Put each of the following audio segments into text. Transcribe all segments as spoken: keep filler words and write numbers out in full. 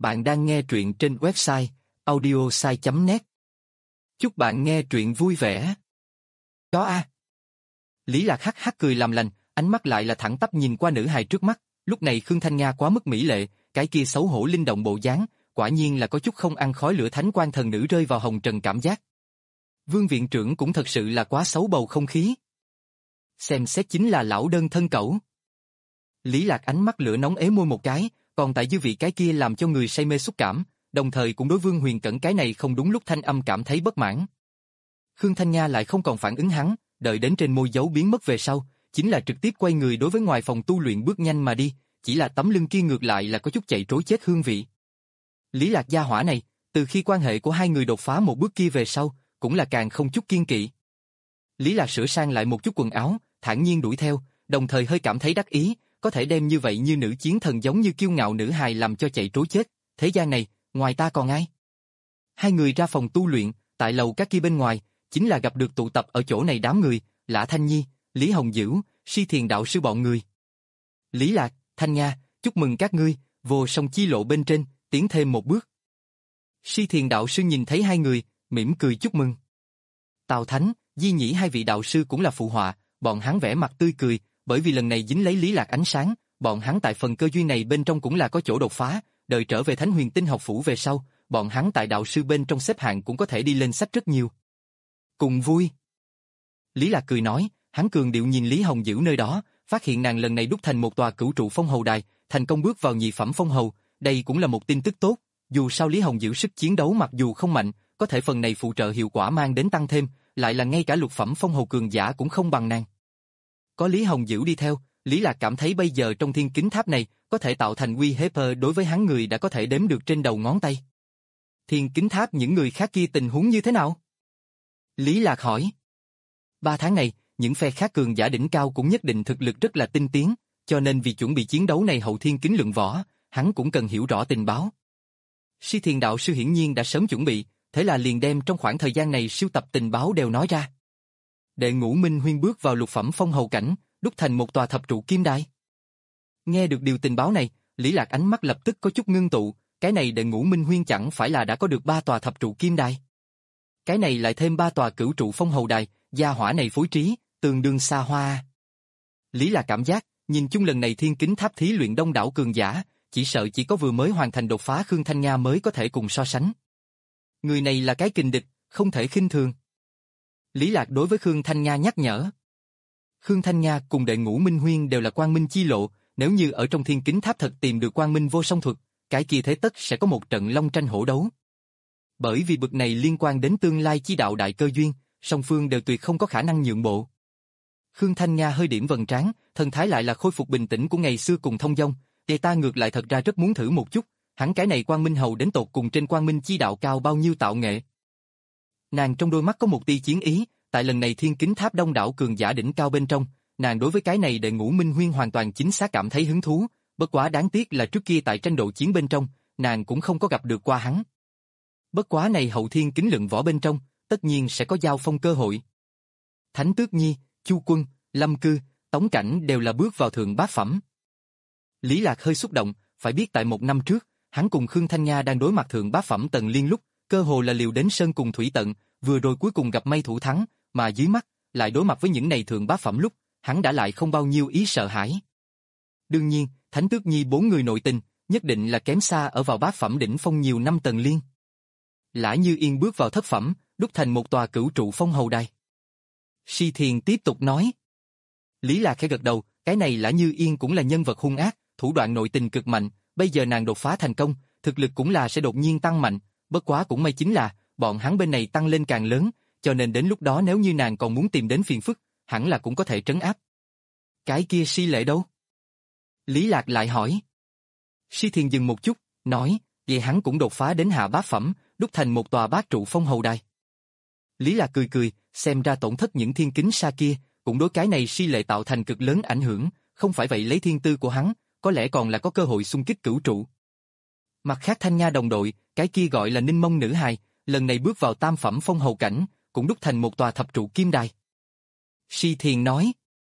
Bạn đang nghe truyện trên website audiosai chấm net. Chúc bạn nghe truyện vui vẻ. Có a. Lý Lạc hắc hắc cười làm lành, ánh mắt lại là thẳng tắp nhìn qua nữ hài trước mắt. Lúc này Khương Thanh Nga quá mức mỹ lệ, cái kia xấu hổ linh động bộ dáng, quả nhiên là có chút không ăn khói lửa thánh quan thần nữ rơi vào hồng trần cảm giác. Vương viện trưởng cũng thật sự là quá xấu bầu không khí. Xem xét chính là lão đơn thân cẩu. Lý Lạc ánh mắt lửa nóng ế môi một cái, còn tại dư vị cái kia làm cho người say mê xúc cảm, đồng thời cũng đối Vương Huyền Cẩn cái này không đúng lúc thanh âm cảm thấy bất mãn. Khương Thanh Nga lại không còn phản ứng hắn, đợi đến trên môi dấu biến mất về sau, chính là trực tiếp quay người đối với ngoài phòng tu luyện bước nhanh mà đi, chỉ là tấm lưng kia ngược lại là có chút chạy trối chết hương vị. Lý Lạc gia hỏa này, từ khi quan hệ của hai người đột phá một bước kia về sau, cũng là càng không chút kiên kỵ. Lý Lạc sửa sang lại một chút quần áo, thản nhiên đuổi theo, đồng thời hơi cảm thấy đắc ý, có thể đem như vậy như nữ chiến thần giống như kiêu ngạo nữ hài làm cho chạy trối chết, thế gian này, ngoài ta còn ai? Hai người ra phòng tu luyện, tại lầu các kia bên ngoài, chính là gặp được tụ tập ở chỗ này đám người, Lã Thanh Nhi, Lý Hồng Dữ, Si Thiền đạo sư bọn người. Lý Lạc, Thanh Nga, chúc mừng các ngươi, vô song chi lộ bên trên, tiến thêm một bước. Si Thiền đạo sư nhìn thấy hai người, mỉm cười chúc mừng. Tào Thánh, Di Nhĩ hai vị đạo sư cũng là phụ họa, bọn hắn vẻ mặt tươi cười, bởi vì lần này dính lấy Lý Lạc ánh sáng, bọn hắn tại phần cơ duyên này bên trong cũng là có chỗ đột phá, đợi trở về Thánh Huyền Tinh học phủ về sau, bọn hắn tại đạo sư bên trong xếp hạng cũng có thể đi lên sách rất nhiều. Cùng vui. Lý Lạc cười nói, hắn cường điệu nhìn Lý Hồng Dữ nơi đó, phát hiện nàng lần này đúc thành một tòa cửu trụ phong hầu đài, thành công bước vào nhị phẩm phong hầu, đây cũng là một tin tức tốt, dù sao Lý Hồng Dữ sức chiến đấu mặc dù không mạnh, có thể phần này phụ trợ hiệu quả mang đến tăng thêm, lại là ngay cả lục phẩm phong hầu cường giả cũng không bằng nàng. Có Lý Hồng Dữ đi theo, Lý Lạc cảm thấy bây giờ trong thiên kính tháp này, có thể tạo thành uy hiếp đối với hắn người đã có thể đếm được trên đầu ngón tay. Thiên kính tháp những người khác kia tình huống như thế nào? Lý Lạc hỏi. Ba tháng này, những phe khác cường giả đỉnh cao cũng nhất định thực lực rất là tinh tiến, cho nên vì chuẩn bị chiến đấu này hậu thiên kính lượng võ, hắn cũng cần hiểu rõ tình báo. Si Thiền đạo sư hiển nhiên đã sớm chuẩn bị, thế là liền đem trong khoảng thời gian này sưu tập tình báo đều nói ra. Đệ ngũ Minh Huyên bước vào lục phẩm phong hầu cảnh, đúc thành một tòa thập trụ kim đài. Nghe được điều tình báo này, Lý Lạc ánh mắt lập tức có chút ngưng tụ, cái này đệ ngũ Minh Huyên chẳng phải là đã có được ba tòa thập trụ kim đài. Cái này lại thêm ba tòa cửu trụ phong hầu đài, gia hỏa này phối trí, tương đương xa hoa. Lý Lạc cảm giác, nhìn chung lần này thiên kính tháp thí luyện đông đảo cường giả, chỉ sợ chỉ có vừa mới hoàn thành đột phá Khương Thanh Nga mới có thể cùng so sánh. Người này là cái kình địch, không thể khinh thường. Lý Lạc đối với Khương Thanh Nga nhắc nhở. Khương Thanh Nga cùng đệ ngũ Minh Huyên đều là quang minh chi lộ, nếu như ở trong thiên kính tháp thật tìm được quang minh vô song thuật, cái kia thế tất sẽ có một trận long tranh hổ đấu. Bởi vì bực này liên quan đến tương lai chi đạo đại cơ duyên, song phương đều tuyệt không có khả năng nhượng bộ. Khương Thanh Nga hơi điểm vầng trán, thần thái lại là khôi phục bình tĩnh của ngày xưa cùng thông dong, để ta ngược lại thật ra rất muốn thử một chút, hắn cái này quang minh hầu đến tột cùng trên quang minh chi đạo cao bao nhiêu tạo nghệ. Nàng trong đôi mắt có một tia chiến ý, tại lần này thiên kính tháp đông đảo cường giả đỉnh cao bên trong, nàng đối với cái này đệ ngũ Minh Huyên hoàn toàn chính xác cảm thấy hứng thú, bất quá đáng tiếc là trước kia tại tranh độ chiến bên trong, nàng cũng không có gặp được qua hắn. Bất quá này hậu thiên kính lượng võ bên trong, tất nhiên sẽ có giao phong cơ hội. Thánh Tước Nhi, Chu Quân, Lâm Cư, Tống Cảnh đều là bước vào thượng bát phẩm. Lý Lạc hơi xúc động, phải biết tại một năm trước, hắn cùng Khương Thanh Nga đang đối mặt thượng bát phẩm tầng liên lúc, cơ hồ là liều đến sơn cùng thủy tận, vừa rồi cuối cùng gặp may thủ thắng, mà dưới mắt, lại đối mặt với những này thượng bát phẩm lúc, hắn đã lại không bao nhiêu ý sợ hãi. Đương nhiên, Thánh Tước Nhi bốn người nội tình, nhất định là kém xa ở vào bát phẩm đỉnh phong nhiều năm tầng liên. Lã Như Yên bước vào thất phẩm, đúc thành một tòa cửu trụ phong hầu đài. Si Thiền tiếp tục nói. Lý Lạc khẽ gật đầu, cái này Lã Như Yên cũng là nhân vật hung ác, thủ đoạn nội tình cực mạnh, bây giờ nàng đột phá thành công, thực lực cũng là sẽ đột nhiên tăng mạnh, bất quá cũng may chính là, bọn hắn bên này tăng lên càng lớn, cho nên đến lúc đó nếu như nàng còn muốn tìm đến phiền phức, hẳn là cũng có thể trấn áp. Cái kia Si Lệ đâu? Lý Lạc lại hỏi. Si Thiền dừng một chút, nói, vậy hắn cũng đột phá đến hạ bát phẩm, đúc thành một tòa bát trụ phong hầu đài. Lý Lạc cười cười, xem ra tổn thất những thiên kính xa kia, cũng đối cái này Si Lệ tạo thành cực lớn ảnh hưởng, không phải vậy lấy thiên tư của hắn, có lẽ còn là có cơ hội xung kích cửu trụ. Mặt khác Thanh Nga đồng đội, cái kia gọi là Ninh Mông nữ hài, lần này bước vào tam phẩm phong hầu cảnh, cũng đúc thành một tòa thập trụ kim đài. Si Thiền nói.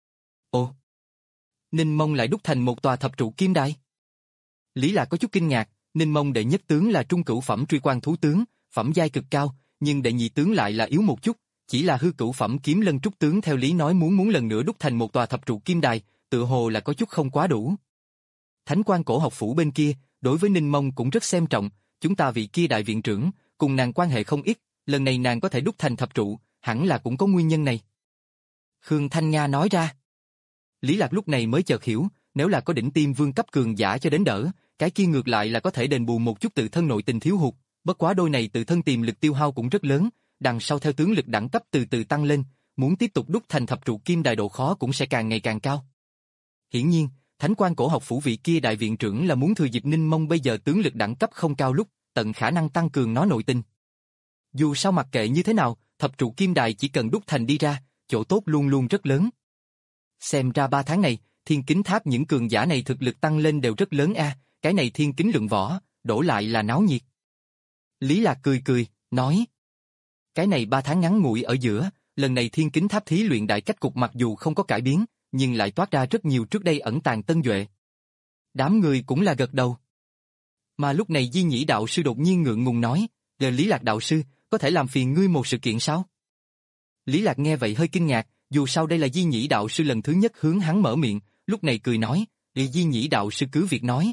Ồ, Ninh Mông lại đúc thành một tòa thập trụ kim đài. Lý Lạc có chút kinh ngạc, Ninh Mông đệ nhất tướng là trung cửu phẩm truy quan thú tướng, phẩm giai cực cao, nhưng đệ nhị tướng lại là yếu một chút, chỉ là hư cửu phẩm kiếm lân trúc tướng theo lý nói muốn muốn lần nữa đúc thành một tòa thập trụ kim đài, tựa hồ là có chút không quá đủ. Thánh quan cổ học phủ bên kia, đối với Ninh Mông cũng rất xem trọng, chúng ta vị kia đại viện trưởng, cùng nàng quan hệ không ít, lần này nàng có thể đúc thành thập trụ, hẳn là cũng có nguyên nhân này. Khương Thanh Nga nói ra. Lý Lạc lúc này mới chợt hiểu, nếu là có đỉnh tiêm vương cấp cường giả cho đến đỡ, cái kia ngược lại là có thể đền bù một chút tự thân nội tình thiếu hụt, bất quá đôi này tự thân tiềm lực tiêu hao cũng rất lớn, đằng sau theo tướng lực đẳng cấp từ từ tăng lên, muốn tiếp tục đúc thành thập trụ kim đài độ khó cũng sẽ càng ngày càng cao. Hiển nhiên, Thánh quan cổ học phủ vị kia đại viện trưởng là muốn thừa dịp Ninh Mông bây giờ tướng lực đẳng cấp không cao lúc, tận khả năng tăng cường nó nội tình. Dù sao mặc kệ như thế nào, thập trụ kim đài chỉ cần đúc thành đi ra, chỗ tốt luôn luôn rất lớn. Xem ra ba tháng này, thiên kính tháp những cường giả này thực lực tăng lên đều rất lớn a, cái này thiên kính lượng võ, đổ lại là náo nhiệt. Lý Lạc cười cười, nói. Cái này ba tháng ngắn ngủi ở giữa, lần này thiên kính tháp thí luyện đại cách cục mặc dù không có cải biến, nhưng lại toát ra rất nhiều trước đây ẩn tàng tân duệ. Đám người cũng là gật đầu. Mà lúc này Di Nhĩ đạo sư đột nhiên ngượng ngùng nói, "Giờ Lý Lạc đạo sư, có thể làm phiền ngươi một sự kiện sao?" Lý Lạc nghe vậy hơi kinh ngạc, dù sao đây là Di Nhĩ đạo sư lần thứ nhất hướng hắn mở miệng, lúc này cười nói, "Đi Di Nhĩ đạo sư cứ việc nói."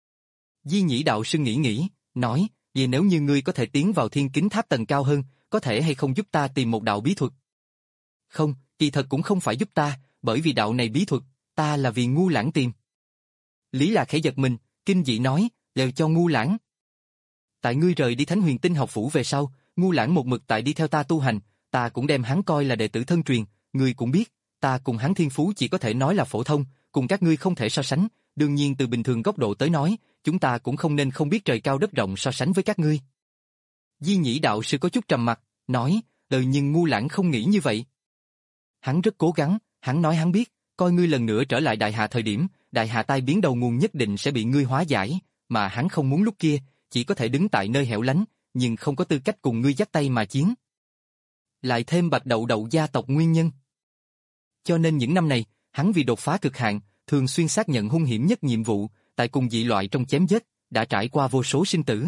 Di Nhĩ đạo sư nghĩ nghĩ, nói, "Vậy nếu như ngươi có thể tiến vào thiên kính tháp tầng cao hơn, có thể hay không giúp ta tìm một đạo bí thuật?" "Không, kỳ thật cũng không phải giúp ta, bởi vì đạo này bí thuật, ta là vì Ngu Lãng tìm." Lý Lạc khẽ giật mình, kinh dị nói, "Lèo cho Ngu Lãng?" "Tại ngươi rời đi Thánh Huyền Tinh học phủ về sau, Ngu Lãng một mực tại đi theo ta tu hành, ta cũng đem hắn coi là đệ tử thân truyền, ngươi cũng biết, ta cùng hắn thiên phú chỉ có thể nói là phổ thông, cùng các ngươi không thể so sánh, đương nhiên từ bình thường góc độ tới nói, chúng ta cũng không nên không biết trời cao đất rộng so sánh với các ngươi." Di Nhĩ đạo sư có chút trầm mặt, nói, "Đời nhưng Ngu Lãng không nghĩ như vậy. Hắn rất cố gắng, hắn nói hắn biết, coi ngươi lần nữa trở lại Đại Hà thời điểm, Đại Hà tai biến đầu nguồn nhất định sẽ bị ngươi hóa giải, mà hắn không muốn lúc kia, chỉ có thể đứng tại nơi hẻo lánh, nhưng không có tư cách cùng ngươi dắt tay mà chiến." Lại thêm Bạch Đậu Đậu gia tộc nguyên nhân. Cho nên những năm này, hắn vì đột phá cực hạn, thường xuyên xác nhận hung hiểm nhất nhiệm vụ, tại cùng dị loại trong chém giết, đã trải qua vô số sinh tử.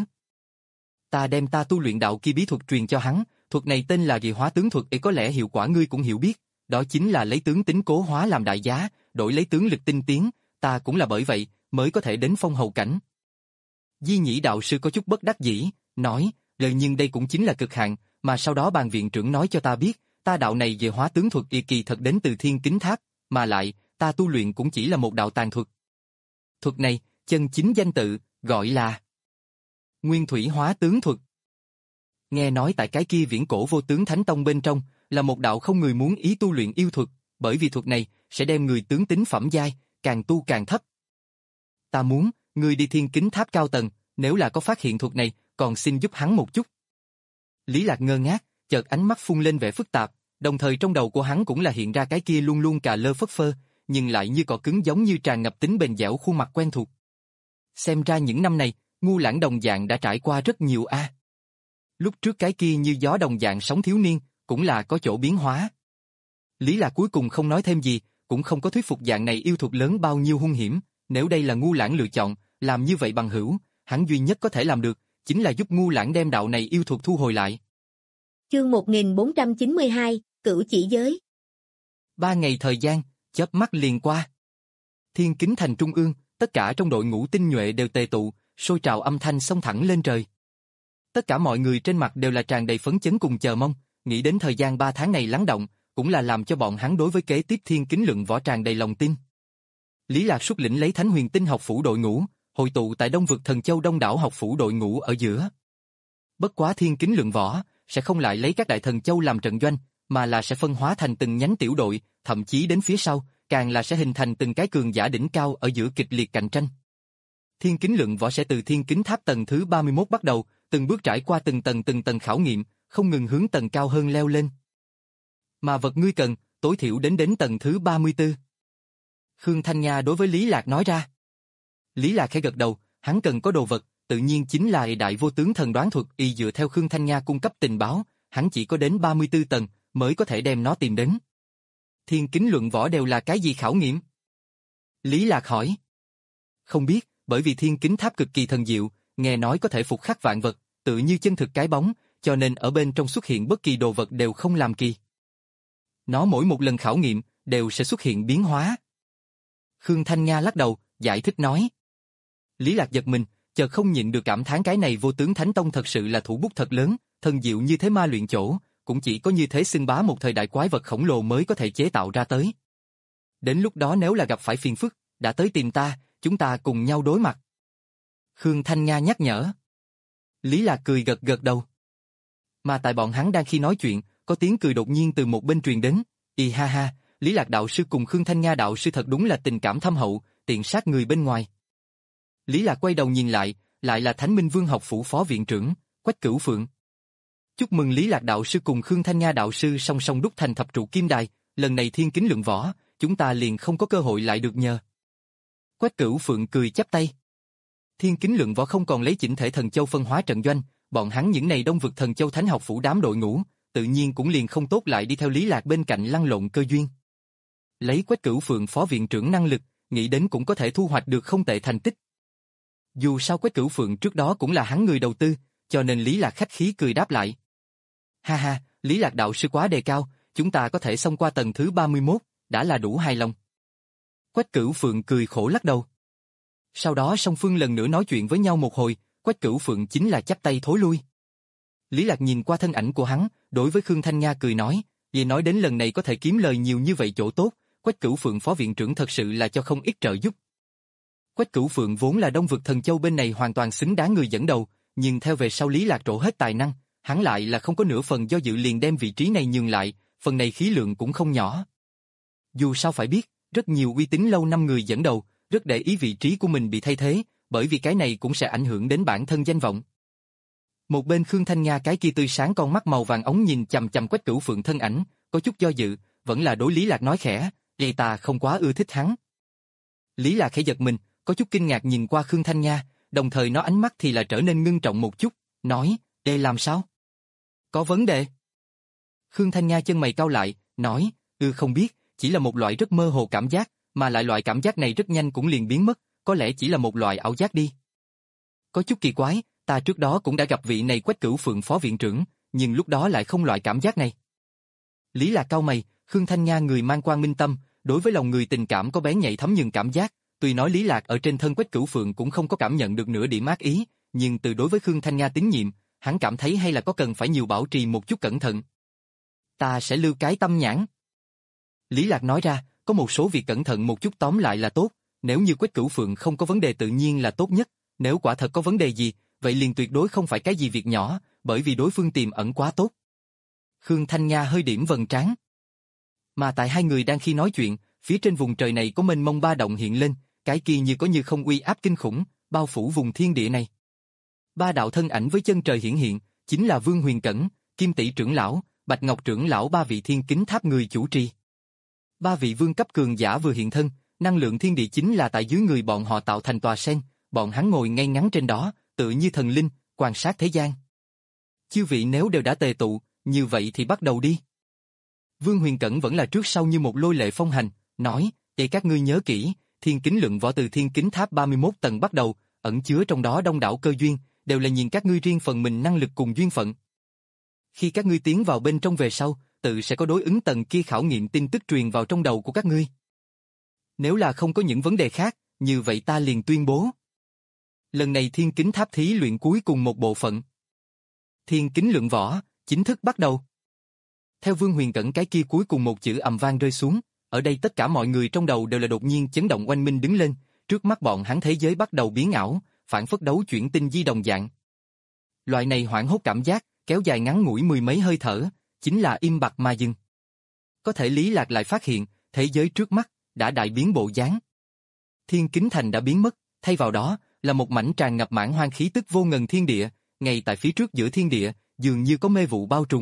Ta đem ta tu luyện đạo kia bí thuật truyền cho hắn, thuật này tên là dị hóa tướng thuật, ấy có lẽ hiệu quả ngươi cũng hiểu biết, đó chính là lấy tướng tính cố hóa làm đại giá, đổi lấy tướng lực tinh tiến, ta cũng là bởi vậy mới có thể đến phong hầu cảnh. Di Nhĩ đạo sư có chút bất đắc dĩ, nói, lời nhưng đây cũng chính là cực hạn, mà sau đó bàn viện trưởng nói cho ta biết, ta đạo này về hóa tướng thuật y kỳ thật đến từ thiên kính tháp, mà lại, ta tu luyện cũng chỉ là một đạo tàn thuật. Thuật này, chân chính danh tự, gọi là Nguyên Thủy Hóa Tướng Thuật. Nghe nói tại cái kia viễn cổ vô tướng thánh tông bên trong, là một đạo không người muốn ý tu luyện yêu thuật, bởi vì thuật này sẽ đem người tướng tính phẩm giai, càng tu càng thấp. Ta muốn, ngươi đi thiên kính tháp cao tầng, nếu là có phát hiện thuật này, còn xin giúp hắn một chút. Lý Lạc ngơ ngác, chợt ánh mắt phun lên vẻ phức tạp, đồng thời trong đầu của hắn cũng là hiện ra cái kia luôn luôn cà lơ phất phơ, nhưng lại như cỏ cứng giống như tràn ngập tính bền dẻo khuôn mặt quen thuộc. Xem ra những năm này, Ngu Lãng đồng dạng đã trải qua rất nhiều a. À. Lúc trước cái kia như gió đồng dạng sống thiếu niên, cũng là có chỗ biến hóa. Lý Lạc cuối cùng không nói thêm gì, cũng không có thuyết phục dạng này yêu thuật lớn bao nhiêu hung hiểm, nếu đây là Ngu Lãng lựa chọn, làm như vậy bằng hữu, hắn duy nhất có thể làm được, chính là giúp Ngu Lãng đem đạo này yêu thuật thu hồi lại. Chương một nghìn bốn trăm chín mươi hai, Cửu Chỉ Giới. Ba ngày thời gian, chớp mắt liền qua. Thiên Kính Thành trung ương, tất cả trong đội ngũ tinh nhuệ đều tề tụ, sôi trào âm thanh xông thẳng lên trời. Tất cả mọi người trên mặt đều là tràn đầy phấn chấn cùng chờ mong, nghĩ đến thời gian ba tháng này lắng động, cũng là làm cho bọn hắn đối với kế tiếp Thiên Kính Luận Võ tràn đầy lòng tin. Lý Lạc xuất lĩnh lấy Thánh Huyền Tinh học phủ đội ngũ, hội tụ tại Đông vực Thần Châu Đông đảo học phủ đội ngũ ở giữa. Bất quá Thiên Kính Luận Võ sẽ không lại lấy các đại thần châu làm trận doanh, mà là sẽ phân hóa thành từng nhánh tiểu đội, thậm chí đến phía sau, càng là sẽ hình thành từng cái cường giả đỉnh cao ở giữa kịch liệt cạnh tranh. Thiên Kính Luận Võ sẽ từ Thiên Kính Tháp tầng thứ ba mươi mốt bắt đầu, từng bước trải qua từng tầng từng tầng khảo nghiệm, không ngừng hướng tầng cao hơn leo lên. Mà vật ngươi cần, tối thiểu đến đến tầng thứ ba mươi tư. Khương Thanh Nga đối với Lý Lạc nói ra. Lý Lạc khẽ gật đầu, hắn cần có đồ vật, tự nhiên chính là đại vô tướng thần đoán thuật, y dựa theo Khương Thanh Nga cung cấp tình báo, hắn chỉ có đến ba mươi tư tầng mới có thể đem nó tìm đến. Thiên Kính Luận Võ đều là cái gì khảo nghiệm? Lý Lạc hỏi. Không biết, bởi vì Thiên Kính Tháp cực kỳ thần diệu, nghe nói có thể phục khắc vạn vật, tự như chân thực cái bóng, cho nên ở bên trong xuất hiện bất kỳ đồ vật đều không làm kỳ. Nó mỗi một lần khảo nghiệm, đều sẽ xuất hiện biến hóa. Khương Thanh Nga lắc đầu, giải thích nói. Lý Lạc giật mình, chợt không nhịn được cảm thán cái này Vô Tướng Thánh Tông thật sự là thủ bút thật lớn, thần diệu như thế ma luyện chỗ, cũng chỉ có như thế xưng bá một thời đại quái vật khổng lồ mới có thể chế tạo ra tới. Đến lúc đó nếu là gặp phải phiền phức, đã tới tìm ta, chúng ta cùng nhau đối mặt. Khương Thanh Nga nhắc nhở. Lý Lạc cười gật gật đầu. Mà tại bọn hắn đang khi nói chuyện, có tiếng cười đột nhiên từ một bên truyền đến. Y ha ha, Lý Lạc đạo sư cùng Khương Thanh Nga đạo sư thật đúng là tình cảm thâm hậu, tiện sát người bên ngoài. Lý Lạc quay đầu nhìn lại, lại là Thánh Minh Vương học phủ phó viện trưởng, Quách Cửu Phượng. Chúc mừng Lý Lạc đạo sư cùng Khương Thanh Nga đạo sư song song đúc thành thập trụ kim đài, lần này thiên kính lượng võ, chúng ta liền không có cơ hội lại được nhờ. Quách Cửu Phượng cười chắp tay. Thiên kính lượng võ không còn lấy chỉnh thể thần châu phân hóa trận doanh, bọn hắn những này đông vực thần châu thánh học phủ đám đội ngũ, tự nhiên cũng liền không tốt lại đi theo Lý Lạc bên cạnh lăn lộn cơ duyên. Lấy Quách Cửu Phượng phó viện trưởng năng lực, nghĩ đến cũng có thể thu hoạch được không tệ thành tích. Dù sao Quách Cửu Phượng trước đó cũng là hắn người đầu tư, cho nên Lý Lạc khách khí cười đáp lại. Ha ha, Lý Lạc đạo sư quá đề cao, chúng ta có thể xông qua tầng thứ ba mươi mốt, đã là đủ hài lòng. Quách Cửu Phượng cười khổ lắc đầu. Sau đó song phương lần nữa nói chuyện với nhau một hồi, Quách Cửu Phượng chính là chắp tay thối lui. Lý Lạc nhìn qua thân ảnh của hắn, đối với Khương Thanh Nga cười nói, về nói đến lần này có thể kiếm lời nhiều như vậy chỗ tốt, Quách Cửu Phượng phó viện trưởng thật sự là cho không ít trợ giúp. Quách Cửu Phượng vốn là đông vực thần châu bên này hoàn toàn xứng đáng người dẫn đầu, nhưng theo về sau Lý Lạc trổ hết tài năng, hắn lại là không có nửa phần do dự liền đem vị trí này nhường lại, phần này khí lượng cũng không nhỏ. Dù sao phải biết, rất nhiều uy tín lâu năm người dẫn đầu, rất để ý vị trí của mình bị thay thế, bởi vì cái này cũng sẽ ảnh hưởng đến bản thân danh vọng. Một bên Khương Thanh Nga cái kia tươi sáng con mắt màu vàng ống nhìn chằm chằm Quách Cửu Phượng thân ảnh, có chút do dự, vẫn là đối Lý Lạc nói khẽ, "Vậy ta không quá ưa thích hắn." Lý Lạc khẽ giật mình, có chút kinh ngạc nhìn qua Khương Thanh Nga, đồng thời nó ánh mắt thì là trở nên ngưng trọng một chút, nói, "Đây làm sao? Có vấn đề?" Khương Thanh Nga chân mày cau lại, nói, "Ừ không biết, chỉ là một loại rất mơ hồ cảm giác, mà lại loại cảm giác này rất nhanh cũng liền biến mất, có lẽ chỉ là một loại ảo giác đi." Có chút kỳ quái, ta trước đó cũng đã gặp vị này Quách Cửu Phượng phó viện trưởng, nhưng lúc đó lại không loại cảm giác này. Lý Lạc cau mày, Khương Thanh Nga người mang quang minh tâm, đối với lòng người tình cảm có bén nhạy thấm nhường cảm giác, tuy nói Lý Lạc ở trên thân Quách Cửu Phượng cũng không có cảm nhận được nửa điểm ác ý, nhưng từ đối với Khương Thanh Nga tín nhiệm, hắn cảm thấy hay là có cần phải nhiều bảo trì một chút cẩn thận. Ta sẽ lưu cái tâm nhãn. Lý Lạc nói ra, có một số việc cẩn thận một chút tóm lại là tốt, nếu như Quách Cửu Phượng không có vấn đề tự nhiên là tốt nhất, nếu quả thật có vấn đề gì, vậy liền tuyệt đối không phải cái gì việc nhỏ, bởi vì đối phương tiềm ẩn quá tốt. Khương Thanh Nga hơi điểm vầng trán. Mà tại hai người đang khi nói chuyện, phía trên vùng trời này có mênh mông ba động hiện lên, cái kia như có như không uy áp kinh khủng, bao phủ vùng thiên địa này. Ba đạo thân ảnh với chân trời hiển hiện, chính là Vương Huyền Cẩn, Kim Tỷ trưởng lão, Bạch Ngọc trưởng lão ba vị thiên kính tháp người chủ trì. Ba vị vương cấp cường giả vừa hiện thân, năng lượng thiên địa chính là tại dưới người bọn họ tạo thành tòa sen, bọn hắn ngồi ngay ngắn trên đó, tự như thần linh, quan sát thế gian. Chư vị nếu đều đã tề tụ, như vậy thì bắt đầu đi. Vương Huyền Cẩn vẫn là trước sau như một lôi lệ phong hành, nói, để các ngươi nhớ kỹ, thiên kính lượng võ từ thiên kính tháp ba mươi mốt tầng bắt đầu, ẩn chứa trong đó đông đảo cơ duyên, đều là nhìn các ngươi riêng phần mình năng lực cùng duyên phận. Khi các ngươi tiến vào bên trong về sau, tự sẽ có đối ứng tầng kia khảo nghiệm tin tức truyền vào trong đầu của các ngươi. Nếu là không có những vấn đề khác, như vậy ta liền tuyên bố. Lần này thiên kính tháp thí luyện cuối cùng một bộ phận. Thiên kính lượng võ, chính thức bắt đầu. Theo Vương Huyền Cẩn cái kia cuối cùng một chữ ầm vang rơi xuống, ở đây tất cả mọi người trong đầu đều là đột nhiên chấn động oanh minh đứng lên, trước mắt bọn hắn thế giới bắt đầu biến ảo, phản phất đấu chuyển tinh di đồng dạng. Loại này hoảng hốt cảm giác, kéo dài ngắn ngủi mười mấy hơi thở, chính là im bặt mà dừng. Có thể Lý Lạc lại phát hiện, thế giới trước mắt đã đại biến bộ dáng. Thiên kính thành đã biến mất, thay vào đó là một mảnh tràn ngập mãn hoang khí tức vô ngần thiên địa, ngay tại phía trước giữa thiên địa, dường như có mê vụ bao trùm.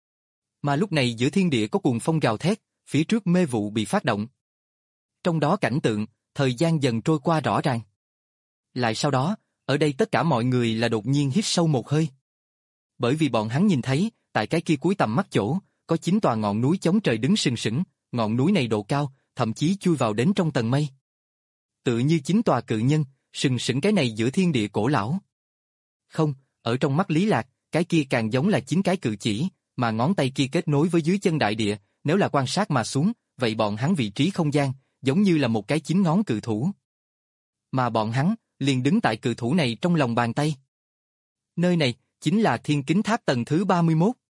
Mà lúc này giữa thiên địa có cuồng phong gào thét, phía trước mê vụ bị phát động. Trong đó cảnh tượng, thời gian dần trôi qua rõ ràng. Lại sau đó, ở đây tất cả mọi người là đột nhiên hít sâu một hơi. Bởi vì bọn hắn nhìn thấy, tại cái kia cuối tầm mắt chỗ, có chín tòa ngọn núi chống trời đứng sừng sững, ngọn núi này độ cao, thậm chí chui vào đến trong tầng mây. Tự như chín tòa cự nhân, sừng sững cái này giữa thiên địa cổ lão. Không, ở trong mắt Lý Lạc, cái kia càng giống là chín cái cự chỉ, mà ngón tay kia kết nối với dưới chân đại địa, nếu là quan sát mà xuống, vậy bọn hắn vị trí không gian, giống như là một cái chín ngón cự thủ. Mà bọn hắn, liền đứng tại cự thủ này trong lòng bàn tay. Nơi này, chính là Thiên Kính Tháp tầng thứ ba mươi mốt.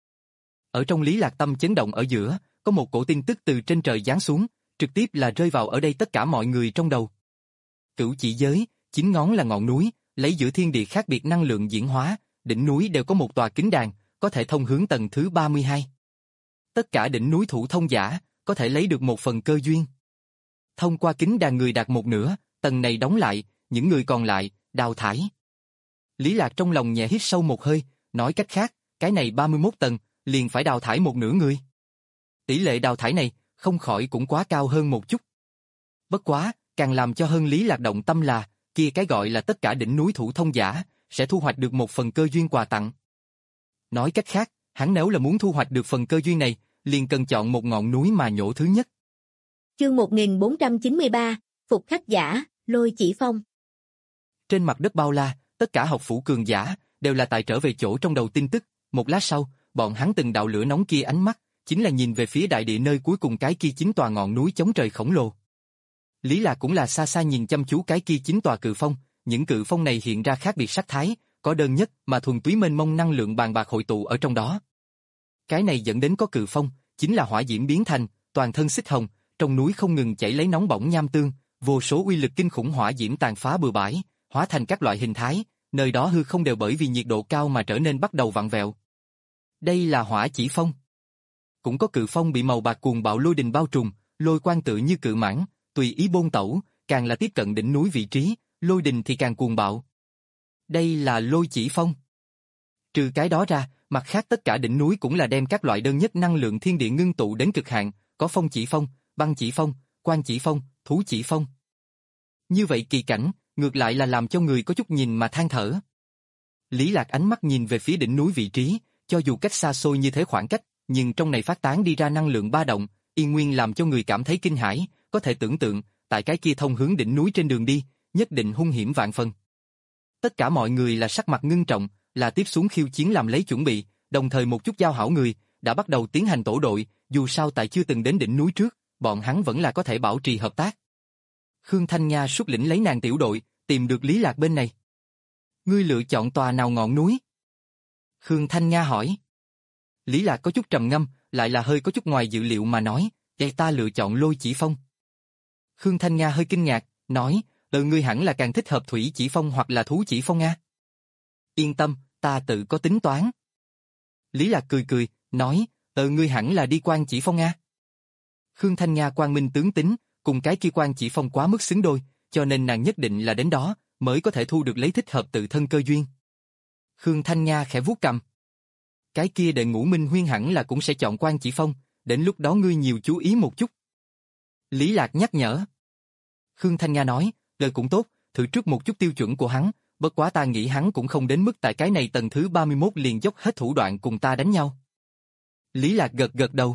Ở trong Lý Lạc tâm chấn động ở giữa, có một cổ tin tức từ trên trời giáng xuống, trực tiếp là rơi vào ở đây tất cả mọi người trong đầu. Cửu chỉ giới, chín ngón là ngọn núi, lấy giữa thiên địa khác biệt năng lượng diễn hóa, đỉnh núi đều có một tòa kính đàn, có thể thông hướng tầng thứ ba mươi hai. Tất cả đỉnh núi thủ thông giả, có thể lấy được một phần cơ duyên. Thông qua kính đàn người đạt một nửa, tầng này đóng lại, những người còn lại, đào thải. Lý Lạc trong lòng nhẹ hít sâu một hơi, nói cách khác, cái này ba mươi mốt tầng, liền phải đào thải một nửa người. Tỷ lệ đào thải này, không khỏi cũng quá cao hơn một chút. Bất quá, càng làm cho hơn Lý Lạc động tâm là, kia cái gọi là tất cả đỉnh núi thủ thông giả, sẽ thu hoạch được một phần cơ duyên quà tặng. Nói cách khác, hắn nếu là muốn thu hoạch được phần cơ duyên này, liền cần chọn một ngọn núi mà nhổ thứ nhất. Chương một nghìn bốn trăm chín mươi ba, Phục Khắc Giả, Lôi Chỉ Phong. Trên mặt đất bao la, tất cả học phủ cường giả, đều là tại trở về chỗ trong đầu tin tức, một lát sau, bọn hắn từng đạo lửa nóng kia ánh mắt, chính là nhìn về phía đại địa nơi cuối cùng cái kia chín tòa ngọn núi chống trời khổng lồ. Lý Lạc cũng là xa xa nhìn chăm chú cái kia chín tòa cự phong, những cự phong này hiện ra khác biệt sắc thái, có đơn nhất mà thuần túy mênh mông năng lượng bàn bạc hội tụ ở trong đó. Cái này dẫn đến có cự phong, chính là hỏa diễm biến thành, toàn thân xích hồng, trong núi không ngừng chảy lấy nóng bỏng nham tương, vô số uy lực kinh khủng hỏa diễm tàn phá bừa bãi, hóa thành các loại hình thái, nơi đó hư không đều bởi vì nhiệt độ cao mà trở nên bắt đầu vặn vẹo. Đây là hỏa chỉ phong. Cũng có cự phong bị màu bạc cuồng bạo lôi đình bao trùm, lôi quang tự như cự mãng, tùy ý bôn tẩu, càng là tiếp cận đỉnh núi vị trí, lôi đình thì càng cuồng bạo. Đây là lôi chỉ phong. Trừ cái đó ra, mặt khác tất cả đỉnh núi cũng là đem các loại đơn nhất năng lượng thiên địa ngưng tụ đến cực hạn, có phong chỉ phong, băng chỉ phong, quang chỉ phong, thú chỉ phong. Như vậy kỳ cảnh, ngược lại là làm cho người có chút nhìn mà than thở. Lý Lạc ánh mắt nhìn về phía đỉnh núi vị trí, cho dù cách xa xôi như thế khoảng cách, nhưng trong này phát tán đi ra năng lượng ba động, yên nguyên làm cho người cảm thấy kinh hãi, có thể tưởng tượng, tại cái kia thông hướng đỉnh núi trên đường đi, nhất định hung hiểm vạn phần. Tất cả mọi người là sắc mặt ngưng trọng, là tiếp xuống khiêu chiến làm lấy chuẩn bị, đồng thời một chút giao hảo người, đã bắt đầu tiến hành tổ đội, dù sao tại chưa từng đến đỉnh núi trước, bọn hắn vẫn là có thể bảo trì hợp tác. Khương Thanh Nha xuất lĩnh lấy nàng tiểu đội, tìm được Lý Lạc bên này. Ngươi lựa chọn tòa nào ngọn núi? Khương Thanh Nha hỏi. Lý Lạc có chút trầm ngâm, lại là hơi có chút ngoài dự liệu mà nói, vậy ta lựa chọn lôi chỉ phong. Khương Thanh Nha hơi kinh ngạc, nói, ừ ngươi hẳn là càng thích hợp thủy chỉ phong hoặc là thú chỉ phong a. Yên tâm, ta tự có tính toán. Lý Lạc cười cười, nói, ừ ngươi hẳn là đi quan chỉ phong a. Khương Thanh Nha quang minh tướng tính, cùng cái kia quan chỉ phong quá mức xứng đôi, cho nên nàng nhất định là đến đó, mới có thể thu được lấy thích hợp tự thân cơ duyên. Khương Thanh Nha khẽ vuốt cằm. Cái kia đệ ngũ minh huyên hẳn là cũng sẽ chọn quan chỉ phong, đến lúc đó ngươi nhiều chú ý một chút. Lý Lạc nhắc nhở. Khương Thanh Nha nói, lời cũng tốt, thử trước một chút tiêu chuẩn của hắn, bất quá ta nghĩ hắn cũng không đến mức tại cái này tầng thứ ba mươi mốt liền dốc hết thủ đoạn cùng ta đánh nhau. Lý Lạc gật gật đầu.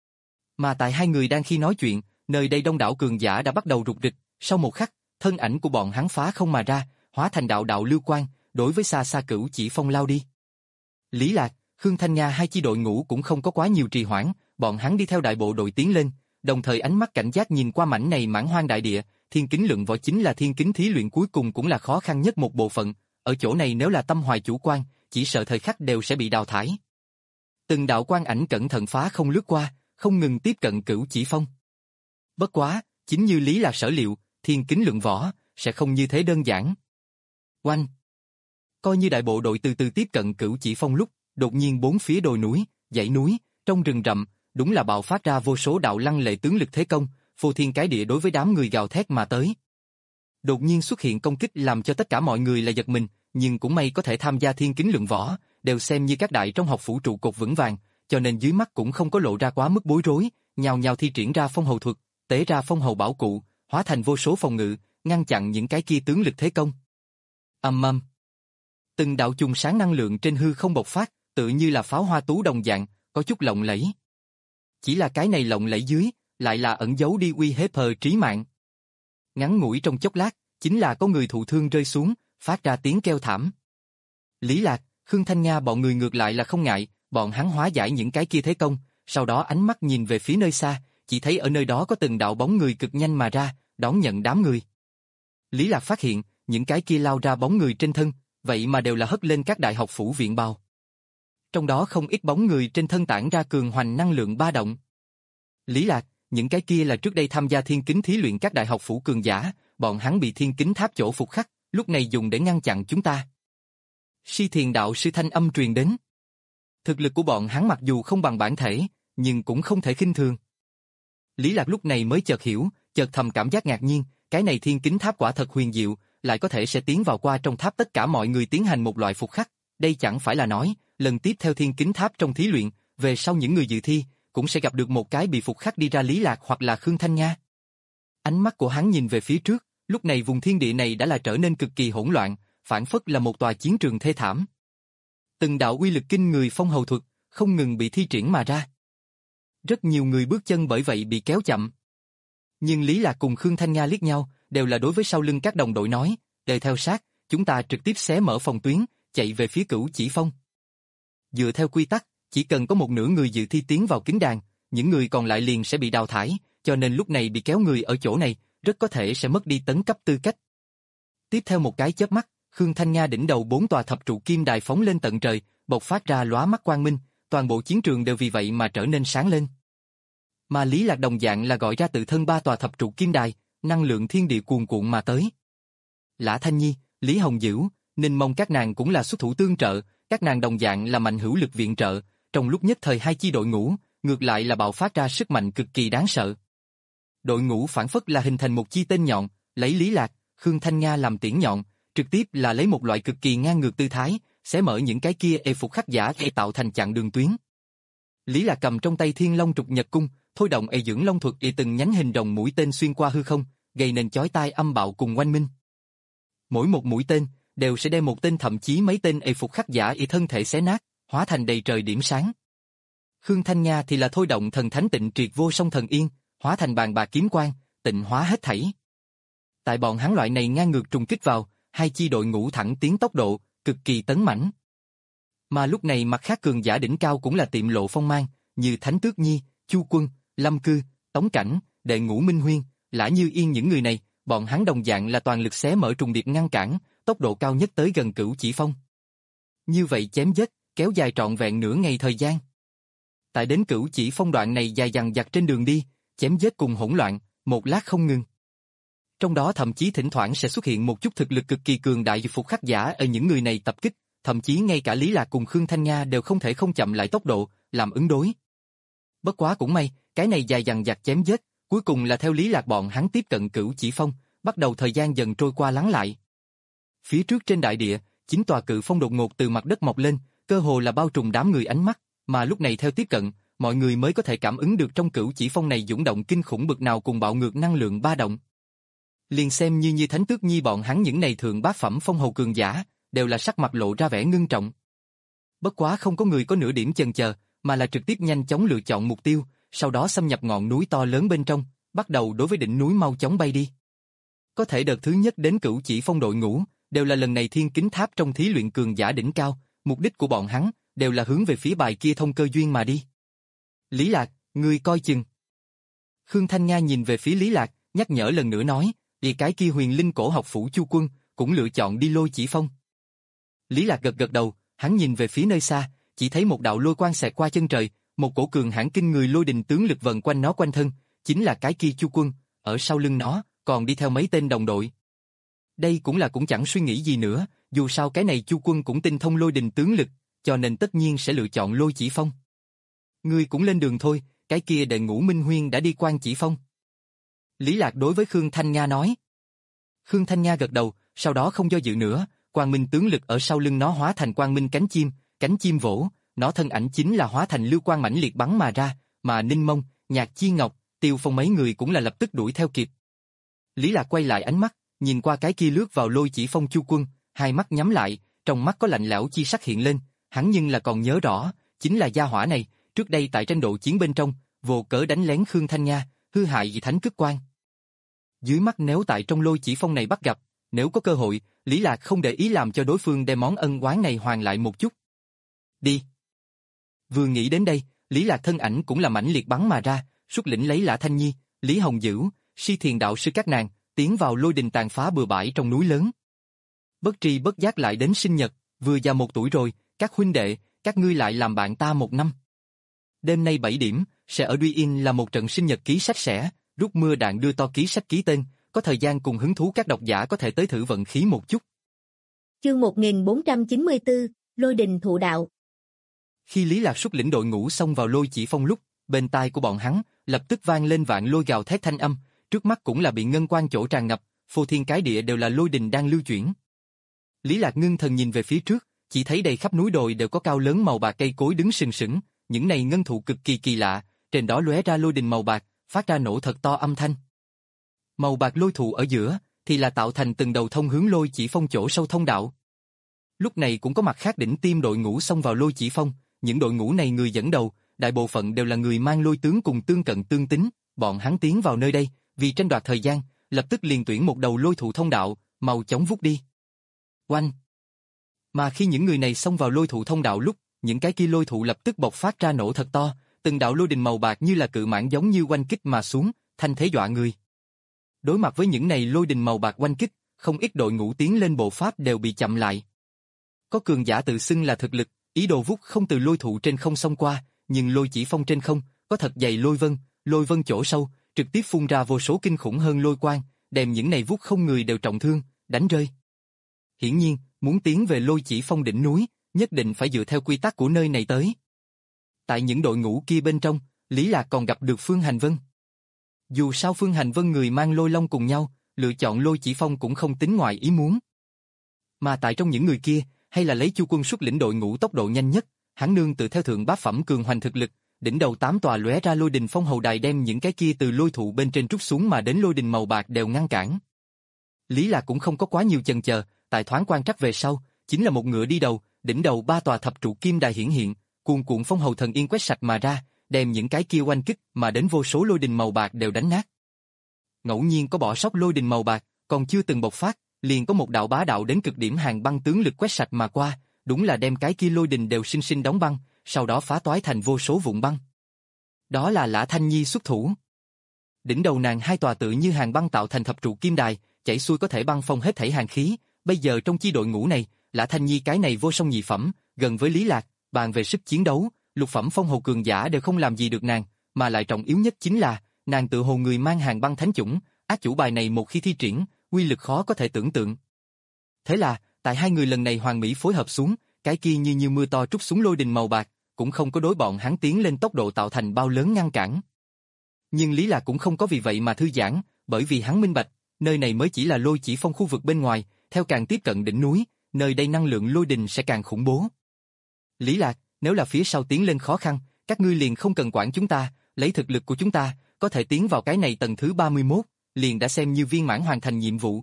Mà tại hai người đang khi nói chuyện, nơi đây đông đảo cường giả đã bắt đầu rục rịch, sau một khắc, thân ảnh của bọn hắn phá không mà ra, hóa thành đạo đạo lưu quang, đối với xa xa cửu chỉ phong lao đi. Lý Lạc, Khương Thanh Nha hai chi đội ngũ cũng không có quá nhiều trì hoãn, bọn hắn đi theo đại bộ đội tiến lên, đồng thời ánh mắt cảnh giác nhìn qua mảnh này mãn hoang đại địa, thiên kính lượng võ chính là thiên kính thí luyện cuối cùng cũng là khó khăn nhất một bộ phận, ở chỗ này nếu là tâm hoài chủ quan, chỉ sợ thời khắc đều sẽ bị đào thải. Từng đạo quang ảnh cẩn thận phá không lướt qua, không ngừng tiếp cận cửu chỉ phong. Bất quá, chính như Lý Lạc sở liệu, thiên kính lượng võ sẽ không như thế đơn giản. Oanh! Coi như đại bộ đội từ từ tiếp cận cửu chỉ phong lúc, đột nhiên bốn phía đồi núi, dãy núi, trong rừng rậm, đúng là bạo phát ra vô số đạo lăng lệ tướng lực thế công, phô thiên cái địa đối với đám người gào thét mà tới. Đột nhiên xuất hiện công kích làm cho tất cả mọi người là giật mình, nhưng cũng may có thể tham gia thiên kính lượng võ, đều xem như các đại trong học phủ trụ cột vững vàng, cho nên dưới mắt cũng không có lộ ra quá mức bối rối, nhào nhào thi triển ra phong hầu thuật, tế ra phong hầu bảo cụ, hóa thành vô số phòng ngự, ngăn chặn những cái kia tướng lực thế công. Ầm ầm. Từng đạo chùm sáng năng lượng trên hư không bộc phát, tự như là pháo hoa tú đồng dạng, có chút lộng lẫy. Chỉ là cái này lộng lẫy dưới, lại là ẩn giấu đi uy hiếp hờ trí mạng. Ngắn ngủi trong chốc lát, chính là có người thụ thương rơi xuống, phát ra tiếng kêu thảm. Lý Lạc, Khương Thanh Nga bọn người ngược lại là không ngại, bọn hắn hóa giải những cái kia thế công, sau đó ánh mắt nhìn về phía nơi xa, chỉ thấy ở nơi đó có từng đạo bóng người cực nhanh mà ra, đón nhận đám người. Lý Lạc phát hiện, những cái kia lao ra bóng người trên thân, vậy mà đều là hất lên các đại học phủ viện bào. Trong đó không ít bóng người trên thân tản ra cường hoành năng lượng ba động. Lý Lạc, những cái kia là trước đây tham gia thiên kính thí luyện các đại học phủ cường giả, bọn hắn bị thiên kính tháp chỗ phục khắc, lúc này dùng để ngăn chặn chúng ta. Si Thiền đạo sư thanh âm truyền đến. Thực lực của bọn hắn mặc dù không bằng bản thể, nhưng cũng không thể khinh thường. Lý Lạc lúc này mới chợt hiểu, chợt thầm cảm giác ngạc nhiên, cái này thiên kính tháp quả thật huyền diệu, lại có thể sẽ tiến vào qua trong tháp tất cả mọi người tiến hành một loại phục khắc, đây chẳng phải là nói, lần tiếp theo thiên kính tháp trong thí luyện, về sau những người dự thi, cũng sẽ gặp được một cái bị phục khắc đi ra Lý Lạc hoặc là Khương Thanh Nga. Ánh mắt của hắn nhìn về phía trước, lúc này vùng thiên địa này đã là trở nên cực kỳ hỗn loạn, phản phất là một tòa chiến trường thê thảm. Từng đạo uy lực kinh người phong hầu thuật, không ngừng bị thi triển mà ra. Rất nhiều người bước chân bởi vậy bị kéo chậm. Nhưng Lý Lạc cùng Khương Thanh Nga liếc nhau, đều là đối với sau lưng các đồng đội nói, đời theo sát, chúng ta trực tiếp xé mở phòng tuyến, chạy về phía Cửu Chỉ Phong. Dựa theo quy tắc, chỉ cần có một nửa người dự thi tiến vào kính đàn, những người còn lại liền sẽ bị đào thải, cho nên lúc này bị kéo người ở chỗ này, rất có thể sẽ mất đi tấn cấp tư cách. Tiếp theo một cái chớp mắt, Khương Thanh Nga đỉnh đầu bốn tòa thập trụ kim đài phóng lên tận trời, bộc phát ra lóa mắt quang minh, toàn bộ chiến trường đều vì vậy mà trở nên sáng lên. Mà Lý Lạc đồng dạng là gọi ra tự thân ba tòa thập trụ kim đài, năng lượng thiên địa cuồn cuộn mà tới. Lã Thanh Nhi, Lý Hồng Dữ, Ninh Mông các nàng cũng là xuất thủ tương trợ, các nàng đồng dạng là mạnh hữu lực viện trợ, trong lúc nhất thời hai chi đội ngũ, ngược lại là bạo phát ra sức mạnh cực kỳ đáng sợ. Đội ngũ phản phất là hình thành một chi tên nhọn, lấy Lý Lạc, Khương Thanh Nga làm tiễn nhọn, trực tiếp là lấy một loại cực kỳ ngang ngược tư thái, xé mở những cái kia e phục khắc giả để tạo thành chặn đường tuyến. Lý Lạc cầm trong tay Thiên Long Trục Nhật Cung, thôi động e dưỡng long thuật y từng nhánh hình rồng mũi tên xuyên qua hư không, gây nên chói tai âm bạo cùng oanh minh. Mỗi một mũi tên đều sẽ đem một tên thậm chí mấy tên e phục khắc giả y thân thể xé nát, hóa thành đầy trời điểm sáng. Khương Thanh Nga thì là thôi động thần thánh tịnh triệt vô song thần yên, hóa thành bàn bạc kiếm quang, tịnh hóa hết thảy. Tại bọn hắn loại này ngang ngược trùng kích vào, hai chi đội ngũ thẳng tiến tốc độ, cực kỳ tấn mãnh. Mà lúc này mặt khác cường giả đỉnh cao cũng là tiệm lộ phong mang, như Thánh Tước Nhi, Chu Quân, Lâm Cư, Tống Cảnh, Đệ Ngũ Minh Huyên, Lã Như Yên những người này, bọn hắn đồng dạng là toàn lực xé mở trùng điệp ngăn cản, tốc độ cao nhất tới gần Cửu Chỉ Phong. Như vậy chém giết, kéo dài trọn vẹn nửa ngày thời gian. Tại đến Cửu Chỉ Phong đoạn này dài dằng dặc trên đường đi, chém giết cùng hỗn loạn, một lát không ngừng. Trong đó thậm chí thỉnh thoảng sẽ xuất hiện một chút thực lực cực kỳ cường đại phục khắc giả ở những người này tập kích, thậm chí ngay cả Lý Lạc cùng Khương Thanh Nga đều không thể không chậm lại tốc độ, làm ứng đối. Bất quá cũng may, cái này dài dằng dặc chém giết, cuối cùng là theo Lý Lạc bọn hắn tiếp cận Cửu Chỉ Phong, bắt đầu thời gian dần trôi qua lắng lại. Phía trước trên đại địa, chín tòa cự phong đột ngột từ mặt đất mọc lên, cơ hồ là bao trùm đám người ánh mắt, mà lúc này theo tiếp cận, mọi người mới có thể cảm ứng được trong Cửu Chỉ Phong này dũng động kinh khủng bực nào cùng bạo ngược năng lượng ba động. Liền xem như như Thánh Tước Nhi bọn hắn những này thượng bát phẩm phong hầu cường giả, đều là sắc mặt lộ ra vẻ ngưng trọng. Bất quá không có người có nửa điểm chần chờ, mà là trực tiếp nhanh chóng lựa chọn mục tiêu, sau đó xâm nhập ngọn núi to lớn bên trong, bắt đầu đối với đỉnh núi mau chóng bay đi. Có thể đợt thứ nhất đến Cửu Chỉ Phong đội ngũ, đều là lần này thiên kính tháp trong thí luyện cường giả đỉnh cao, mục đích của bọn hắn, đều là hướng về phía bài kia thông cơ duyên mà đi. Lý Lạc, ngươi coi chừng. Khương Thanh Nga nhìn về phía Lý Lạc, nhắc nhở lần nữa nói, vì cái kia huyền linh cổ học phủ Chu Quân, cũng lựa chọn đi Lôi Chỉ Phong. Lý Lạc gật gật đầu, hắn nhìn về phía nơi xa, chỉ thấy một đạo lôi quang xẹt qua chân trời, một cổ cường hãn kinh người lôi đình tướng lực vần quanh nó quanh thân, chính là cái kia Chu Quân, ở sau lưng nó, còn đi theo mấy tên đồng đội. Đây cũng là cũng chẳng suy nghĩ gì nữa, dù sao cái này Chu Quân cũng tinh thông lôi đình tướng lực, cho nên tất nhiên sẽ lựa chọn Lôi Chỉ Phong. Ngươi cũng lên đường thôi, cái kia Đệ Ngũ Minh Huyên đã đi Quan Chỉ Phong. Lý Lạc đối với Khương Thanh Nga nói. Khương Thanh Nga gật đầu, sau đó không do dự nữa, quang minh tướng lực ở sau lưng nó hóa thành quang minh cánh chim, cánh chim vỗ, nó thân ảnh chính là hóa thành lưu quang mãnh liệt bắn mà ra, mà Ninh Mông, Nhạc Chi Ngọc, Tiêu Phong mấy người cũng là lập tức đuổi theo kịp. Lý Lạc quay lại ánh mắt, nhìn qua cái kia lướt vào Lôi Chỉ Phong Chu Quân, hai mắt nhắm lại, trong mắt có lạnh lẽo chi sắc hiện lên, hắn nhưng là còn nhớ rõ, chính là gia hỏa này, trước đây tại tranh độ chiến bên trong, vô cớ đánh lén Khương Thanh Nga, hư hại vì thánh cức quan. Dưới mắt nếu tại trong Lôi Chỉ Phong này bắt gặp, nếu có cơ hội, Lý Lạc không để ý làm cho đối phương đem món ân oán này hoàn lại một chút. Đi. Vừa nghĩ đến đây, Lý Lạc thân ảnh cũng là mãnh liệt bắn mà ra, xuất lĩnh lấy Lã Thanh Nhi, Lý Hồng Dữ, Si Thiền đạo sư các nàng, tiến vào lôi đình tàn phá bừa bãi trong núi lớn. Bất tri bất giác lại đến sinh nhật, vừa già một tuổi rồi, các huynh đệ, các ngươi lại làm bạn ta một năm. Đêm nay bảy điểm, sẽ ở Duy In là một trận sinh nhật ký sách sẽ, rút mưa đạn đưa to ký sách ký tên, có thời gian cùng hứng thú các độc giả có thể tới thử vận khí một chút. Chương một nghìn bốn trăm chín mươi tư, Lôi đình thụ đạo. Khi Lý Lạc xuất lĩnh đội ngũ xông vào lôi chỉ phong lúc, bên tai của bọn hắn lập tức vang lên vạn lôi gào thét thanh âm, trước mắt cũng là bị ngân quang chỗ tràn ngập, phô thiên cái địa đều là lôi đình đang lưu chuyển. Lý Lạc ngưng thần nhìn về phía trước, chỉ thấy đầy khắp núi đồi đều có cao lớn màu bạc cây cối đứng sừng sững, những này ngân thụ cực kỳ kỳ lạ, trên đó lóe ra lôi đình màu bạc, phát ra nổ thật to âm thanh. Màu bạc lôi thụ ở giữa thì là tạo thành từng đầu thông hướng lôi chỉ phong chỗ sâu thông đạo. Lúc này cũng có mặt khác đỉnh tiêm đội ngũ xông vào lôi chỉ phong, những đội ngũ này người dẫn đầu, đại bộ phận đều là người mang lôi tướng cùng tương cận tương tính, bọn hắn tiến vào nơi đây, vì tranh đoạt thời gian, lập tức liền tuyển một đầu lôi thụ thông đạo, mau chóng vút đi. Oanh! Mà khi những người này xông vào lôi thụ thông đạo lúc, những cái kia lôi thụ lập tức bộc phát ra nổ thật to, từng đạo lôi đình màu bạc như là cự mãng giống như oanh kích mà xuống, thanh thế dọa người. Đối mặt với những này lôi đình màu bạc oanh kích, không ít đội ngũ tiến lên bộ pháp đều bị chậm lại. Có cường giả tự xưng là thực lực, ý đồ vút không từ lôi thụ trên không xông qua, nhưng lôi chỉ phong trên không, có thật dày lôi vân, lôi vân chỗ sâu, trực tiếp phun ra vô số kinh khủng hơn lôi quang, đem những này vút không người đều trọng thương, đánh rơi. Hiển nhiên, muốn tiến về lôi chỉ phong đỉnh núi, nhất định phải dựa theo quy tắc của nơi này tới. Tại những đội ngũ kia bên trong, Lý Lạc còn gặp được Phương Hành Vân. Dù sao Phương Hành Vân người mang lôi long cùng nhau, lựa chọn lôi chỉ phong cũng không tính ngoài ý muốn. Mà tại trong những người kia, hay là lấy Chu Quân xuất lĩnh đội ngũ tốc độ nhanh nhất, hắn nương tự theo thượng bát phẩm cường hoành thực lực, đỉnh đầu tám tòa lóe ra lôi đình phong hầu đài đem những cái kia từ lôi thụ bên trên trút xuống mà đến lôi đình màu bạc đều ngăn cản. Lý Lạc cũng không có quá nhiều chần chờ, tại thoáng quan trắc về sau, chính là một ngựa đi đầu, đỉnh đầu ba tòa thập trụ kim đài hiển hiện, cuồn cuộn phong hầu thần yên quét sạch mà ra, đem những cái kia oanh kích mà đến vô số lôi đình màu bạc đều đánh nát. Ngẫu nhiên có bỏ sót lôi đình màu bạc, còn chưa từng bộc phát, liền có một đạo bá đạo đến cực điểm hàng băng tướng lực quét sạch mà qua, đúng là đem cái kia lôi đình đều sinh sinh đóng băng, sau đó phá toái thành vô số vụn băng. Đó là Lã Thanh Nhi xuất thủ. Đỉnh đầu nàng hai tòa tự như hàng băng tạo thành thập trụ kim đài, chảy xuôi có thể băng phong hết thảy hàng khí, bây giờ trong chi đội ngũ này, Lã Thanh Nhi cái này vô song nhị phẩm, gần với Lý Lạc, bàn về sức chiến đấu, lục phẩm phong hầu cường giả đều không làm gì được nàng, mà lại trọng yếu nhất chính là, nàng tự hồ người mang hàng băng thánh chủng, ác chủ bài này một khi thi triển, uy lực khó có thể tưởng tượng. Thế là, tại hai người lần này hoàn mỹ phối hợp xuống, cái kia như như mưa to trút xuống lôi đình màu bạc, cũng không có đối bọn hắn tiến lên tốc độ tạo thành bao lớn ngăn cản. Nhưng Lý Lạc cũng không có vì vậy mà thư giãn, bởi vì hắn minh bạch, nơi này mới chỉ là lôi chỉ phong khu vực bên ngoài, theo càng tiếp cận đỉnh núi, nơi đây năng lượng lôi đình sẽ càng khủng bố. Lý Lạc, nếu là phía sau tiến lên khó khăn, các ngươi liền không cần quản chúng ta, lấy thực lực của chúng ta, có thể tiến vào cái này tầng thứ ba mươi mốt, liền đã xem như viên mãn hoàn thành nhiệm vụ.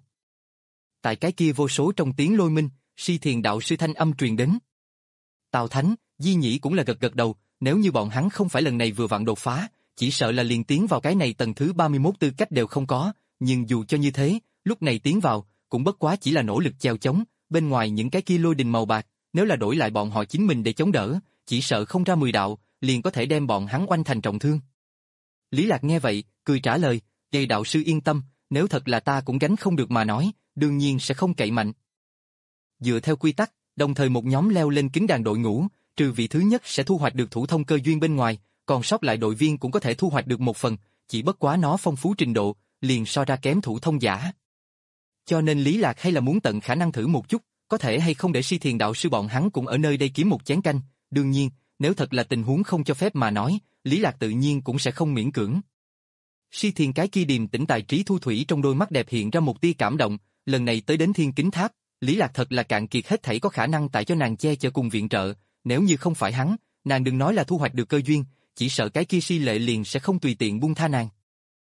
Tại cái kia vô số trong tiếng lôi minh, Si Thiền đạo sư thanh âm truyền đến. Tào Thánh, Di Nhĩ cũng là gật gật đầu, nếu như bọn hắn không phải lần này vừa vặn đột phá, chỉ sợ là liền tiến vào cái này tầng thứ ba mươi mốt tư cách đều không có, nhưng dù cho như thế, lúc này tiến vào, cũng bất quá chỉ là nỗ lực chèo chống, bên ngoài những cái kia lôi đình màu bạc, nếu là đổi lại bọn họ chính mình để chống đỡ, chỉ sợ không ra mười đạo, liền có thể đem bọn hắn oanh thành trọng thương. Lý Lạc nghe vậy, cười trả lời, "Vậy đạo sư yên tâm, nếu thật là ta cũng gánh không được mà nói, đương nhiên sẽ không cậy mạnh." Dựa theo quy tắc, đồng thời một nhóm leo lên kính đàn đội ngũ, trừ vị thứ nhất sẽ thu hoạch được thủ thông cơ duyên bên ngoài, còn sót lại đội viên cũng có thể thu hoạch được một phần, chỉ bất quá nó phong phú trình độ, liền so ra kém thủ thông giả. Cho nên Lý Lạc hay là muốn tận khả năng thử một chút, có thể hay không để Si Thiền đạo sư bọn hắn cũng ở nơi đây kiếm một chén canh, đương nhiên, nếu thật là tình huống không cho phép mà nói, Lý Lạc tự nhiên cũng sẽ không miễn cưỡng. Si Thiền cái kia điềm tĩnh tài trí thu thủy trong đôi mắt đẹp hiện ra một tia cảm động, lần này tới đến Thiên Kính Tháp, Lý Lạc thật là cạn kiệt hết thảy có khả năng tại cho nàng che chở cùng viện trợ, nếu như không phải hắn, nàng đừng nói là thu hoạch được cơ duyên, chỉ sợ cái kia Si Lệ liền sẽ không tùy tiện buông tha nàng.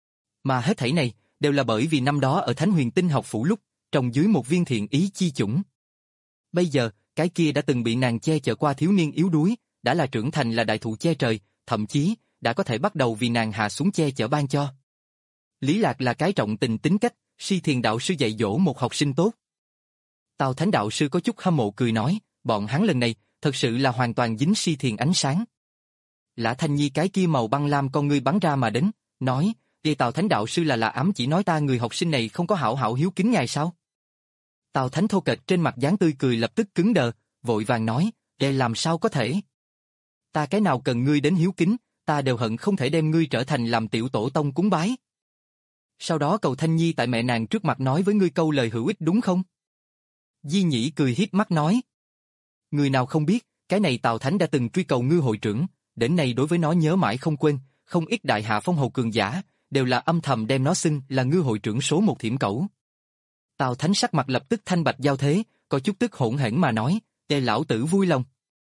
Mà hết thảy này, đều là bởi vì năm đó ở Thánh Huyền Tinh học phủ lúc, trồng dưới một viên thiện ý chi chủng. Bây giờ, cái kia đã từng bị nàng che chở qua thiếu niên yếu đuối, đã là trưởng thành là đại thụ che trời, thậm chí, đã có thể bắt đầu vì nàng hạ xuống che chở ban cho. Lý Lạc là cái trọng tình tính cách, Si Thiền đạo sư dạy dỗ một học sinh tốt. Tào Thánh đạo sư có chút hâm mộ cười nói, bọn hắn lần này, thật sự là hoàn toàn dính Si Thiền ánh sáng. Lã Thanh Nhi cái kia màu băng lam con ngươi bắn ra mà đến, nói, vậy Tào Thánh đạo sư là là ám chỉ nói ta người học sinh này không có hảo hảo hiếu kính ngài sao? Tào Thánh thô kệch trên mặt dáng tươi cười lập tức cứng đờ, vội vàng nói, vậy làm sao có thể? Ta cái nào cần ngươi đến hiếu kính, ta đều hận không thể đem ngươi trở thành làm tiểu tổ tông cúng bái. Sau đó cầu Thanh Nhi tại mẹ nàng trước mặt nói với ngươi câu lời hữu ích đúng không? Di Nhĩ cười hiếp mắt nói. Người nào không biết, cái này Tào Thánh đã từng truy cầu ngư hội trưởng, đến nay đối với nó nhớ mãi không quên, không ít đại hạ phong hầu cường giả, đều là âm thầm đem nó xưng là ngư hội trưởng số một thiểm cẩu. Tào Thánh sắc mặt lập tức thanh bạch giao thế, có chút tức hỗn hển mà nói, "Ê lão tử vui lòng."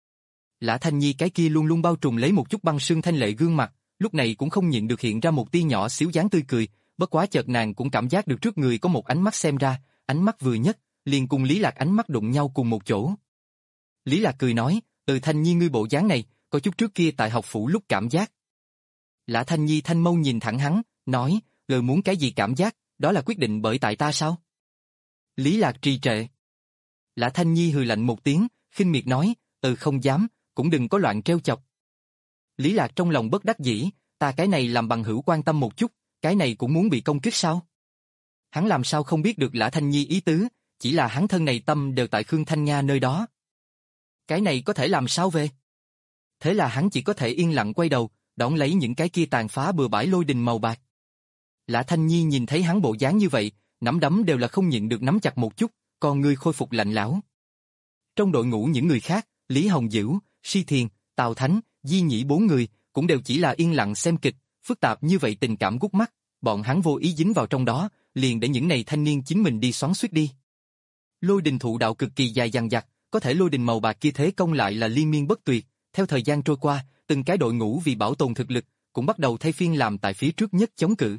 Lã Thanh Nhi cái kia luôn luôn bao trùm lấy một chút băng sương thanh lệ gương mặt, lúc này cũng không nhịn được hiện ra một tia nhỏ xíu dáng tươi cười, bất quá chợt nàng cũng cảm giác được trước người có một ánh mắt xem ra, ánh mắt vừa nhất, liền cùng Lý Lạc ánh mắt đụng nhau cùng một chỗ. Lý Lạc cười nói, "Ừ Thanh Nhi ngươi bộ dáng này, có chút trước kia tại học phủ lúc cảm giác." Lã Thanh Nhi thanh mâu nhìn thẳng hắn, nói, "Ngươi muốn cái gì cảm giác, đó là quyết định bởi tại ta sao?" Lý Lạc trì trệ. Lã Thanh Nhi hừ lạnh một tiếng, khinh miệt nói, "Ừ không dám, cũng đừng có loạn trêu chọc." Lý Lạc trong lòng bất đắc dĩ, ta cái này làm bằng hữu quan tâm một chút, cái này cũng muốn bị công kích sao? Hắn làm sao không biết được Lã Thanh Nhi ý tứ, chỉ là hắn thân này tâm đều tại Khương Thanh Nga nơi đó. Cái này có thể làm sao về? Thế là hắn chỉ có thể yên lặng quay đầu, đón lấy những cái kia tàn phá bừa bãi lôi đình màu bạc. Lã Thanh Nhi nhìn thấy hắn bộ dáng như vậy, nắm đấm đều là không nhịn được nắm chặt một chút, còn người khôi phục lạnh lẽo. Trong đội ngũ những người khác, Lý Hồng Dữ, Si Thiền, Tào Thánh, Di Nhĩ bốn người, cũng đều chỉ là yên lặng xem kịch, phức tạp như vậy tình cảm gút mắt, bọn hắn vô ý dính vào trong đó, liền để những này thanh niên chính mình đi xoắn xuýt đi. Lôi đình thụ đạo cực kỳ dài dằng dặc, có thể lôi đình màu bạc kia thế công lại là liên miên bất tuyệt, theo thời gian trôi qua, từng cái đội ngũ vì bảo tồn thực lực, cũng bắt đầu thay phiên làm tại phía trước nhất chống cự.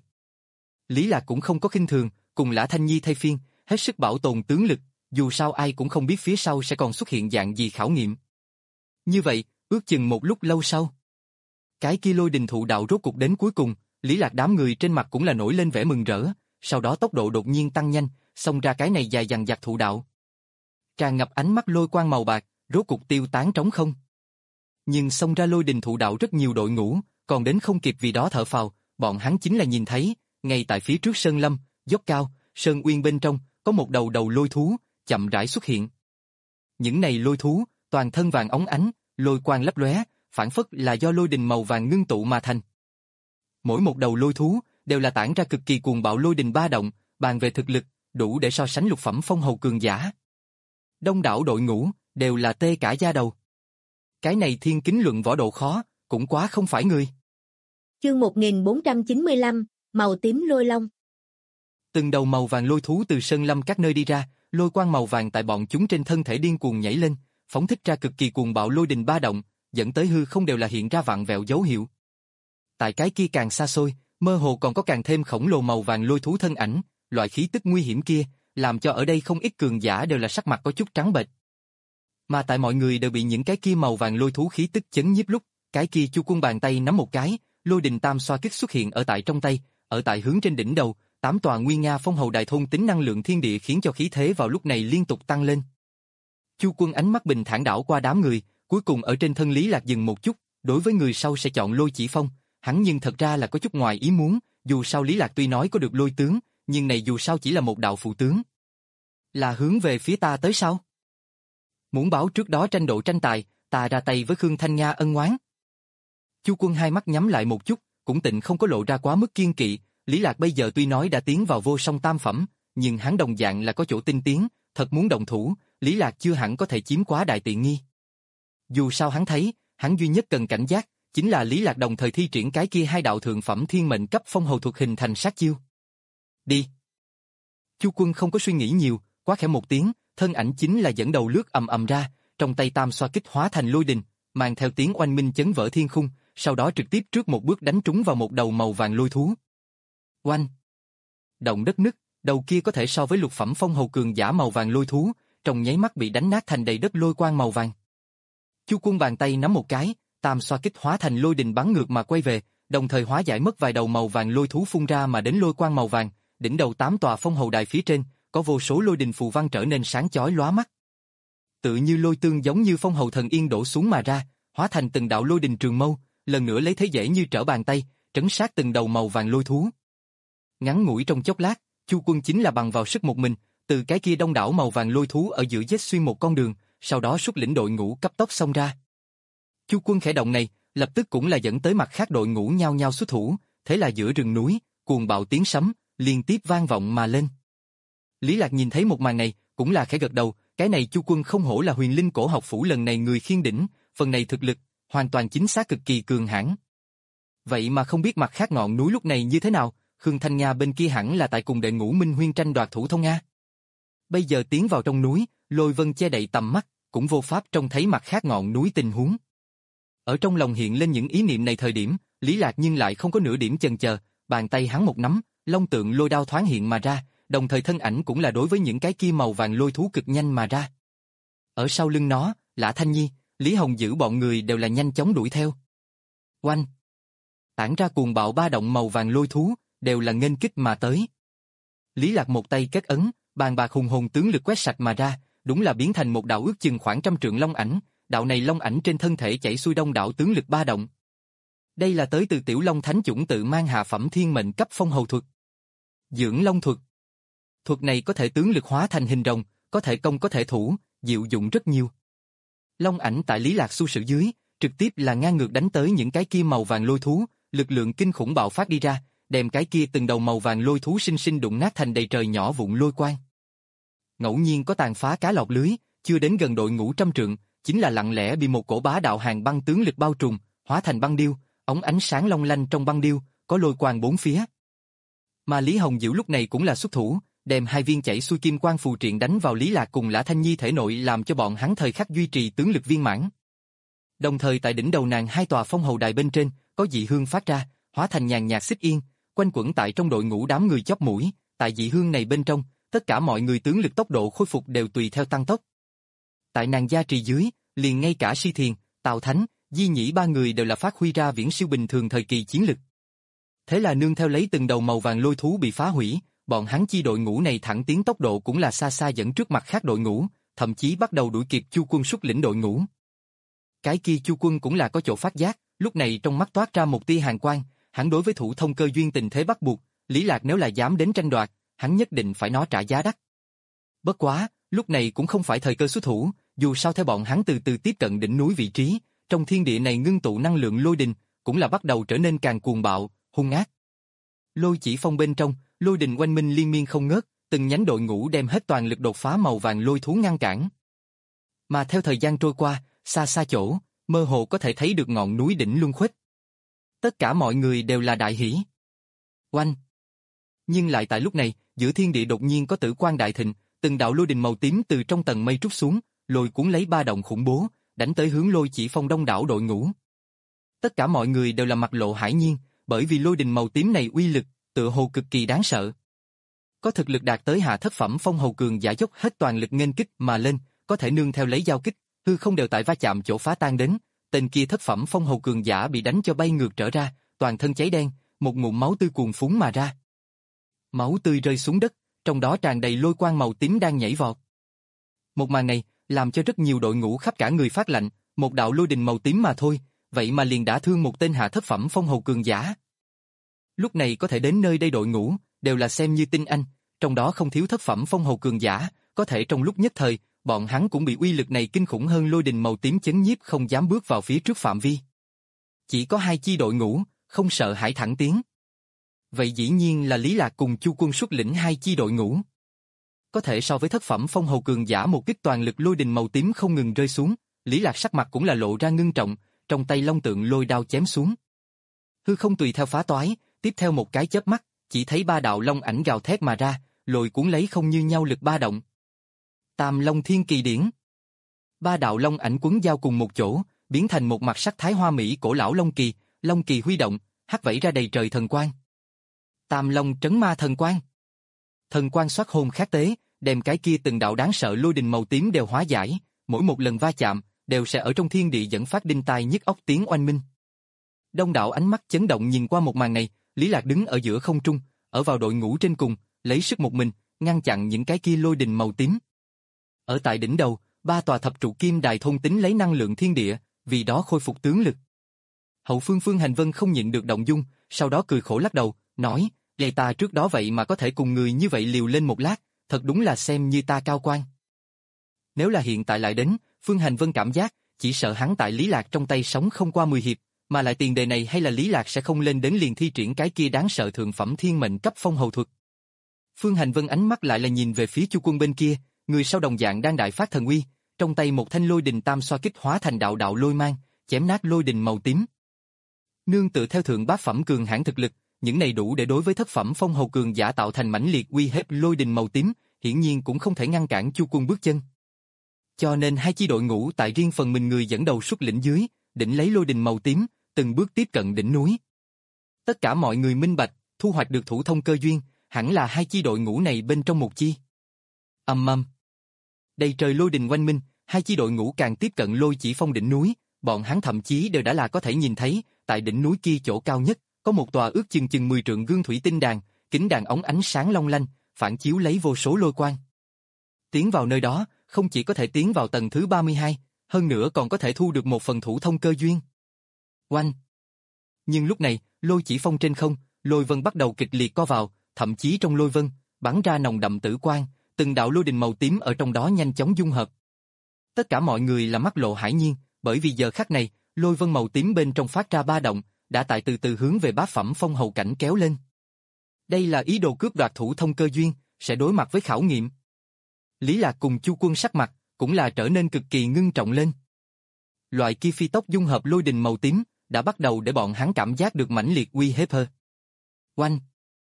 Lý Lạc cũng không có khinh thường, cùng Lã Thanh Nhi thay phiên, hết sức bảo tồn tướng lực, dù sao ai cũng không biết phía sau sẽ còn xuất hiện dạng gì khảo nghiệm. Như vậy, ước chừng một lúc lâu sau, cái kia lôi đình thụ đạo rốt cục đến cuối cùng, Lý Lạc đám người trên mặt cũng là nổi lên vẻ mừng rỡ, sau đó tốc độ đột nhiên tăng nhanh, xông ra cái này dài dằng dặc thụ đạo. Tràn ngập ánh mắt lôi quang màu bạc, rốt cục tiêu tán trống không. Nhưng xông ra lôi đình thụ đạo rất nhiều đội ngũ, còn đến không kịp vì đó thở phào, bọn hắn chính là nhìn thấy, ngay tại phía trước sơn lâm, dốc cao, sơn uyên bên trong, có một đầu đầu lôi thú, chậm rãi xuất hiện. Những này lôi thú, toàn thân vàng óng ánh, lôi quang lấp lóe, phản phất là do lôi đình màu vàng ngưng tụ mà thành. Mỗi một đầu lôi thú đều là tản ra cực kỳ cuồng bạo lôi đình ba động, bàn về thực lực, đủ để so sánh lục phẩm phong hầu cường giả. Đông đảo đội ngũ đều là tê cả da đầu. Cái này thiên kính luận võ độ khó, cũng quá không phải người. Chương một nghìn bốn trăm chín mươi lăm, màu tím lôi long. Từng đầu màu vàng lôi thú từ sơn lâm các nơi đi ra, lôi quang màu vàng tại bọn chúng trên thân thể điên cuồng nhảy lên, phóng thích ra cực kỳ cuồng bạo lôi đình ba động, dẫn tới hư không đều là hiện ra vạn vẹo dấu hiệu. Tại cái kia càng xa xôi, mơ hồ còn có càng thêm khổng lồ màu vàng lôi thú thân ảnh, loại khí tức nguy hiểm kia, làm cho ở đây không ít cường giả đều là sắc mặt có chút trắng bệch. Mà tại mọi người đều bị những cái kia màu vàng lôi thú khí tức chấn nhiếp lúc, cái kia Chu Quân bàn tay nắm một cái, lôi đình tam xoa kích xuất hiện ở tại trong tay, ở tại hướng trên đỉnh đầu, tám tòa nguy nga phong hầu đài thôn tính năng lượng thiên địa khiến cho khí thế vào lúc này liên tục tăng lên. Chu Quân ánh mắt bình thản đảo qua đám người, cuối cùng ở trên thân Lý Lạc dừng một chút, đối với người sau sẽ chọn Lôi Chỉ Phong, hắn nhưng thật ra là có chút ngoài ý muốn, dù sao Lý Lạc tuy nói có được lôi tướng, nhưng này dù sao chỉ là một đạo phụ tướng. Là hướng về phía ta tới sao? Muốn báo trước đó tranh độ tranh tài, ta ra tay với Khương Thanh Nga ân oán. Chu Quân hai mắt nhắm lại một chút, cũng tịnh không có lộ ra quá mức kiên kỵ, Lý Lạc bây giờ tuy nói đã tiến vào vô song tam phẩm, nhưng hắn đồng dạng là có chỗ tinh tiến, thật muốn động thủ, Lý Lạc chưa hẳn có thể chiếm quá đại tiện nghi. Dù sao hắn thấy, hắn duy nhất cần cảnh giác, chính là Lý Lạc đồng thời thi triển cái kia hai đạo thượng phẩm thiên mệnh cấp phong hầu thuật hình thành sát chiêu. Đi. Chu Quân không có suy nghĩ nhiều, quá khẽ một tiếng, thân ảnh chính là dẫn đầu lướt ầm ầm ra, trong tay tam xoa kích hóa thành lôi đình, mang theo tiếng oanh minh chấn vỡ thiên khung, sau đó trực tiếp trước một bước đánh trúng vào một đầu màu vàng lôi thú. Oanh! Động đất nứt, đầu kia có thể so với lục phẩm phong hầu cường giả màu vàng lôi thú, trong nháy mắt bị đánh nát thành đầy đất lôi quang màu vàng. Chu Quân bàn tay nắm một cái, tam xoa kích hóa thành lôi đình bắn ngược mà quay về, đồng thời hóa giải mất vài đầu màu vàng lôi thú phun ra mà đến lôi quang màu vàng, đỉnh đầu tám tòa phong hầu đài phía trên, có vô số lôi đình phù văn trở nên sáng chói lóa mắt. Tự như lôi tương giống như phong hầu thần yên đổ xuống mà ra, hóa thành từng đạo lôi đình trường mâu, lần nữa lấy thế dễ như trở bàn tay, trấn sát từng đầu màu vàng lôi thú. Ngắn ngủi trong chốc lát, Chu Quân chính là bằng vào sức một mình, từ cái kia đông đảo màu vàng lôi thú ở giữa giết xuyên một con đường, sau đó xuất lĩnh đội ngũ cấp tốc xông ra. Chu Quân khẽ động này, lập tức cũng là dẫn tới mặt khác đội ngũ nhao nhao xuất thủ, thế là giữa rừng núi, cuồng bạo tiếng sấm liên tiếp vang vọng mà lên. Lý Lạc nhìn thấy một màn này, cũng là khẽ gật đầu, cái này Chu Quân không hổ là huyền linh cổ học phủ lần này người khiên đỉnh, phần này thực lực, hoàn toàn chính xác cực kỳ cường hãn. Vậy mà không biết mặt khác ngọn núi lúc này như thế nào, Khương Thanh Nga bên kia hẳn là tại cùng đệ ngũ Minh Huyên tranh đoạt thủ thông Nga. Bây giờ tiến vào trong núi, Lôi Vân che đậy tầm mắt, cũng vô pháp trông thấy mặt khác ngọn núi tình huống. Ở trong lòng hiện lên những ý niệm này thời điểm, Lý Lạc nhưng lại không có nửa điểm chần chờ, bàn tay hắn một nắm, long tượng lôi đao thoáng hiện mà ra, đồng thời thân ảnh cũng là đối với những cái kia màu vàng lôi thú cực nhanh mà ra. Ở sau lưng nó, Lã Thanh Nhi, Lý Hồng Dữ bọn người đều là nhanh chóng đuổi theo. Oanh! Tản ra cuồng bạo ba động màu vàng lôi thú, đều là nghênh kích mà tới. Lý Lạc một tay kết ấn, bàn bạc hùng hồn tướng lực quét sạch mà ra, đúng là biến thành một đạo ước chừng khoảng trăm trượng long ảnh, đạo này long ảnh trên thân thể chảy xuôi đông đảo tướng lực ba động. Đây là tới từ Tiểu Long Thánh chủng tự mang hạ phẩm thiên mệnh cấp phong hầu thuật. Dưỡng Long thuật. Thuật này có thể tướng lực hóa thành hình rồng, có thể công có thể thủ, diệu dụng rất nhiều. Long ảnh tại Lý Lạc xu sử dưới, trực tiếp là ngang ngược đánh tới những cái kia màu vàng lôi thú, lực lượng kinh khủng bạo phát đi ra, đem cái kia từng đầu màu vàng lôi thú sinh sinh đụng nát thành đầy trời nhỏ vụn lôi quang. Ngẫu nhiên có tàn phá cá lọt lưới, chưa đến gần đội ngũ trăm trượng, chính là lặng lẽ bị một cổ bá đạo hàng băng tướng lực bao trùm, hóa thành băng điêu, ống ánh sáng long lanh trong băng điêu, có lôi quang bốn phía. Mà Lý Hồng Dữ lúc này cũng là xuất thủ, đem hai viên chảy xuôi kim quang phù triện đánh vào Lý Lạc cùng Lã Thanh Nhi thể nội làm cho bọn hắn thời khắc duy trì tướng lực viên mãn. Đồng thời tại đỉnh đầu nàng hai tòa phong hầu đài bên trên, có dị hương phát ra, hóa thành nhàn nhạt xích yên, quanh quẩn tại trong đội ngũ đám người chóp mũi, tại dị hương này bên trong, tất cả mọi người tướng lực tốc độ khôi phục đều tùy theo tăng tốc. Tại nàng gia trì dưới, liền ngay cả Si Thiền, Tào Thánh, Di Nhĩ ba người đều là phát huy ra viễn siêu bình thường thời kỳ chiến lực. Thế là nương theo lấy từng đầu màu vàng lôi thú bị phá hủy, bọn hắn chi đội ngũ này thẳng tiến tốc độ cũng là xa xa dẫn trước mặt khác đội ngũ, thậm chí bắt đầu đuổi kịp Chu Quân xuất lĩnh đội ngũ. Cái kia Chu Quân cũng là có chỗ phát giác, lúc này trong mắt toát ra một tia hàn quang, hắn đối với thủ thông cơ duyên tình thế bắt buộc, Lý Lạc nếu là dám đến tranh đoạt, hắn nhất định phải nó trả giá đắt. Bất quá, lúc này cũng không phải thời cơ xuất thủ, dù sao theo bọn hắn từ từ tiếp cận đỉnh núi vị trí, trong thiên địa này ngưng tụ năng lượng lôi đình, cũng là bắt đầu trở nên càng cuồng bạo, hung ác. Lôi chỉ phong bên trong, lôi đình oanh minh liên miên không ngớt, từng nhánh đội ngũ đem hết toàn lực đột phá màu vàng lôi thú ngăn cản. Mà theo thời gian trôi qua, xa xa chỗ, mơ hồ có thể thấy được ngọn núi đỉnh Luân Khuếch. Tất cả mọi người đều là đại hỉ. Oanh! Nhưng lại tại lúc này, giữa thiên địa đột nhiên có tử quang đại thịnh, từng đạo lôi đình màu tím từ trong tầng mây trút xuống, lôi cuốn lấy ba động khủng bố, đánh tới hướng lôi chỉ phong đông đảo đội ngũ. Tất cả mọi người đều là mặt lộ hãi nhiên, bởi vì lôi đình màu tím này uy lực, tựa hồ cực kỳ đáng sợ. Có thực lực đạt tới hạ thất phẩm phong hầu cường giả dốc hết toàn lực nghênh kích mà lên, có thể nương theo lấy giao kích, hư không đều tại va chạm chỗ phá tan đến, tên kia thất phẩm phong hầu cường giả bị đánh cho bay ngược trở ra, toàn thân cháy đen, một ngụm máu tươi cuồn phún mà ra. Máu tươi rơi xuống đất, trong đó tràn đầy lôi quang màu tím đang nhảy vọt. Một màn này, làm cho rất nhiều đội ngũ khắp cả người phát lạnh, một đạo lôi đình màu tím mà thôi, vậy mà liền đã thương một tên hạ thất phẩm phong hầu cường giả. Lúc này có thể đến nơi đây đội ngũ, đều là xem như tinh anh, trong đó không thiếu thất phẩm phong hầu cường giả, có thể trong lúc nhất thời, bọn hắn cũng bị uy lực này kinh khủng hơn lôi đình màu tím chấn nhiếp không dám bước vào phía trước phạm vi. Chỉ có hai chi đội ngũ, không sợ hãi thẳng tiến. Vậy dĩ nhiên là Lý Lạc cùng Chu Quân xuất lĩnh hai chi đội ngũ. Có thể so với thất phẩm phong hầu cường giả một kích toàn lực lôi đình màu tím không ngừng rơi xuống, Lý Lạc sắc mặt cũng là lộ ra ngưng trọng, trong tay long tượng lôi đao chém xuống. Hư không tùy theo phá toái, tiếp theo một cái chớp mắt, chỉ thấy ba đạo long ảnh gào thét mà ra, lôi cuốn lấy không như nhau lực ba động. Tam Long Thiên Kỳ Điển. Ba đạo long ảnh quấn giao cùng một chỗ, biến thành một mặt sắc thái hoa mỹ cổ lão long kỳ, long kỳ huy động, hắt vẩy ra đầy trời thần quang. Tam Long Trấn Ma Thần Quang. Thần quang xoát hồn khát tế, đem cái kia từng đạo đáng sợ lôi đình màu tím đều hóa giải, mỗi một lần va chạm, đều sẽ ở trong thiên địa dẫn phát đinh tai nhức óc tiếng oanh minh. Đông đảo ánh mắt chấn động nhìn qua một màn này, Lý Lạc đứng ở giữa không trung, ở vào đội ngũ trên cùng, lấy sức một mình, ngăn chặn những cái kia lôi đình màu tím. Ở tại đỉnh đầu, ba tòa thập trụ kim đài thôn tính lấy năng lượng thiên địa, vì đó khôi phục tướng lực. Hậu phương Phương Hành Vân không nhịn được động dung, sau đó cười khổ lắc đầu, nói, vậy ta trước đó vậy mà có thể cùng người như vậy liều lên một lát, thật đúng là xem như ta cao quan. Nếu là hiện tại lại đến, Phương Hành Vân cảm giác, chỉ sợ hắn tại Lý Lạc trong tay sống không qua mười hiệp, mà lại tiền đề này hay là Lý Lạc sẽ không lên đến liền thi triển cái kia đáng sợ thượng phẩm thiên mệnh cấp phong hầu thuật. Phương Hành Vân ánh mắt lại là nhìn về phía Chu Quân bên kia, người sau đồng dạng đang đại phát thần uy, trong tay một thanh lôi đình tam xoa kích hóa thành đạo đạo lôi mang, chém nát lôi đình màu tím. Nương tự theo thượng bát phẩm cường hãn thực lực, những này đủ để đối với thất phẩm phong hầu cường giả tạo thành mãnh liệt uy hiếp lôi đình màu tím, hiển nhiên cũng không thể ngăn cản Chu Quân bước chân. Cho nên hai chi đội ngũ tại riêng phần mình người dẫn đầu xuất lĩnh dưới, đỉnh lấy lôi đình màu tím, từng bước tiếp cận đỉnh núi. Tất cả mọi người minh bạch, thu hoạch được thủ thông cơ duyên, hẳn là hai chi đội ngũ này bên trong một chi. Ầm ầm. Đầy trời lôi đình oanh minh, hai chi đội ngũ càng tiếp cận lôi chỉ phong đỉnh núi, bọn hắn thậm chí đều đã là có thể nhìn thấy, tại đỉnh núi kia chỗ cao nhất, có một tòa ước chừng chừng mười trượng gương thủy tinh đàn, kính đàn ống ánh sáng long lanh, phản chiếu lấy vô số lôi quang. Tiến vào nơi đó, không chỉ có thể tiến vào tầng thứ ba mươi hai, hơn nữa còn có thể thu được một phần thủ thông cơ duyên. Oanh! Nhưng lúc này, lôi chỉ phong trên không, lôi vân bắt đầu kịch liệt co vào, thậm chí trong lôi vân, bắn ra nồng đậm tử quang, từng đạo lôi đình màu tím ở trong đó nhanh chóng dung hợp. Tất cả mọi người là mắt lộ hải nhiên, bởi vì giờ khắc này, lôi vân màu tím bên trong phát ra ba động, đã tại từ từ hướng về bát phẩm phong hầu cảnh kéo lên. Đây là ý đồ cướp đoạt thủ thông cơ duyên, sẽ đối mặt với khảo nghiệm. Lý Lạc cùng Chu Quân sắc mặt, cũng là trở nên cực kỳ ngưng trọng lên. Loại kia phi tốc dung hợp lôi đình màu tím, đã bắt đầu để bọn hắn cảm giác được mãnh liệt uy hiếp hơn. Oanh!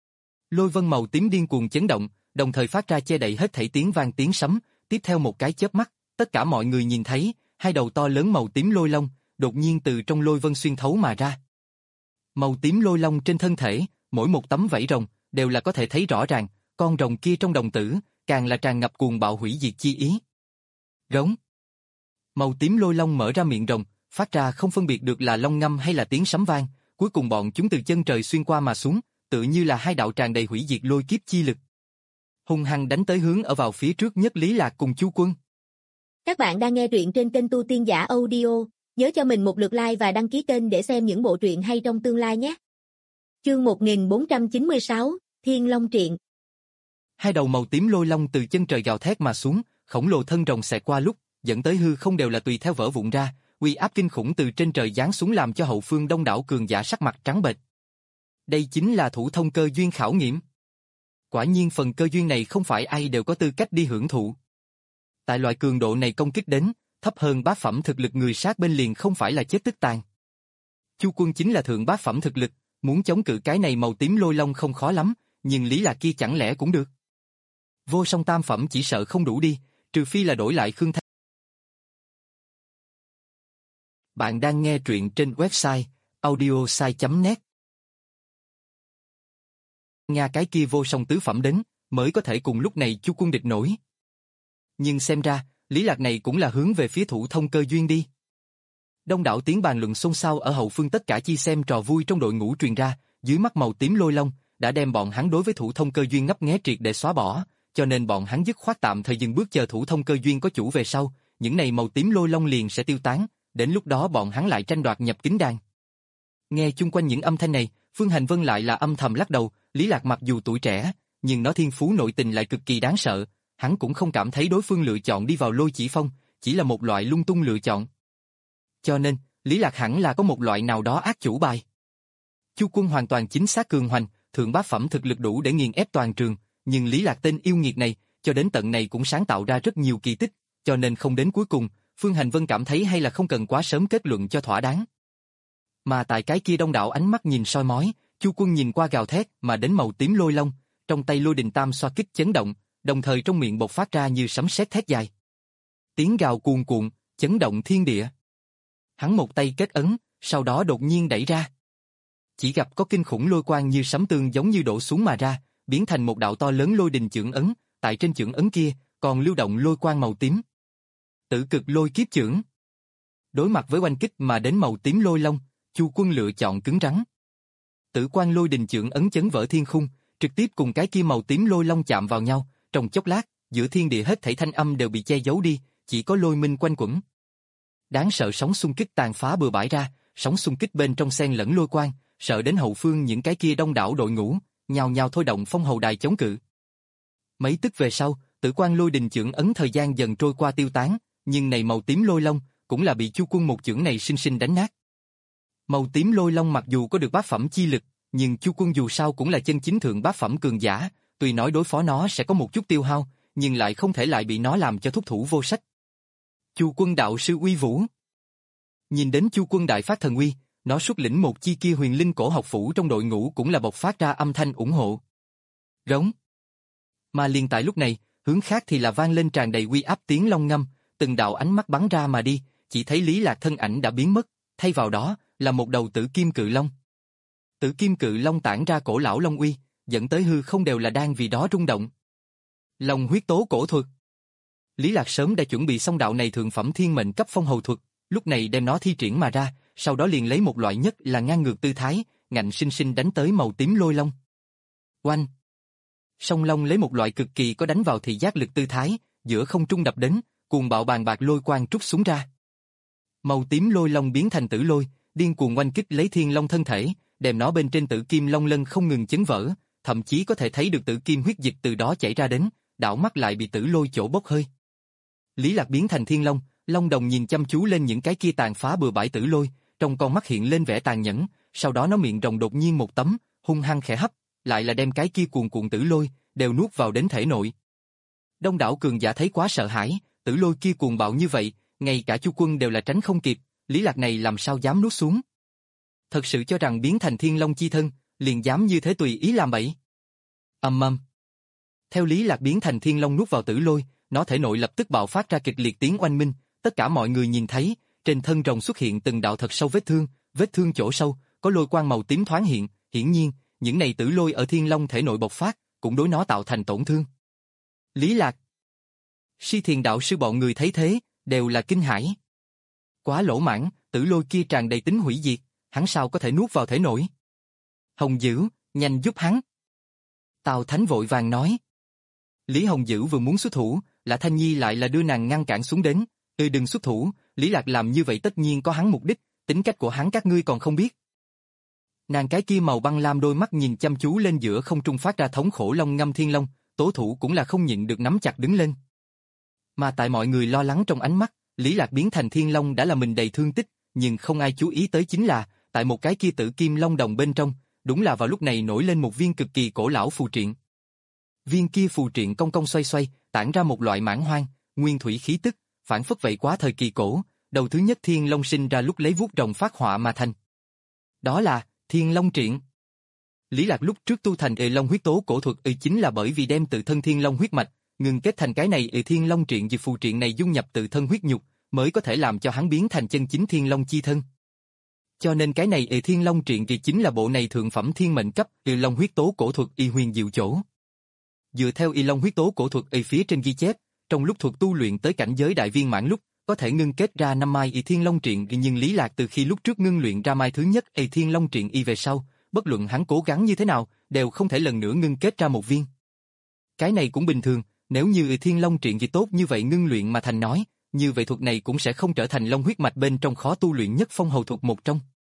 Lôi vân màu tím điên cuồng chấn động, đồng thời phát ra che đậy hết thảy tiếng vang tiếng sấm, tiếp theo một cái chớp mắt, tất cả mọi người nhìn thấy, hai đầu to lớn màu tím lôi long, đột nhiên từ trong lôi vân xuyên thấu mà ra. Màu tím lôi long trên thân thể, mỗi một tấm vảy rồng, đều là có thể thấy rõ ràng, con rồng kia trong đồng tử, càng là tràn ngập cuồng bạo hủy diệt chi ý. Rống. Màu tím lôi long mở ra miệng rồng, phát ra không phân biệt được là long ngâm hay là tiếng sấm vang, cuối cùng bọn chúng từ chân trời xuyên qua mà xuống, tự như là hai đạo tràn đầy hủy diệt lôi kiếp chi lực. Hung hăng đánh tới hướng ở vào phía trước nhất Lý Lạc cùng Chu Quân. Các bạn đang nghe truyện trên kênh Tu Tiên Giả Audio, nhớ cho mình một lượt like và đăng ký kênh để xem những bộ truyện hay trong tương lai nhé. Chương một nghìn bốn trăm chín mươi sáu, Thiên Long Triện. Hai đầu màu tím lôi long từ chân trời gào thét mà xuống, khổng lồ thân rồng xẹt qua lúc, dẫn tới hư không đều là tùy theo vỡ vụn ra, uy áp kinh khủng từ trên trời giáng xuống làm cho hậu phương đông đảo cường giả sắc mặt trắng bệch. Đây chính là thủ thông cơ duyên khảo nghiệm. Quả nhiên phần cơ duyên này không phải ai đều có tư cách đi hưởng thụ. Tại loại cường độ này công kích đến, thấp hơn bát phẩm thực lực người sát bên liền không phải là chết tức tàn. Chu Quân chính là thượng bát phẩm thực lực, muốn chống cự cái này màu tím lôi long không khó lắm, nhưng Lý Lạc kia chẳng lẽ cũng được. Vô song tam phẩm chỉ sợ không đủ đi, trừ phi là đổi lại Khương Thanh. Bạn đang nghe truyện trên website audiosai chấm net. Nga cái kia vô song tứ phẩm đến, mới có thể cùng lúc này Chu Quân địch nổi. Nhưng xem ra, Lý Lạc này cũng là hướng về phía thủ thông cơ duyên đi. Đông đảo tiếng bàn luận xôn xao ở hậu phương, tất cả chi xem trò vui trong đội ngũ truyền ra, dưới mắt màu tím lôi long, đã đem bọn hắn đối với thủ thông cơ duyên ngấp nghé triệt để xóa bỏ, cho nên bọn hắn dứt khoát tạm thời dừng bước chờ thủ thông cơ duyên có chủ về sau, những này màu tím lôi long liền sẽ tiêu tán, đến lúc đó bọn hắn lại tranh đoạt nhập kính đàn. Nghe chung quanh những âm thanh này, Phương Hành Vân lại là âm thầm lắc đầu, Lý Lạc mặc dù tuổi trẻ, nhưng nó thiên phú nội tình lại cực kỳ đáng sợ, hắn cũng không cảm thấy đối phương lựa chọn đi vào lôi chỉ phong, chỉ là một loại lung tung lựa chọn. Cho nên, Lý Lạc hẳn là có một loại nào đó ác chủ bài. Chu Quân hoàn toàn chính xác cường hoành, thượng bát phẩm thực lực đủ để nghiền ép toàn trường, nhưng Lý Lạc tên yêu nghiệt này, cho đến tận này cũng sáng tạo ra rất nhiều kỳ tích, cho nên không đến cuối cùng, Phương Hành Vân cảm thấy hay là không cần quá sớm kết luận cho thỏa đáng. Mà tại cái kia đông đảo ánh mắt nhìn soi mói, Chu Quân nhìn qua gào thét mà đến màu tím lôi long, trong tay lôi đình tam xoa kích chấn động, đồng thời trong miệng bộc phát ra như sấm sét thét dài. Tiếng gào cuồn cuộn, chấn động thiên địa. Hắn một tay kết ấn, sau đó đột nhiên đẩy ra. Chỉ gặp có kinh khủng lôi quang như sấm tương giống như đổ xuống mà ra, biến thành một đạo to lớn lôi đình chưởng ấn, tại trên chưởng ấn kia còn lưu động lôi quang màu tím. Tử cực lôi kiếp chưởng. Đối mặt với oanh kích mà đến màu tím lôi long, Chu Quân lựa chọn cứng rắn. Tử quang lôi đình chưởng ấn chấn vỡ thiên khung, trực tiếp cùng cái kia màu tím lôi long chạm vào nhau, trong chốc lát, giữa thiên địa hết thảy thanh âm đều bị che giấu đi, chỉ có lôi minh quanh quẩn. Đáng sợ sóng xung kích tàn phá bừa bãi ra, sóng xung kích bên trong xen lẫn lôi quang, sợ đến hậu phương những cái kia đông đảo đội ngũ, nhào nhào thôi động phong hầu đài chống cự. Mấy tức về sau, Tử Quang Lôi Đình chưởng ấn thời gian dần trôi qua tiêu tán, nhưng này màu tím lôi long cũng là bị Chu Quân một chưởng này sinh sinh đánh nát. Màu tím lôi long mặc dù có được bát phẩm chi lực, nhưng Chu Quân dù sao cũng là chân chính thượng bát phẩm cường giả, tuy nói đối phó nó sẽ có một chút tiêu hao, nhưng lại không thể lại bị nó làm cho thúc thủ vô sách. Chu Quân đạo sư uy vũ. Nhìn đến Chu Quân đại phát thần uy, nó xuất lĩnh một chi kia huyền linh cổ học phủ trong đội ngũ cũng là bộc phát ra âm thanh ủng hộ. Rống. Mà liền tại lúc này, hướng khác thì là vang lên tràn đầy uy áp tiếng long ngâm, từng đạo ánh mắt bắn ra mà đi, chỉ thấy Lý Lạc thân ảnh đã biến mất, thay vào đó là một đầu tử kim cự long. Tử kim cự long tản ra cổ lão long uy, dẫn tới hư không đều là đang vì đó rung động. Long huyết tố cổ thuật. Lý Lạc sớm đã chuẩn bị xong đạo này thượng phẩm thiên mệnh cấp phong hầu thuật, lúc này đem nó thi triển mà ra, sau đó liền lấy một loại nhất là ngang ngược tư thái, ngạnh sinh sinh đánh tới màu tím lôi long. Oanh! Song long lấy một loại cực kỳ có đánh vào thị giác lực tư thái, giữa không trung đập đến, cuồng bạo bàn bạc lôi quang trút xuống ra. Màu tím lôi long biến thành tử lôi, điên cuồng oanh kích lấy thiên long thân thể, đem nó bên trên tử kim long lân không ngừng chấn vỡ, thậm chí có thể thấy được tử kim huyết dịch từ đó chảy ra đến, đảo mắt lại bị tử lôi chỗ bốc hơi. Lý Lạc biến thành thiên long, long đồng nhìn chăm chú lên những cái kia tàn phá bừa bãi tử lôi, trong con mắt hiện lên vẻ tàn nhẫn, sau đó nó miệng rồng đột nhiên một tấm, hung hăng khẽ hấp, lại là đem cái kia cuồn cuộn tử lôi đều nuốt vào đến thể nội. Đông đảo cường giả thấy quá sợ hãi, tử lôi kia cuồng bạo như vậy, ngay cả Chu Quân đều là tránh không kịp, Lý Lạc này làm sao dám nuốt xuống? Thật sự cho rằng biến thành thiên long chi thân, liền dám như thế tùy ý làm bậy? Ầm ầm. Theo Lý Lạc biến thành thiên long nuốt vào tử lôi, nó thể nội lập tức bạo phát ra kịch liệt tiếng oanh minh, tất cả mọi người nhìn thấy, trên thân rồng xuất hiện từng đạo thật sâu vết thương, vết thương chỗ sâu, có lôi quang màu tím thoáng hiện, hiển nhiên, những này tử lôi ở thiên long thể nội bộc phát, cũng đối nó tạo thành tổn thương. Lý Lạc, Si Thiền đạo sư bọn người thấy thế, đều là kinh hãi. Quá lỗ mãng, tử lôi kia tràn đầy tính hủy diệt, hắn sao có thể nuốt vào thể nội? Hồng Dữ, nhanh giúp hắn. Tào Thánh vội vàng nói. Lý Hồng Dữ vừa muốn xuất thủ, Lã Thanh Nhi lại là đưa nàng ngăn cản xuống đến. Ê đừng xuất thủ, Lý Lạc làm như vậy tất nhiên có hắn mục đích, tính cách của hắn các ngươi còn không biết. Nàng cái kia màu băng lam đôi mắt nhìn chăm chú lên giữa không trung phát ra thống khổ long ngâm thiên long, tố thủ cũng là không nhịn được nắm chặt đứng lên. Mà tại mọi người lo lắng trong ánh mắt, Lý Lạc biến thành thiên long đã là mình đầy thương tích, nhưng không ai chú ý tới chính là, tại một cái kia tử kim long đồng bên trong, đúng là vào lúc này nổi lên một viên cực kỳ cổ lão phù triện. Viên kia phù triện cong cong xoay xoay, tản ra một loại mãn hoang, nguyên thủy khí tức, phản phất vậy quá thời kỳ cổ, đầu thứ nhất thiên long sinh ra lúc lấy vuốt rồng phát họa mà thành. Đó là Thiên Long Triện. Lý Lạc lúc trước tu thành Ê Long huyết tố cổ thuật y chính là bởi vì đem tự thân Thiên Long huyết mạch ngừng kết thành cái này Ê Thiên Long Triện, vì phù triện này dung nhập tự thân huyết nhục, mới có thể làm cho hắn biến thành chân chính Thiên Long chi thân. Cho nên cái này Ê Thiên Long Triện thì chính là bộ này thượng phẩm thiên mệnh cấp Ê Long huyết tố cổ thuật y huyền diệu chỗ. Dựa theo Ê Long huyết tố cổ thuật y phía trên ghi chép, trong lúc thuật tu luyện tới cảnh giới đại viên mãn lúc, có thể ngưng kết ra năm mai Ê Thiên Long Triện, nhưng Lý Lạc từ khi lúc trước ngưng luyện ra mai thứ nhất Ê Thiên Long Triện y về sau, bất luận hắn cố gắng như thế nào, đều không thể lần nữa ngưng kết ra một viên. Cái này cũng bình thường, nếu như Ê Thiên Long Triện gì tốt như vậy ngưng luyện mà thành nói, như vậy thuật này cũng sẽ không trở thành long huyết mạch bên trong khó tu luyện nhất phong hầu thuật một trong.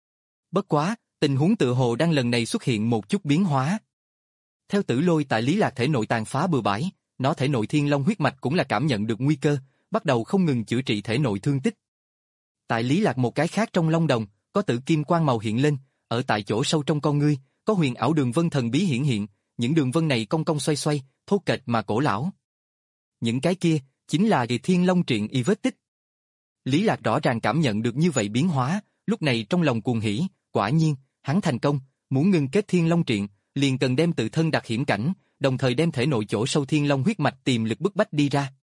Bất quá, tình huống tự hồ đang lần này xuất hiện một chút biến hóa. Theo tử lôi tại Lý Lạc thể nội tàn phá bừa bãi, nó thể nội Thiên Long huyết mạch cũng là cảm nhận được nguy cơ, bắt đầu không ngừng chữa trị thể nội thương tích. Tại Lý Lạc một cái khác trong long đồng, có tử kim quang màu hiện lên, ở tại chỗ sâu trong con ngươi, có huyền ảo đường vân thần bí hiển hiện, những đường vân này cong cong xoay xoay, thô kệch mà cổ lão. Những cái kia chính là Ê Thiên Long Triện y vết tích. Lý Lạc rõ ràng cảm nhận được như vậy biến hóa, lúc này trong lòng cuồng hỉ, quả nhiên, hắn thành công, muốn ngưng kết Thiên Long Triện, liền cần đem tự thân đặt hiểm cảnh, đồng thời đem thể nội chỗ sâu Thiên Long huyết mạch tiềm lực bức bách đi ra.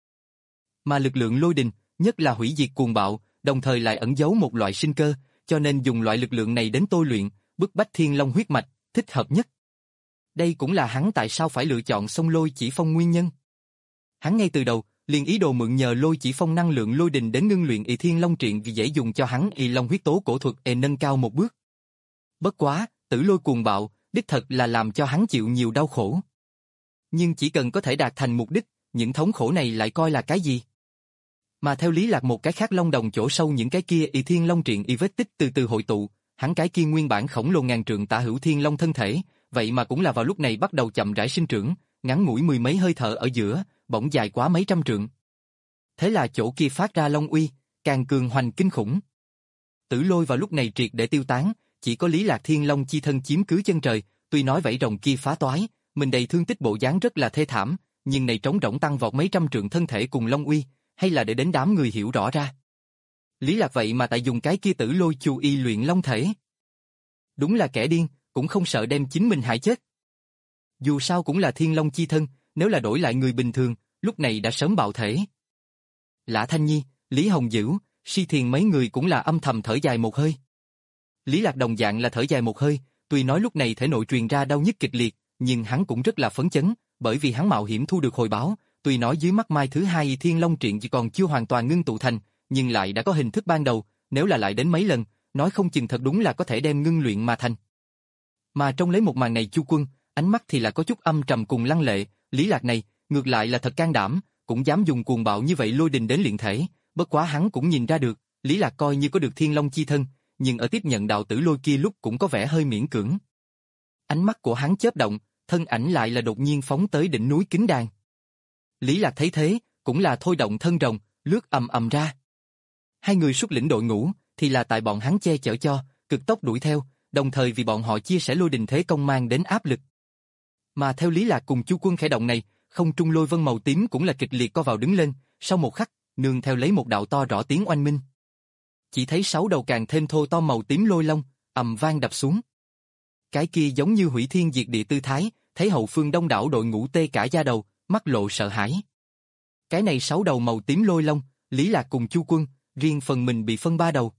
Mà lực lượng lôi đình, nhất là hủy diệt cuồng bạo, đồng thời lại ẩn giấu một loại sinh cơ, cho nên dùng loại lực lượng này đến tôi luyện, bức bách Thiên Long huyết mạch, thích hợp nhất. Đây cũng là hắn tại sao phải lựa chọn xông lôi chỉ phong nguyên nhân. Hắn ngay từ đầu, liền ý đồ mượn nhờ lôi chỉ phong năng lượng lôi đình đến ngưng luyện Ê Thiên Long Triện vì dễ dùng cho hắn Ê Long huyết tố cổ thuật e nâng cao một bước. Bất quá, tử lôi cuồng bạo, đích thật là làm cho hắn chịu nhiều đau khổ. Nhưng chỉ cần có thể đạt thành mục đích, những thống khổ này lại coi là cái gì? Mà theo Lý Lạc một cái khác long đồng chỗ sâu những cái kia y thiên long triện y vết tích từ từ hội tụ, hắn cái kia nguyên bản khổng lồ ngàn trượng tả hữu thiên long thân thể, vậy mà cũng là vào lúc này bắt đầu chậm rãi sinh trưởng, ngắn ngủi mười mấy hơi thở ở giữa, bỗng dài quá mấy trăm trượng. Thế là chỗ kia phát ra long uy, càng cường hoành kinh khủng. Tử Lôi vào lúc này triệt để tiêu tán, chỉ có Lý Lạc thiên long chi thân chiếm cứ chân trời, tuy nói vảy rồng kia phá toái, mình đầy thương tích bộ dáng rất là thê thảm, nhưng này trống rỗng tăng vọt mấy trăm trượng thân thể cùng long uy, hay là để đến đám người hiểu rõ ra. Lý Lạc vậy mà tại dùng cái kia Tử Lôi chu y luyện long thể. Đúng là kẻ điên, cũng không sợ đem chính mình hại chết. Dù sao cũng là thiên long chi thân, nếu là đổi lại người bình thường, lúc này đã sớm bạo thể. Lã Thanh Nhi, Lý Hồng Dữ, Si Thiền mấy người cũng là âm thầm thở dài một hơi. Lý Lạc đồng dạng là thở dài một hơi, tuy nói lúc này thể nội truyền ra đau nhức kịch liệt, nhưng hắn cũng rất là phấn chấn, bởi vì hắn mạo hiểm thu được hồi báo, tuy nói dưới mắt mai thứ hai thiên long triện chỉ còn chưa hoàn toàn ngưng tụ thành, nhưng lại đã có hình thức ban đầu, nếu là lại đến mấy lần, nói không chừng thật đúng là có thể đem ngưng luyện mà thành. Mà trong lấy một màn này Chu Quân, ánh mắt thì là có chút âm trầm cùng lăng lệ, Lý Lạc này, ngược lại là thật can đảm, cũng dám dùng cuồng bạo như vậy lôi đình đến luyện thể, bất quá hắn cũng nhìn ra được, Lý Lạc coi như có được thiên long chi thân, nhưng ở tiếp nhận đạo tử lôi kia lúc cũng có vẻ hơi miễn cưỡng. Ánh mắt của hắn chớp động, thân ảnh lại là đột nhiên phóng tới đỉnh núi Kính Đàn. Lý Lạc thấy thế, cũng là thôi động thân rồng, lướt ầm ầm ra. Hai người xuất lĩnh đội ngũ, thì là tại bọn hắn che chở cho, cực tốc đuổi theo, đồng thời vì bọn họ chia sẻ lôi đình thế công mang đến áp lực. Mà theo Lý Lạc cùng Chu Quân khẽ động này, không trung lôi vân màu tím cũng là kịch liệt co vào đứng lên, sau một khắc, nương theo lấy một đạo to rõ tiếng oanh minh. Chỉ thấy sáu đầu càng thêm thô to màu tím lôi long, ầm vang đập xuống. Cái kia giống như hủy thiên diệt địa tư thái, thấy hậu phương đông đảo đội ngũ tê cả da đầu, mắt lộ sợ hãi. Cái này sáu đầu màu tím lôi long, Lý Lạc cùng Chu Quân, riêng phần mình bị phân ba đầu.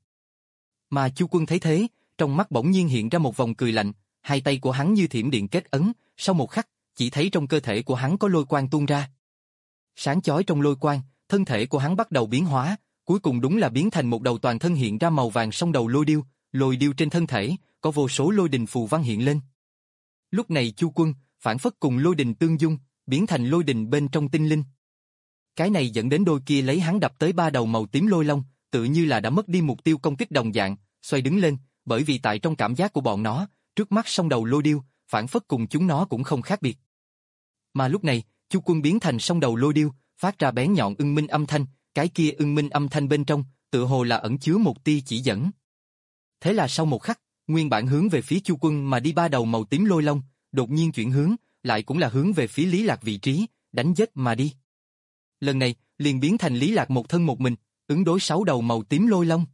Mà Chu Quân thấy thế, trong mắt bỗng nhiên hiện ra một vòng cười lạnh, hai tay của hắn như thiểm điện kết ấn, sau một khắc, chỉ thấy trong cơ thể của hắn có lôi quang tuôn ra. Sáng chói trong lôi quang, thân thể của hắn bắt đầu biến hóa, cuối cùng đúng là biến thành một đầu toàn thân hiện ra màu vàng song đầu lôi điêu, lôi điêu trên thân thể, có vô số lôi đình phù văn hiện lên. Lúc này Chu Quân, phản phất cùng lôi đình tương dung, biến thành lôi đình bên trong tinh linh. Cái này dẫn đến đôi kia lấy hắn đập tới ba đầu màu tím lôi long, tự như là đã mất đi mục tiêu công kích đồng dạng, xoay đứng lên, bởi vì tại trong cảm giác của bọn nó, trước mắt song đầu lôi điêu, phản phất cùng chúng nó cũng không khác biệt. Mà lúc này, Chu Quân biến thành song đầu lôi điêu, phát ra bén nhọn ưng minh âm thanh, cái kia ưng minh âm thanh bên trong, tự hồ là ẩn chứa một tia chỉ dẫn. Thế là sau một khắc, nguyên bản hướng về phía Chu Quân mà đi ba đầu màu tím lôi long, đột nhiên chuyển hướng, lại cũng là hướng về phía Lý Lạc vị trí, đánh giết mà đi. Lần này, liền biến thành Lý Lạc một thân một mình, ứng đối sáu đầu màu tím lôi long.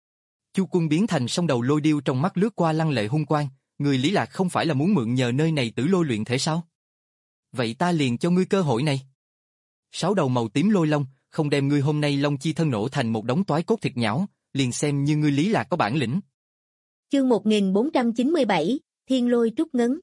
Chu Quân biến thành song đầu lôi điêu trong mắt lướt qua lăng lệ hung quang, người Lý Lạc không phải là muốn mượn nhờ nơi này tử lôi luyện thể sao? Vậy ta liền cho ngươi cơ hội này. Sáu đầu màu tím lôi long, không đem ngươi hôm nay long chi thân nổ thành một đống toái cốt thịt nhão, liền xem như ngươi Lý Lạc có bản lĩnh. Chương một nghìn bốn trăm chín mươi bảy, Thiên Lôi Trúc Ngấn.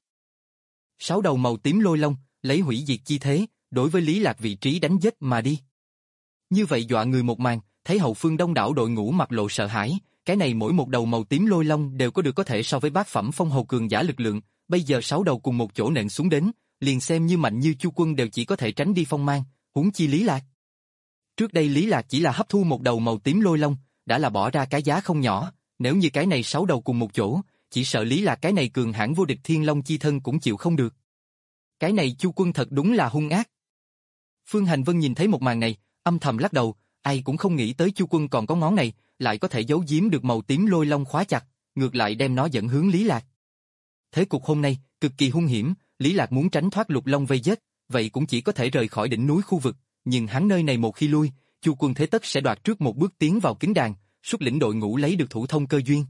Sáu đầu màu tím lôi long, lấy hủy diệt chi thế, đối với Lý Lạc vị trí đánh giết mà đi. Như vậy dọa người một màn, thấy hậu phương đông đảo đội ngũ mặt lộ sợ hãi, cái này mỗi một đầu màu tím lôi long đều có được có thể so với bát phẩm phong hầu cường giả lực lượng, bây giờ sáu đầu cùng một chỗ nện xuống đến, liền xem như mạnh như Chu Quân đều chỉ có thể tránh đi phong mang, huống chi Lý Lạc. Trước đây Lý Lạc chỉ là hấp thu một đầu màu tím lôi long, đã là bỏ ra cái giá không nhỏ, nếu như cái này sáu đầu cùng một chỗ, chỉ sợ Lý Lạc cái này cường hãn vô địch thiên long chi thân cũng chịu không được. Cái này Chu Quân thật đúng là hung ác. Phương Hành Vân nhìn thấy một màn này, âm thầm lắc đầu, ai cũng không nghĩ tới Chu Quân còn có ngón này, lại có thể giấu giếm được màu tím lôi long khóa chặt, ngược lại đem nó dẫn hướng Lý Lạc. Thế cục hôm nay, cực kỳ hung hiểm, Lý Lạc muốn tránh thoát lục long vây giết, vậy cũng chỉ có thể rời khỏi đỉnh núi khu vực, nhưng hắn nơi này một khi lui, Chu Quân thế tất sẽ đoạt trước một bước tiến vào Kính Đàn, xuất lĩnh đội ngũ lấy được thủ thông cơ duyên.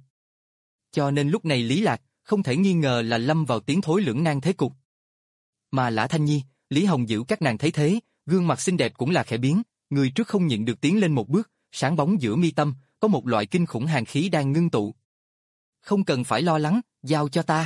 Cho nên lúc này Lý Lạc, không thể nghi ngờ là lâm vào tiến thối lưỡng nan thế cục. Mà Lã Thanh Nhi, Lý Hồng Dữ các nàng thấy thế, gương mặt xinh đẹp cũng là khẽ biến, người trước không nhịn được tiến lên một bước, sáng bóng giữa mi tâm, có một loại kinh khủng hàn khí đang ngưng tụ. Không cần phải lo lắng, giao cho ta.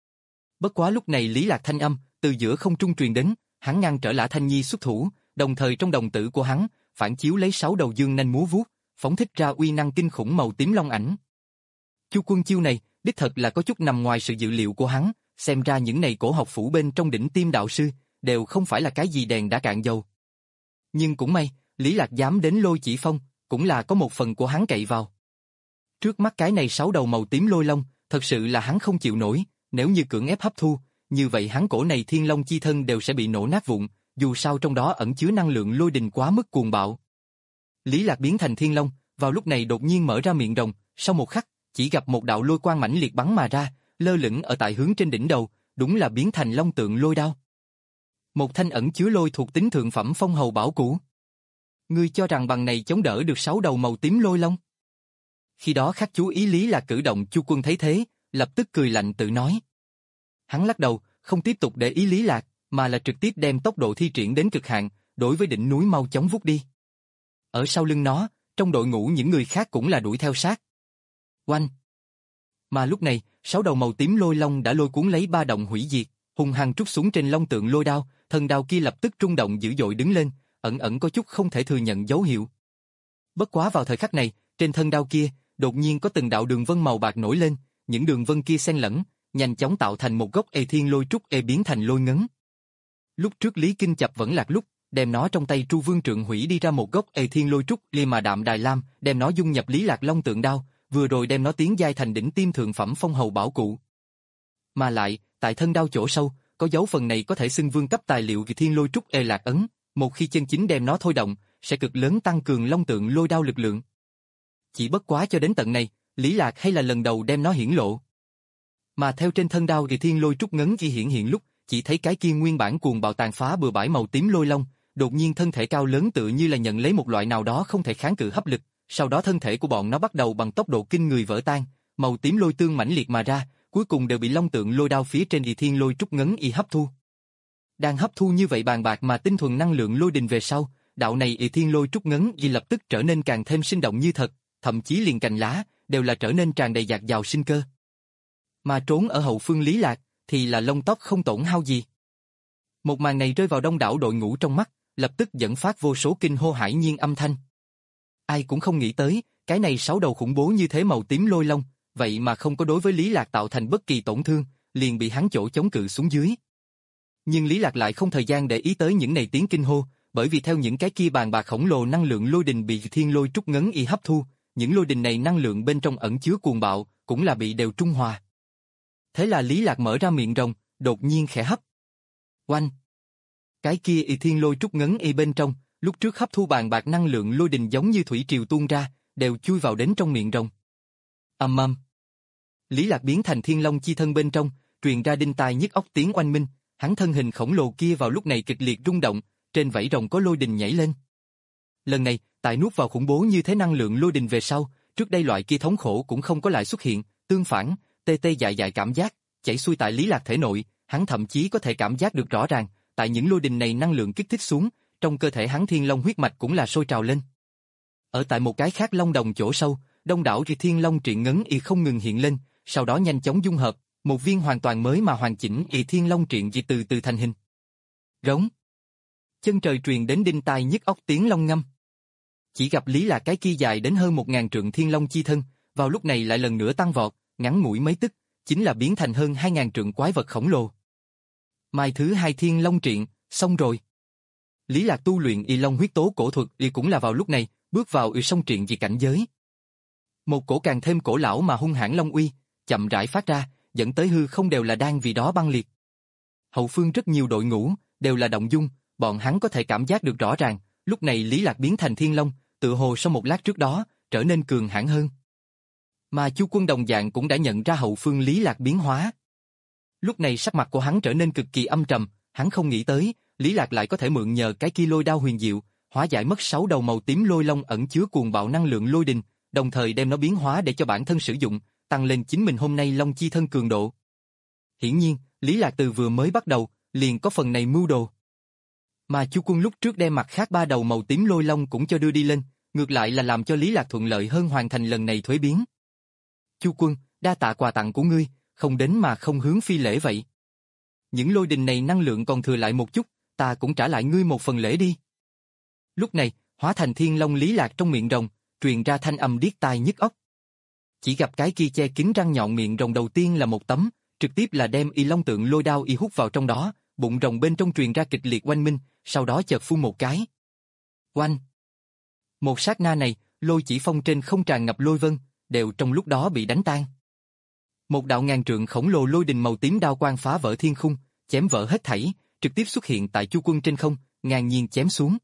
Bất quá lúc này Lý Lạc thanh âm, từ giữa không trung truyền đến, hắn ngăn trở Lã Thanh Nhi xuất thủ, đồng thời trong đồng tử của hắn, phản chiếu lấy sáu đầu dương nanh múa vuốt, phóng thích ra uy năng kinh khủng màu tím long ảnh. Chu Quân chiêu này, đích thật là có chút nằm ngoài sự dự liệu của hắn, xem ra những này cổ học phủ bên trong đỉnh tiêm đạo sư, đều không phải là cái gì đèn đã cạn dầu. Nhưng cũng may, Lý Lạc dám đến Lôi Chỉ Phong, cũng là có một phần của hắn cậy vào. Trước mắt cái này sáu đầu màu tím lôi long, thật sự là hắn không chịu nổi, nếu như cưỡng ép hấp thu, như vậy hắn cổ này thiên long chi thân đều sẽ bị nổ nát vụn, dù sao trong đó ẩn chứa năng lượng lôi đình quá mức cuồng bạo. Lý Lạc biến thành thiên long, vào lúc này đột nhiên mở ra miệng rồng, sau một khắc, chỉ gặp một đạo lôi quang mãnh liệt bắn mà ra, lơ lửng ở tại hướng trên đỉnh đầu, đúng là biến thành long tượng lôi đao. Một thanh ẩn chứa lôi thuộc tính thượng phẩm phong hầu bảo cũ. Ngươi cho rằng bằng này chống đỡ được sáu đầu màu tím lôi long? Khi đó khắc chú ý Lý Lạc cử động, Chu Quân thấy thế, lập tức cười lạnh tự nói. Hắn lắc đầu, không tiếp tục để ý Lý Lạc, mà là trực tiếp đem tốc độ thi triển đến cực hạn, đối với đỉnh núi mau chóng vút đi. Ở sau lưng nó, trong đội ngũ những người khác cũng là đuổi theo sát. Oanh! Mà lúc này, sáu đầu màu tím lôi long đã lôi cuốn lấy ba động hủy diệt, hung hăng trút xuống trên long tượng lôi đao, thân đao kia lập tức rung động dữ dội đứng lên, ẩn ẩn có chút không thể thừa nhận dấu hiệu. Bất quá vào thời khắc này, trên thân đao kia, đột nhiên có từng đạo đường vân màu bạc nổi lên, những đường vân kia xen lẫn, nhanh chóng tạo thành một gốc ê thiên lôi trúc ê biến thành lôi ngấn. Lúc trước Lý Kinh Chập vẫn lạc lúc, đem nó trong tay Tru Vương Trượng hủy đi ra một gốc ê thiên lôi trúc lia mà đạm đài lam, đem nó dung nhập Lý Lạc long tượng đao, vừa rồi đem nó tiến giai thành đỉnh tiêm thượng phẩm phong hầu bảo cụ. Mà lại, tại thân đao chỗ sâu, có dấu phần này có thể xưng vương cấp tài liệu vì thiên lôi trúc ê lạc ấn, một khi chân chính đem nó thôi động, sẽ cực lớn tăng cường long tượng lôi đao lực lượng. Chỉ bất quá cho đến tận này, Lý Lạc hay là lần đầu đem nó hiển lộ. Mà theo trên thân đao thì thiên lôi trúc ngấn ghi hiện hiện lúc, chỉ thấy cái kia nguyên bản cuồng bạo tàn phá bừa bãi màu tím lôi long, đột nhiên thân thể cao lớn tựa như là nhận lấy một loại nào đó không thể kháng cự hấp lực, sau đó thân thể của bọn nó bắt đầu bằng tốc độ kinh người vỡ tan, màu tím lôi tương mãnh liệt mà ra, cuối cùng đều bị long tượng lôi đao phía trên y thiên lôi trúc ngấn y hấp thu. Đang hấp thu như vậy bàn bạc mà tinh thuần năng lượng lôi đình về sau, đạo này y thiên lôi trúc ngấn y lập tức trở nên càng thêm sinh động như thật, thậm chí liền cành lá đều là trở nên tràn đầy dạt dào sinh cơ. Mà trốn ở hậu phương Lý Lạc thì là lông tóc không tổn hao gì. Một màn này rơi vào đông đảo đội ngũ trong mắt, lập tức dẫn phát vô số kinh hô hải nhiên âm thanh. Ai cũng không nghĩ tới, cái này sáu đầu khủng bố như thế màu tím lôi long, vậy mà không có đối với Lý Lạc tạo thành bất kỳ tổn thương, liền bị hắn chỗ chống cự xuống dưới. Nhưng Lý Lạc lại không thời gian để ý tới những này tiếng kinh hô, bởi vì theo những cái kia bàn bạc khổng lồ năng lượng lôi đình bị thiên lôi trúc ngấn y hấp thu, những lôi đình này năng lượng bên trong ẩn chứa cuồng bạo, cũng là bị đều trung hòa. Thế là Lý Lạc mở ra miệng rồng, đột nhiên khẽ hấp. Oanh! Cái kia y thiên lôi trúc ngấn y bên trong, lúc trước hấp thu bàn bạc năng lượng lôi đình giống như thủy triều tuôn ra, đều chui vào đến trong miệng rồng. Ầm ầm. Lý Lạc biến thành thiên long chi thân bên trong, truyền ra đinh tai nhức óc tiếng oanh minh, hắn thân hình khổng lồ kia vào lúc này kịch liệt rung động, trên vảy rồng có lôi đình nhảy lên. Lần này, tại nuốt vào khủng bố như thế năng lượng lôi đình về sau, trước đây loại kia thống khổ cũng không có lại xuất hiện, tương phản, tê tê dại dại cảm giác chảy xuôi tại Lý Lạc thể nội, hắn thậm chí có thể cảm giác được rõ ràng, tại những lôi đình này năng lượng kích thích xuống, trong cơ thể hắn thiên long huyết mạch cũng là sôi trào lên. Ở tại một cái khác long đồng chỗ sâu, đông đảo thì thiên long triện ngấn y không ngừng hiện lên, sau đó nhanh chóng dung hợp, một viên hoàn toàn mới mà hoàn chỉnh y thiên long triện dị từ từ thành hình. Rống. Chân trời truyền đến đinh tai nhức óc tiếng long ngâm. Chỉ gặp Lý Lạc cái kia dài đến hơn một ngàn trượng thiên long chi thân, vào lúc này lại lần nữa tăng vọt, ngắn ngủi mấy tức, chính là biến thành hơn hai ngàn trượng quái vật khổng lồ. Mai thứ hai thiên long triện, xong rồi. Lý Lạc tu luyện y long huyết tố cổ thuật y cũng là vào lúc này, bước vào y song triện dị cảnh giới. Một cổ càng thêm cổ lão mà hung hãn long uy, chậm rãi phát ra, dẫn tới hư không đều là đang vì đó băng liệt. Hậu phương rất nhiều đội ngũ, đều là động dung, bọn hắn có thể cảm giác được rõ ràng, lúc này Lý Lạc biến thành thiên long, tự hồ sau một lát trước đó, trở nên cường hãn hơn. Mà Chu Quân đồng dạng cũng đã nhận ra hậu phương Lý Lạc biến hóa. Lúc này sắc mặt của hắn trở nên cực kỳ âm trầm, hắn không nghĩ tới, Lý Lạc lại có thể mượn nhờ cái kia lôi đao huyền diệu, hóa giải mất sáu đầu màu tím lôi long ẩn chứa cuồng bạo năng lượng lôi đình, đồng thời đem nó biến hóa để cho bản thân sử dụng, tăng lên chính mình hôm nay long chi thân cường độ. Hiển nhiên, Lý Lạc từ vừa mới bắt đầu, liền có phần này mưu đồ. Mà Chu Quân lúc trước đem mặt khác ba đầu màu tím lôi long cũng cho đưa đi lên, ngược lại là làm cho Lý Lạc thuận lợi hơn hoàn thành lần này thuế biến. Chu Quân, đa tạ quà tặng của ngươi, không đến mà không hướng phi lễ vậy. Những lôi đình này năng lượng còn thừa lại một chút, ta cũng trả lại ngươi một phần lễ đi. Lúc này, hóa thành thiên long Lý Lạc trong miệng rồng, truyền ra thanh âm điếc tai nhức óc. Chỉ gặp cái kia che kín răng nhọn miệng rồng đầu tiên là một tấm, trực tiếp là đem y long tượng lôi đao y hút vào trong đó, bụng rồng bên trong truyền ra kịch liệt oanh minh, sau đó chợt phun một cái. Oanh! Một sát na này, lôi chỉ phong trên không tràn ngập lôi vân, đều trong lúc đó bị đánh tan. Một đạo ngàn trượng khổng lồ lôi đình màu tím đao quang phá vỡ thiên khung, chém vỡ hết thảy, trực tiếp xuất hiện tại Chu Quân trên không, ngang nhiên chém xuống.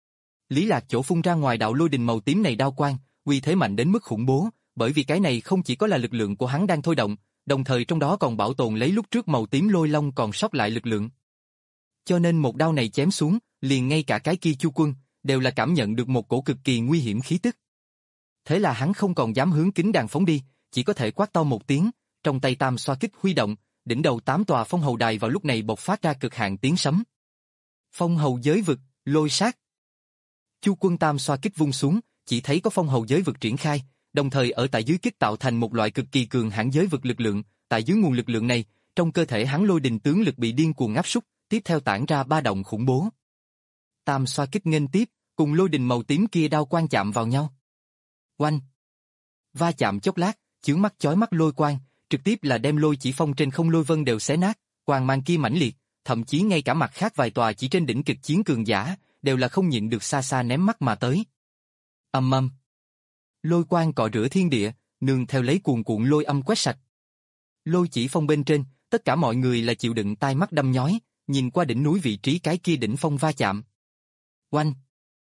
Lý Lạc chỗ phun ra ngoài đạo lôi đình màu tím này đao quang, uy thế mạnh đến mức khủng bố, bởi vì cái này không chỉ có là lực lượng của hắn đang thôi động, đồng thời trong đó còn bảo tồn lấy lúc trước màu tím lôi long còn sót lại lực lượng. Cho nên một đao này chém xuống, liền ngay cả cái kia Chu Quân, đều là cảm nhận được một cổ cực kỳ nguy hiểm khí tức. Thế là hắn không còn dám hướng kính đàn phóng đi, chỉ có thể quát to một tiếng, trong tay tam xoa kích huy động, đỉnh đầu tám tòa phong hầu đài vào lúc này bộc phát ra cực hạn tiếng sấm. Phong hầu giới vực, lôi sát. Chu Quân tam xoa kích vung xuống, chỉ thấy có phong hầu giới vực triển khai, đồng thời ở tại dưới kích tạo thành một loại cực kỳ cường hãn giới vực lực lượng, tại dưới nguồn lực lượng này, trong cơ thể hắn lôi đình tướng lực bị điên cuồng áp súc, tiếp theo tản ra ba động khủng bố. Tam xoa kích nghênh tiếp, cùng lôi đình màu tím kia đao quang chạm vào nhau. Oanh! Va chạm chốc lát, chướng mắt chói mắt lôi quang, trực tiếp là đem lôi chỉ phong trên không lôi vân đều xé nát, quang mang kia mãnh liệt, thậm chí ngay cả mặt khác vài tòa chỉ trên đỉnh kịch chiến cường giả, đều là không nhịn được xa xa ném mắt mà tới. Ầm ầm. Lôi quang cọ rửa thiên địa, nương theo lấy cuồn cuộn lôi âm quét sạch. Lôi chỉ phong bên trên, tất cả mọi người là chịu đựng tai mắt đăm nhói, nhìn qua đỉnh núi vị trí cái kia đỉnh phong va chạm. Oanh!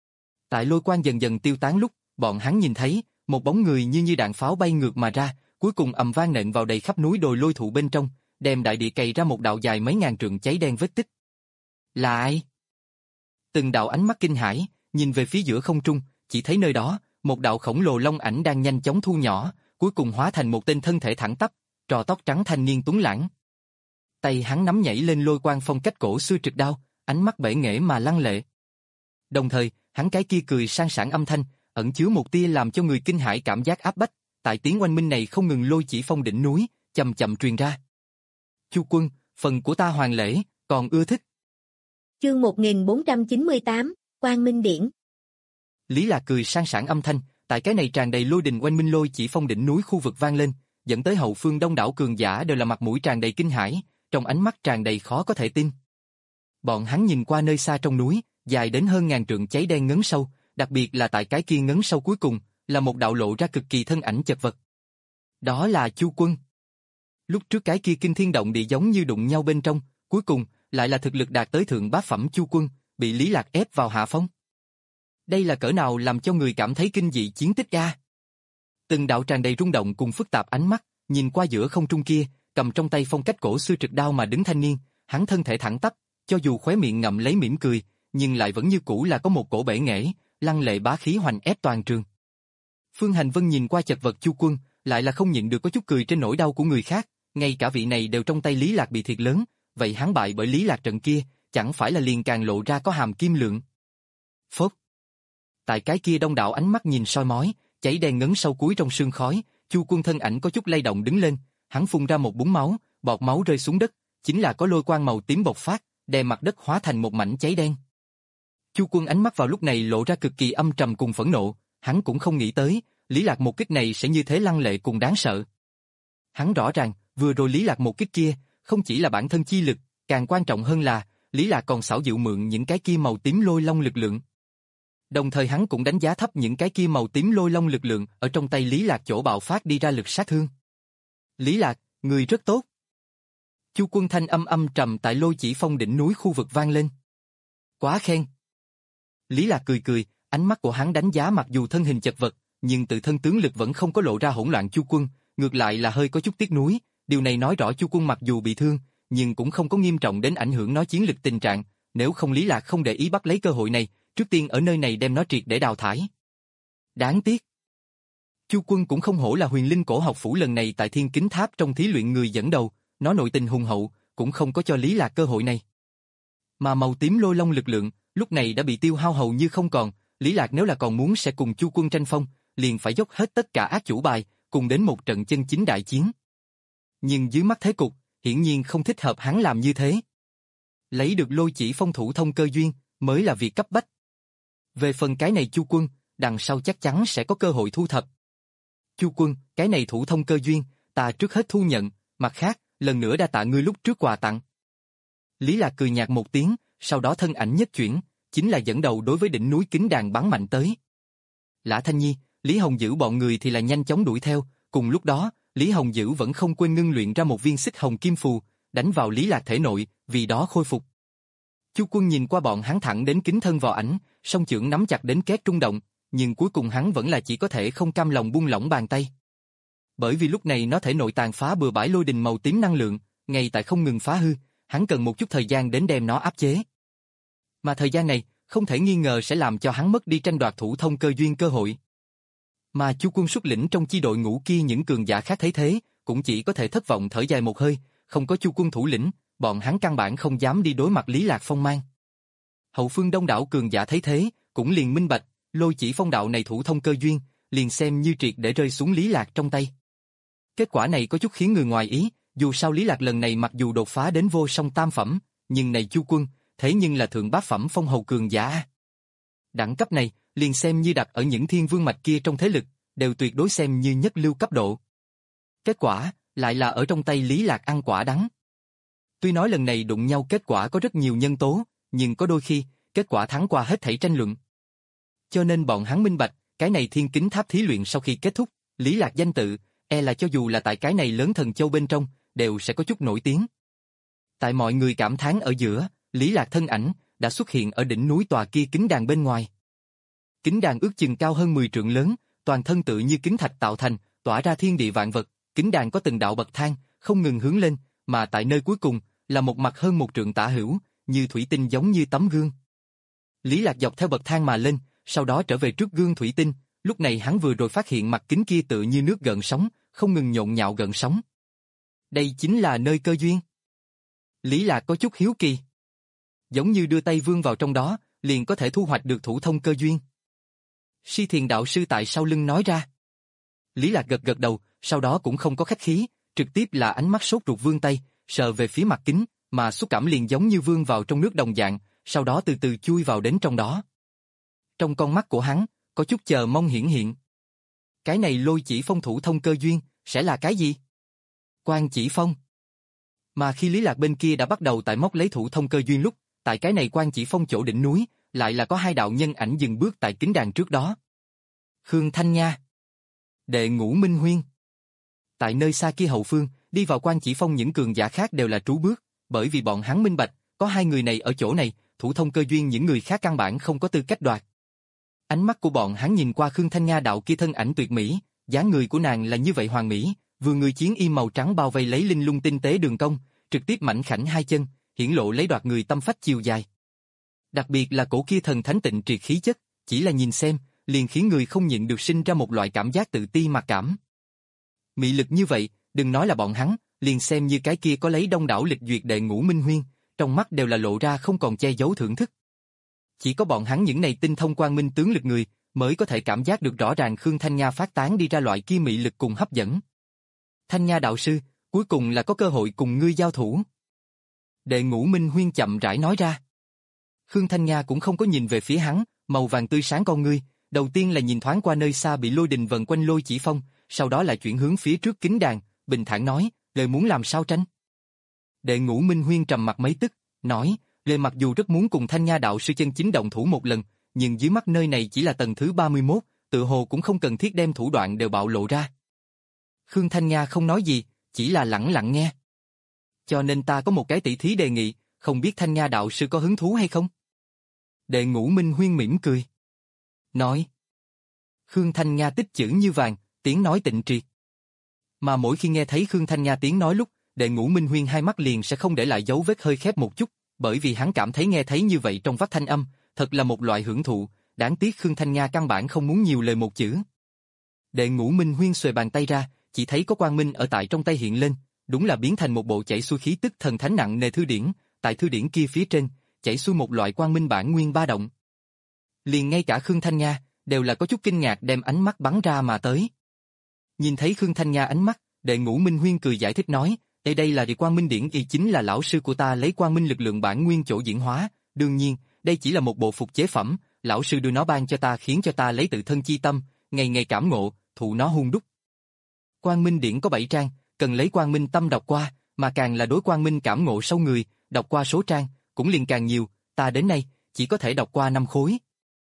Tại lôi quang dần dần tiêu tán lúc, bọn hắn nhìn thấy, một bóng người như như đạn pháo bay ngược mà ra, cuối cùng ầm vang nện vào đầy khắp núi đồi lôi thụ bên trong, đem đại địa cày ra một đạo dài mấy ngàn trượng cháy đen vết tích. Là ai? Từng đạo ánh mắt kinh hãi, nhìn về phía giữa không trung, chỉ thấy nơi đó, một đạo khổng lồ long ảnh đang nhanh chóng thu nhỏ, cuối cùng hóa thành một tên thân thể thẳng tắp, trò tóc trắng thanh niên tuấn lãng. Tay hắn nắm nhảy lên lôi quang phong cách cổ xưa trực đao, ánh mắt bể nghễ mà lăng lệ. Đồng thời, hắn cái kia cười sang sảng âm thanh, ẩn chứa một tia làm cho người kinh hãi cảm giác áp bách, tại tiếng oanh minh này không ngừng lôi chỉ phong đỉnh núi, chậm chậm truyền ra. Chu Quân, phần của ta hoàn lễ, còn ưa thích. Chương một nghìn bốn trăm chín mươi tám, Quang Minh Điển. Lý Lạc cười sang sảng âm thanh, tại cái này tràn đầy lôi đình oanh minh lôi chỉ phong đỉnh núi khu vực vang lên, dẫn tới hậu phương đông đảo cường giả đều là mặt mũi tràn đầy kinh hãi, trong ánh mắt tràn đầy khó có thể tin. Bọn hắn nhìn qua nơi xa trong núi, dài đến hơn ngàn trượng cháy đen ngấn sâu, đặc biệt là tại cái kia ngấn sâu cuối cùng, là một đạo lộ ra cực kỳ thân ảnh chật vật. Đó là Chu Quân. Lúc trước cái kia kinh thiên động địa giống như đụng nhau bên trong, cuối cùng lại là thực lực đạt tới thượng bá phẩm Chu Quân, bị Lý Lạc ép vào hạ phong. Đây là cỡ nào làm cho người cảm thấy kinh dị chiến tích a. Từng đạo tràn đầy rung động cùng phức tạp ánh mắt, nhìn qua giữa không trung kia, cầm trong tay phong cách cổ xưa trực đao mà đứng thanh niên, hắn thân thể thẳng tắp, cho dù khóe miệng ngậm lấy mỉm cười, nhưng lại vẫn như cũ là có một cổ bể nghễ, lăng lệ bá khí hoành ép toàn trường. Phương Hành Vân nhìn qua chật vật Chu Quân, lại là không nhịn được có chút cười trên nỗi đau của người khác, ngay cả vị này đều trong tay Lý Lạc bị thiệt lớn, vậy hắn bại bởi Lý Lạc trận kia, chẳng phải là liền càng lộ ra có hàm kim lượng. Phốt. Tại cái kia đông đảo ánh mắt nhìn soi mói, cháy đen ngấn sâu cuối trong sương khói, Chu Quân thân ảnh có chút lay động đứng lên, hắn phun ra một búng máu, bọt máu rơi xuống đất, chính là có lôi quang màu tím bộc phát, đem mặt đất hóa thành một mảnh cháy đen. Chu Quân ánh mắt vào lúc này lộ ra cực kỳ âm trầm cùng phẫn nộ, hắn cũng không nghĩ tới, Lý Lạc một kích này sẽ như thế lăng lệ cùng đáng sợ. Hắn rõ ràng, vừa rồi Lý Lạc một kích kia, không chỉ là bản thân chi lực, càng quan trọng hơn là, Lý Lạc còn xảo diệu mượn những cái kia màu tím lôi long lực lượng. Đồng thời hắn cũng đánh giá thấp những cái kia màu tím lôi long lực lượng ở trong tay Lý Lạc chỗ bạo phát đi ra lực sát thương. Lý Lạc, người rất tốt. Chu Quân thanh âm âm trầm tại lôi chỉ phong đỉnh núi khu vực vang lên. Quá khen. Lý Lạc cười cười, ánh mắt của hắn đánh giá mặc dù thân hình chật vật, nhưng tự thân tướng lực vẫn không có lộ ra hỗn loạn Chu Quân, ngược lại là hơi có chút tiếc nuối, điều này nói rõ Chu Quân mặc dù bị thương, nhưng cũng không có nghiêm trọng đến ảnh hưởng nó chiến lực tình trạng, nếu không Lý Lạc không để ý bắt lấy cơ hội này, trước tiên ở nơi này đem nó triệt để đào thải. Đáng tiếc. Chu Quân cũng không hổ là huyền linh cổ học phủ lần này tại Thiên Kính Tháp trong thí luyện người dẫn đầu, nó nội tình hùng hậu, cũng không có cho Lý Lạc cơ hội này. Mà màu tím lôi long lực lượng, lúc này đã bị tiêu hao hầu như không còn, Lý Lạc nếu là còn muốn sẽ cùng Chu Quân tranh phong, liền phải dốc hết tất cả ác chủ bài, cùng đến một trận chân chính đại chiến. Nhưng dưới mắt thế cục, hiển nhiên không thích hợp hắn làm như thế. Lấy được lôi chỉ phong thủ thông cơ duyên, mới là việc cấp bách. Về phần cái này Chu Quân, đằng sau chắc chắn sẽ có cơ hội thu thập. Chu Quân, cái này thủ thông cơ duyên, ta trước hết thu nhận, mặt khác, lần nữa đa tạ ngươi lúc trước quà tặng. Lý Lạc cười nhạt một tiếng, sau đó thân ảnh nhất chuyển, chính là dẫn đầu đối với đỉnh núi kính đàn bắn mạnh tới. Lã Thanh Nhi, Lý Hồng Dữ bọn người thì là nhanh chóng đuổi theo, cùng lúc đó, Lý Hồng Dữ vẫn không quên ngưng luyện ra một viên xích hồng kim phù, đánh vào Lý Lạc thể nội, vì đó khôi phục. Chu Quân nhìn qua bọn hắn thẳng đến kính thân vò ảnh, song chưởng nắm chặt đến két trung động, nhưng cuối cùng hắn vẫn là chỉ có thể không cam lòng buông lỏng bàn tay. Bởi vì lúc này nó thể nội tàn phá bừa bãi lôi đình màu tím năng lượng, ngay tại không ngừng phá hư, hắn cần một chút thời gian đến đem nó áp chế. Mà thời gian này, không thể nghi ngờ sẽ làm cho hắn mất đi tranh đoạt thủ thông cơ duyên cơ hội. Mà Chu Quân xuất lĩnh trong chi đội ngũ kia những cường giả khác thấy thế, cũng chỉ có thể thất vọng thở dài một hơi, không có Chu Quân thủ lĩnh, bọn hắn căn bản không dám đi đối mặt Lý Lạc phong mang. Hậu phương đông đảo cường giả thấy thế, cũng liền minh bạch, lôi chỉ phong đạo này thủ thông cơ duyên, liền xem như triệt để rơi xuống Lý Lạc trong tay. Kết quả này có chút khiến người ngoài ý, dù sao Lý Lạc lần này mặc dù đột phá đến vô song tam phẩm, nhưng này Chu Quân, thế nhưng là thượng bát phẩm phong hầu cường giả. Đẳng cấp này, liền xem như đặt ở những thiên vương mạch kia trong thế lực, đều tuyệt đối xem như nhất lưu cấp độ. Kết quả, lại là ở trong tay Lý Lạc ăn quả đắng. Tuy nói lần này đụng nhau kết quả có rất nhiều nhân tố, nhưng có đôi khi, kết quả thắng qua hết thảy tranh luận. Cho nên bọn hắn minh bạch, cái này thiên kính tháp thí luyện sau khi kết thúc, Lý Lạc danh tự, e là cho dù là tại cái này lớn thần châu bên trong, đều sẽ có chút nổi tiếng. Tại mọi người cảm thán ở giữa, Lý Lạc thân ảnh, đã xuất hiện ở đỉnh núi tòa kia kính đàn bên ngoài. Kính đàn ước chừng cao hơn mười trượng lớn, toàn thân tự như kính thạch tạo thành, tỏa ra thiên địa vạn vật, kính đàn có từng đạo bậc thang, không ngừng hướng lên, mà tại nơi cuối cùng, là một mặt hơn một trượng tả hữu, như thủy tinh giống như tấm gương. Lý Lạc dọc theo bậc thang mà lên, sau đó trở về trước gương thủy tinh, lúc này hắn vừa rồi phát hiện mặt kính kia tự như nước gợn sóng, không ngừng nhộn nhạo gợn sóng. Đây chính là nơi cơ duyên. Lý Lạc có chút hiếu kỳ. Giống như đưa tay vươn vào trong đó, liền có thể thu hoạch được thủ thông cơ duyên. Si Thiền đạo sư tại sau lưng nói ra. Lý Lạc gật gật đầu, sau đó cũng không có khách khí, trực tiếp là ánh mắt sốt ruột vươn tay, sờ về phía mặt kính, mà xúc cảm liền giống như vươn vào trong nước đồng dạng, sau đó từ từ chui vào đến trong đó. Trong con mắt của hắn, có chút chờ mong hiển hiện. Cái này lôi chỉ phong thủ thông cơ duyên, sẽ là cái gì? Quan chỉ phong. Mà khi Lý Lạc bên kia đã bắt đầu tại móc lấy thủ thông cơ duyên lúc, tại cái này quan chỉ phong chỗ đỉnh núi, lại là có hai đạo nhân ảnh dừng bước tại kính đàn trước đó. Khương Thanh Nha. Đệ Ngũ Minh Huyên. Tại nơi xa kia hậu phương, đi vào quan chỉ phong những cường giả khác đều là trú bước, bởi vì bọn hắn minh bạch, có hai người này ở chỗ này, thủ thông cơ duyên những người khác căn bản không có tư cách đoạt. Ánh mắt của bọn hắn nhìn qua Khương Thanh Nha đạo kia thân ảnh tuyệt mỹ, dáng người của nàng là như vậy hoàn mỹ, vừa người chiến y màu trắng bao vây lấy linh lung tinh tế đường cong, trực tiếp mảnh khảnh hai chân, hiển lộ lấy đoạt người tâm phách chiều dài. Đặc biệt là cổ kia thần thánh tịnh triệt khí chất, chỉ là nhìn xem, liền khiến người không nhịn được sinh ra một loại cảm giác tự ti mặc cảm. Mị lực như vậy, đừng nói là bọn hắn, liền xem như cái kia có lấy đông đảo lịch duyệt đệ Ngũ Minh Huyên, trong mắt đều là lộ ra không còn che giấu thưởng thức. Chỉ có bọn hắn những này tinh thông quang minh tướng lực người, mới có thể cảm giác được rõ ràng Khương Thanh Nha phát tán đi ra loại kia mị lực cùng hấp dẫn. Thanh Nha đạo sư, cuối cùng là có cơ hội cùng ngươi giao thủ. Đệ Ngũ Minh Huyên chậm rãi nói ra. Khương Thanh Nha cũng không có nhìn về phía hắn, màu vàng tươi sáng con ngươi, đầu tiên là nhìn thoáng qua nơi xa bị lôi đình vần quanh lôi chỉ phong, sau đó lại chuyển hướng phía trước kính đàn, bình thản nói, lời muốn làm sao tranh. Đệ Ngũ Minh Huyên trầm mặt mấy tức, nói, lời mặc dù rất muốn cùng Thanh Nha đạo sư chân chính động thủ một lần, nhưng dưới mắt nơi này chỉ là tầng thứ ba mươi mốt, tự hồ cũng không cần thiết đem thủ đoạn đều bạo lộ ra. Khương Thanh Nha không nói gì, chỉ là lẳng lặng nghe. Cho nên ta có một cái tỷ thí đề nghị, không biết Thanh Nha đạo sư có hứng thú hay không? Đệ Ngũ Minh Huyên mỉm cười. Nói. Khương Thanh Nha tích chữ như vàng, tiếng nói tịnh triệt. Mà mỗi khi nghe thấy Khương Thanh Nha tiếng nói lúc, Đệ Ngũ Minh Huyên hai mắt liền sẽ không để lại dấu vết hơi khép một chút, bởi vì hắn cảm thấy nghe thấy như vậy trong vắt thanh âm, thật là một loại hưởng thụ, đáng tiếc Khương Thanh Nha căn bản không muốn nhiều lời một chữ. Đệ Ngũ Minh Huyên xuề bàn tay ra, chỉ thấy có quang minh ở tại trong tay hiện lên, đúng là biến thành một bộ chảy xuôi khí tức thần thánh nặng nề thư điển, tại thư điển kia phía trên, chảy xuôi một loại quang minh bản nguyên ba động. Liền ngay cả Khương Thanh Nha, đều là có chút kinh ngạc đem ánh mắt bắn ra mà tới. Nhìn thấy Khương Thanh Nha ánh mắt, Đệ Ngũ Minh Huyên cười giải thích nói, đây đây là địa quang minh điển y chính là lão sư của ta lấy quang minh lực lượng bản nguyên chỗ diễn hóa, đương nhiên, đây chỉ là một bộ phục chế phẩm, lão sư đưa nó ban cho ta khiến cho ta lấy tự thân chi tâm, ngày ngày cảm ngộ, thụ nó hun đúc. Quang minh điển có bảy trang, cần lấy quang minh tâm đọc qua, mà càng là đối quang minh cảm ngộ sâu người, đọc qua số trang, cũng liền càng nhiều, ta đến nay, chỉ có thể đọc qua năm khối.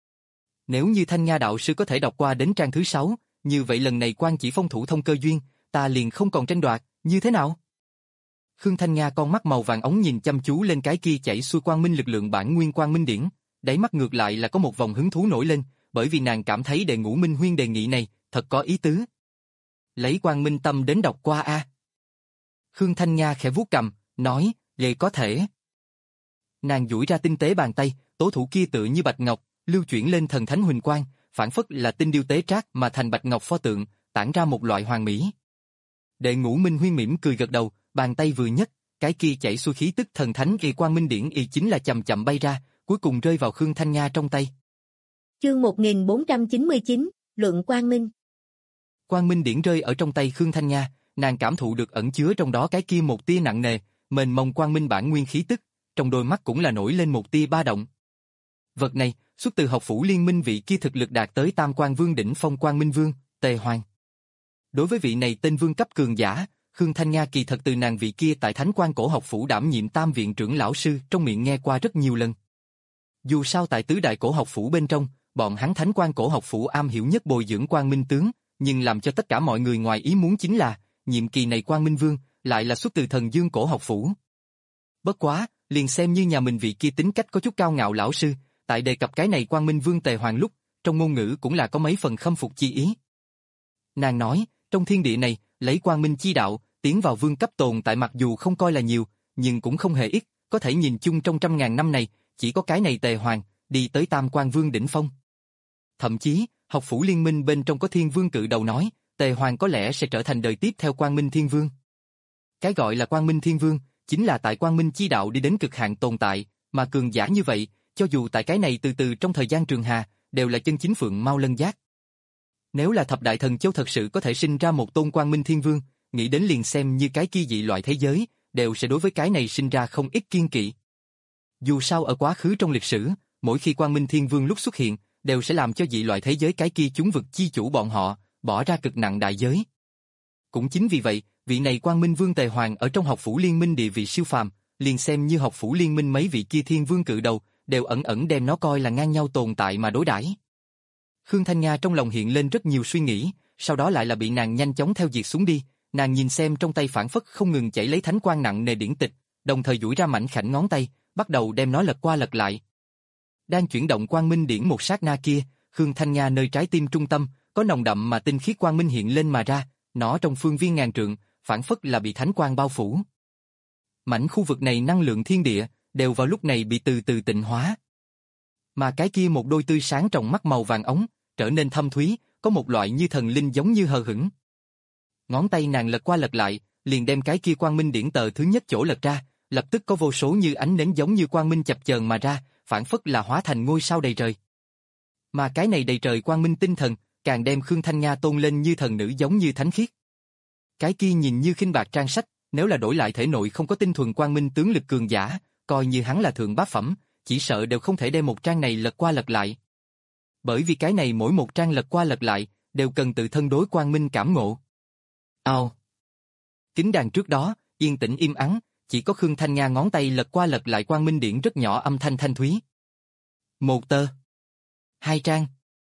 Nếu như Thanh Nga đạo sư có thể đọc qua đến trang thứ sáu, như vậy lần này Quan Chỉ Phong thủ thông cơ duyên, ta liền không còn tranh đoạt, như thế nào? Khương Thanh Nga con mắt màu vàng ống nhìn chăm chú lên cái kia chảy xuôi quang minh lực lượng bản nguyên quang minh điển, đáy mắt ngược lại là có một vòng hứng thú nổi lên, bởi vì nàng cảm thấy Đệ Ngũ Minh Huyên đề nghị này, thật có ý tứ. Lấy quang minh tâm đến đọc qua a. Khương Thanh Nga khẽ vuốt cầm, nói, vậy có thể. Nàng duỗi ra tinh tế bàn tay, tố thủ kia tựa như bạch ngọc, lưu chuyển lên thần thánh huỳnh quang, phản phất là tinh điêu tế trác mà thành bạch ngọc pho tượng, tản ra một loại hoàn mỹ. Đệ Ngũ Minh Huyên mỉm cười gật đầu, bàn tay vừa nhấc, cái kia chảy xuôi khí tức thần thánh y quang minh điển y chính là chậm chậm bay ra, cuối cùng rơi vào Khương Thanh Nga trong tay. Chương một nghìn bốn trăm chín mươi chín, Luận Quang Minh. Quang minh điển rơi ở trong tay Khương Thanh Nga, nàng cảm thụ được ẩn chứa trong đó cái kia một tia nặng nề, mênh mông quang minh bản nguyên khí tức, trong đôi mắt cũng là nổi lên một tia ba động. Vật này, xuất từ học phủ liên minh vị kia thực lực đạt tới Tam Quan Vương đỉnh phong Quang Minh Vương, Tề Hoàng. Đối với vị này tên vương cấp cường giả, Khương Thanh Nga kỳ thật từ nàng vị kia tại Thánh Quan Cổ học phủ đảm nhiệm tam viện trưởng lão sư trong miệng nghe qua rất nhiều lần. Dù sao tại tứ đại cổ học phủ bên trong, bọn hắn Thánh Quan Cổ học phủ am hiểu nhất bồi dưỡng Quang Minh tướng, nhưng làm cho tất cả mọi người ngoài ý muốn chính là, nhiệm kỳ này Quang Minh Vương lại là xuất từ Thần Dương Cổ học phủ. Bất quá, liền xem như nhà mình vị kia tính cách có chút cao ngạo lão sư, tại đề cập cái này Quang Minh Vương Tề Hoàng lúc, trong ngôn ngữ cũng là có mấy phần khâm phục chi ý. Nàng nói, trong thiên địa này, lấy Quang Minh chi đạo, tiến vào vương cấp tồn tại mặc dù không coi là nhiều, nhưng cũng không hề ít, có thể nhìn chung trong trăm ngàn năm này, chỉ có cái này Tề Hoàng, đi tới Tam Quan Vương đỉnh phong. Thậm chí, học phủ liên minh bên trong có Thiên Vương cự đầu nói, Tề Hoàng có lẽ sẽ trở thành đời tiếp theo Quang Minh Thiên Vương. Cái gọi là Quang Minh Thiên Vương, chính là tại Quang Minh chi đạo đi đến cực hạn tồn tại, mà cường giả như vậy, cho dù tại cái này từ từ trong thời gian trường hà, đều là chân chính phượng mau lân giác. Nếu là thập đại thần châu thật sự có thể sinh ra một tôn Quang Minh Thiên Vương, nghĩ đến liền xem như cái kia dị loại thế giới, đều sẽ đối với cái này sinh ra không ít kiên kỵ. Dù sao ở quá khứ trong lịch sử, mỗi khi Quang Minh Thiên Vương lúc xuất hiện, đều sẽ làm cho dị loại thế giới cái kia chúng vực chi chủ bọn họ, bỏ ra cực nặng đại giới. Cũng chính vì vậy, vị này Quang Minh Vương Tề Hoàng ở trong học phủ liên minh địa vị siêu phàm, liền xem như học phủ liên minh mấy vị kia Thiên Vương cự đầu, đều ẩn ẩn đem nó coi là ngang nhau tồn tại mà đối đãi. Khương Thanh Nga trong lòng hiện lên rất nhiều suy nghĩ, sau đó lại là bị nàng nhanh chóng theo diệt xuống đi, nàng nhìn xem trong tay phản phất không ngừng chảy lấy thánh quang nặng nề điển tịch, đồng thời duỗi ra mảnh khảnh ngón tay, bắt đầu đem nó lật qua lật lại. Đang chuyển động quang minh điển một sát na kia, Khương Thanh Nga nơi trái tim trung tâm, có nồng đậm mà tinh khiết quang minh hiện lên mà ra, nó trong phương viên ngàn trượng, phản phất là bị thánh quang bao phủ. Mảnh khu vực này năng lượng thiên địa, đều vào lúc này bị từ từ tịnh hóa. Mà cái kia một đôi tươi sáng trong mắt màu vàng ống, trở nên thâm thúy, có một loại như thần linh giống như hờ hững. Ngón tay nàng lật qua lật lại, liền đem cái kia quang minh điển tờ thứ nhất chỗ lật ra, lập tức có vô số như ánh nến giống như quang minh chập chờn mà ra, phản phất là hóa thành ngôi sao đầy trời. Mà cái này đầy trời quang minh tinh thần, càng đem Khương Thanh Nga tôn lên như thần nữ giống như thánh khiết. Cái kia nhìn như khinh bạc trang sách, nếu là đổi lại thể nội không có tinh thuần quang minh tướng lực cường giả, coi như hắn là thượng bá phẩm, chỉ sợ đều không thể đem một trang này lật qua lật lại. Bởi vì cái này mỗi một trang lật qua lật lại, đều cần tự thân đối quang minh cảm ngộ. Ao. Kính đàn trước đó, yên tĩnh im ắng, chỉ có Khương Thanh Nga ngón tay lật qua lật lại quang minh điển rất nhỏ âm thanh thanh thúy. Một tờ. Hai trang.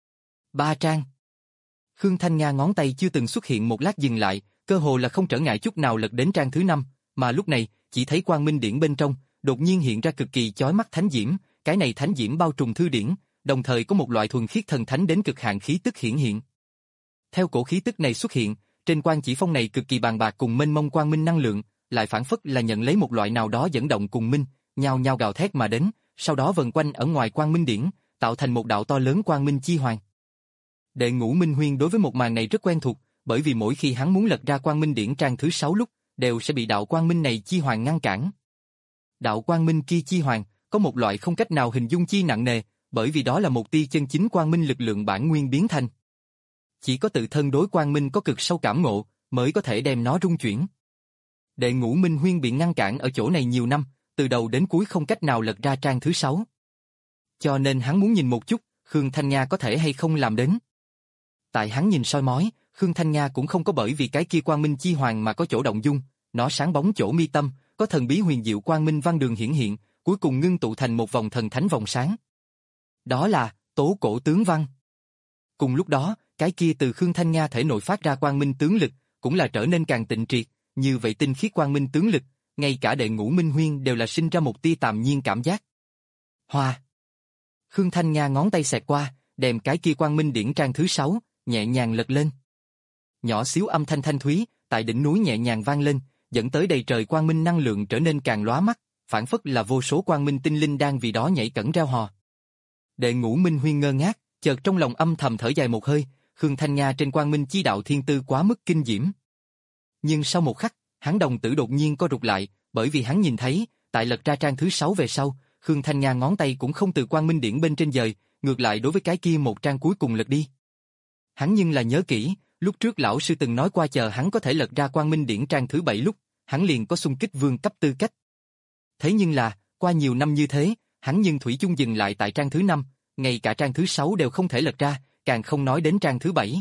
Ba trang. Khương Thanh Nga ngón tay chưa từng xuất hiện một lát dừng lại, cơ hồ là không trở ngại chút nào lật đến trang thứ năm, mà lúc này, chỉ thấy quang minh điển bên trong, đột nhiên hiện ra cực kỳ chói mắt thánh diễm, cái này thánh diễm bao trùm thư điển, đồng thời có một loại thuần khiết thần thánh đến cực hạn khí tức hiển hiện. Theo cổ khí tức này xuất hiện, trên quan chỉ phong này cực kỳ bàn bạc cùng mênh mông quang minh năng lượng, lại phản phất là nhận lấy một loại nào đó dẫn động cùng minh, nhao nhao gào thét mà đến, sau đó vần quanh ở ngoài quang minh điển, tạo thành một đạo to lớn quang minh chi hoàng. Đệ Ngũ Minh Huyên đối với một màn này rất quen thuộc, bởi vì mỗi khi hắn muốn lật ra quang minh điển trang thứ sáu lúc, đều sẽ bị đạo quang minh này chi hoàng ngăn cản. Đạo quang minh kia chi hoàng, có một loại không cách nào hình dung chi nặng nề, bởi vì đó là một tia chân chính quang minh lực lượng bản nguyên biến thành. Chỉ có tự thân đối quang minh có cực sâu cảm ngộ, mới có thể đem nó rung chuyển. Đệ Ngũ Minh Huyên bị ngăn cản ở chỗ này nhiều năm, từ đầu đến cuối không cách nào lật ra trang thứ sáu. Cho nên hắn muốn nhìn một chút, Khương Thanh Nga có thể hay không làm đến. Tại hắn nhìn soi mói, Khương Thanh Nga cũng không có bởi vì cái kia quang minh chi hoàng mà có chỗ động dung, nó sáng bóng chỗ mi tâm, có thần bí huyền diệu quang minh văn đường hiển hiện, cuối cùng ngưng tụ thành một vòng thần thánh vòng sáng. Đó là tố cổ tướng văn. Cùng lúc đó, cái kia từ Khương Thanh Nga thể nội phát ra quang minh tướng lực, cũng là trở nên càng tịnh triệt, như vậy tinh khiết quang minh tướng lực, ngay cả đệ ngũ minh huyên đều là sinh ra một tia tạm nhiên cảm giác. Hoa. Khương Thanh Nga ngón tay xẹt qua, đem cái kia quang minh điển trang thứ sáu, nhẹ nhàng lật lên. Nhỏ xíu âm thanh thanh thúy, tại đỉnh núi nhẹ nhàng vang lên, dẫn tới đầy trời quang minh năng lượng trở nên càng lóa mắt, phản phất là vô số quang minh tinh linh đang vì đó nhảy cẫng reo hò. Đệ ngũ minh huyên ngơ ngác, chợt trong lòng âm thầm thở dài một hơi, Khương Thanh Nga trên quang minh chi đạo thiên tư quá mức kinh diễm. Nhưng sau một khắc, hắn đồng tử đột nhiên co rụt lại, bởi vì hắn nhìn thấy, tại lật ra trang thứ sáu về sau, Khương Thanh Nga ngón tay cũng không từ quang minh điển bên trên dời, ngược lại đối với cái kia một trang cuối cùng lật đi. Hắn nhưng là nhớ kỹ, lúc trước lão sư từng nói qua chờ hắn có thể lật ra quang minh điển trang thứ bảy lúc, hắn liền có xung kích vương cấp tư cách. Thế nhưng là, qua nhiều năm như thế, hắn nhưng thủy chung dừng lại tại trang thứ năm, ngay cả trang thứ sáu đều không thể lật ra, càng không nói đến trang thứ bảy.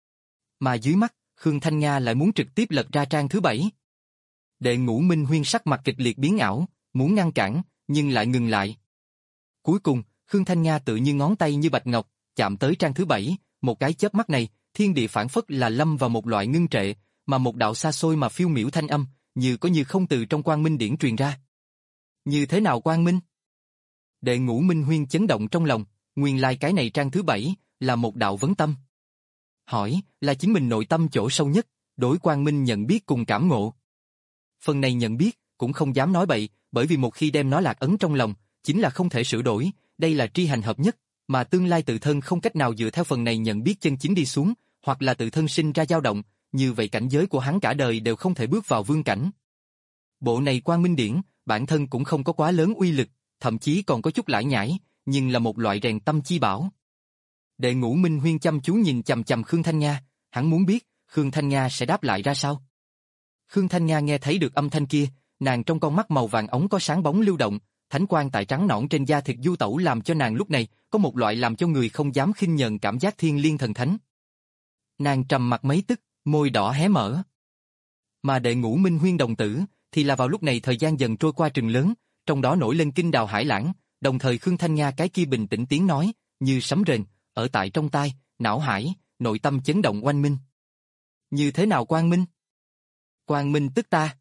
Mà dưới mắt, Khương Thanh Nga lại muốn trực tiếp lật ra trang thứ bảy. Đệ ngũ minh huyên sắc mặt kịch liệt biến ảo, muốn ngăn cản, nhưng lại ngừng lại. Cuối cùng, Khương Thanh Nga tự như ngón tay như bạch ngọc, chạm tới trang thứ bảy, một cái chớp mắt này, thiên địa phản phất là lâm vào một loại ngưng trệ, mà một đạo xa xôi mà phiêu miểu thanh âm, như có như không từ trong quang minh điển truyền ra. Như thế nào quang minh? Đệ ngũ minh huyên chấn động trong lòng, nguyên lai cái này trang thứ bảy, là một đạo vấn tâm. Hỏi, là chính mình nội tâm chỗ sâu nhất, đối quang minh nhận biết cùng cảm ngộ. Phần này nhận biết, cũng không dám nói bậy, bởi vì một khi đem nó lạc ấn trong lòng, chính là không thể sửa đổi, đây là tri hành hợp nhất, mà tương lai tự thân không cách nào dựa theo phần này nhận biết chân chính đi xuống, hoặc là tự thân sinh ra dao động, như vậy cảnh giới của hắn cả đời đều không thể bước vào vương cảnh. Bộ này quang minh điển, bản thân cũng không có quá lớn uy lực, thậm chí còn có chút lải nhải, nhưng là một loại rèn tâm chi bảo. Đệ ngũ minh huyên chăm chú nhìn chằm chằm Khương Thanh Nga, hắn muốn biết, Khương Thanh Nga sẽ đáp lại ra sao. Khương Thanh Nga nghe thấy được âm thanh kia, nàng trong con mắt màu vàng ống có sáng bóng lưu động, thánh quang tại trắng nõn trên da thịt du tẩu làm cho nàng lúc này có một loại làm cho người không dám khinh nhờn cảm giác thiên liêng thần thánh. Nàng trầm mặt mấy tức, môi đỏ hé mở. Mà đệ ngũ minh huyên đồng tử, thì là vào lúc này thời gian dần trôi qua trừng lớn, trong đó nổi lên kinh đào hải lãng, đồng thời Khương Thanh Nga cái kia bình tĩnh tiếng nói, như sấm rền, ở tại trong tai, não hải, nội tâm chấn động oanh minh. Như thế nào quang minh? Quang minh tức ta.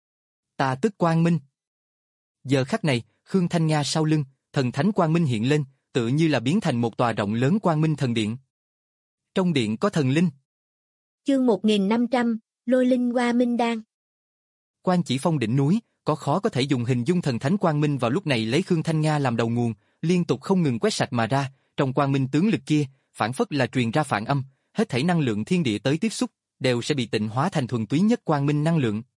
Ta tức quang minh. Giờ khắc này, Khương Thanh Nga sau lưng, thần thánh quang minh hiện lên, tự như là biến thành một tòa rộng lớn quang minh thần điện. Trong điện có thần linh. Chương một nghìn năm trăm, Lôi Linh Hoa Minh Đan. Quan Chỉ Phong đỉnh núi, có khó có thể dùng hình dung thần thánh quang minh vào lúc này lấy Khương Thanh Nga làm đầu nguồn, liên tục không ngừng quét sạch mà ra, trong quang minh tướng lực kia, phản phất là truyền ra phản âm, hết thảy năng lượng thiên địa tới tiếp xúc, đều sẽ bị tịnh hóa thành thuần túy nhất quang minh năng lượng.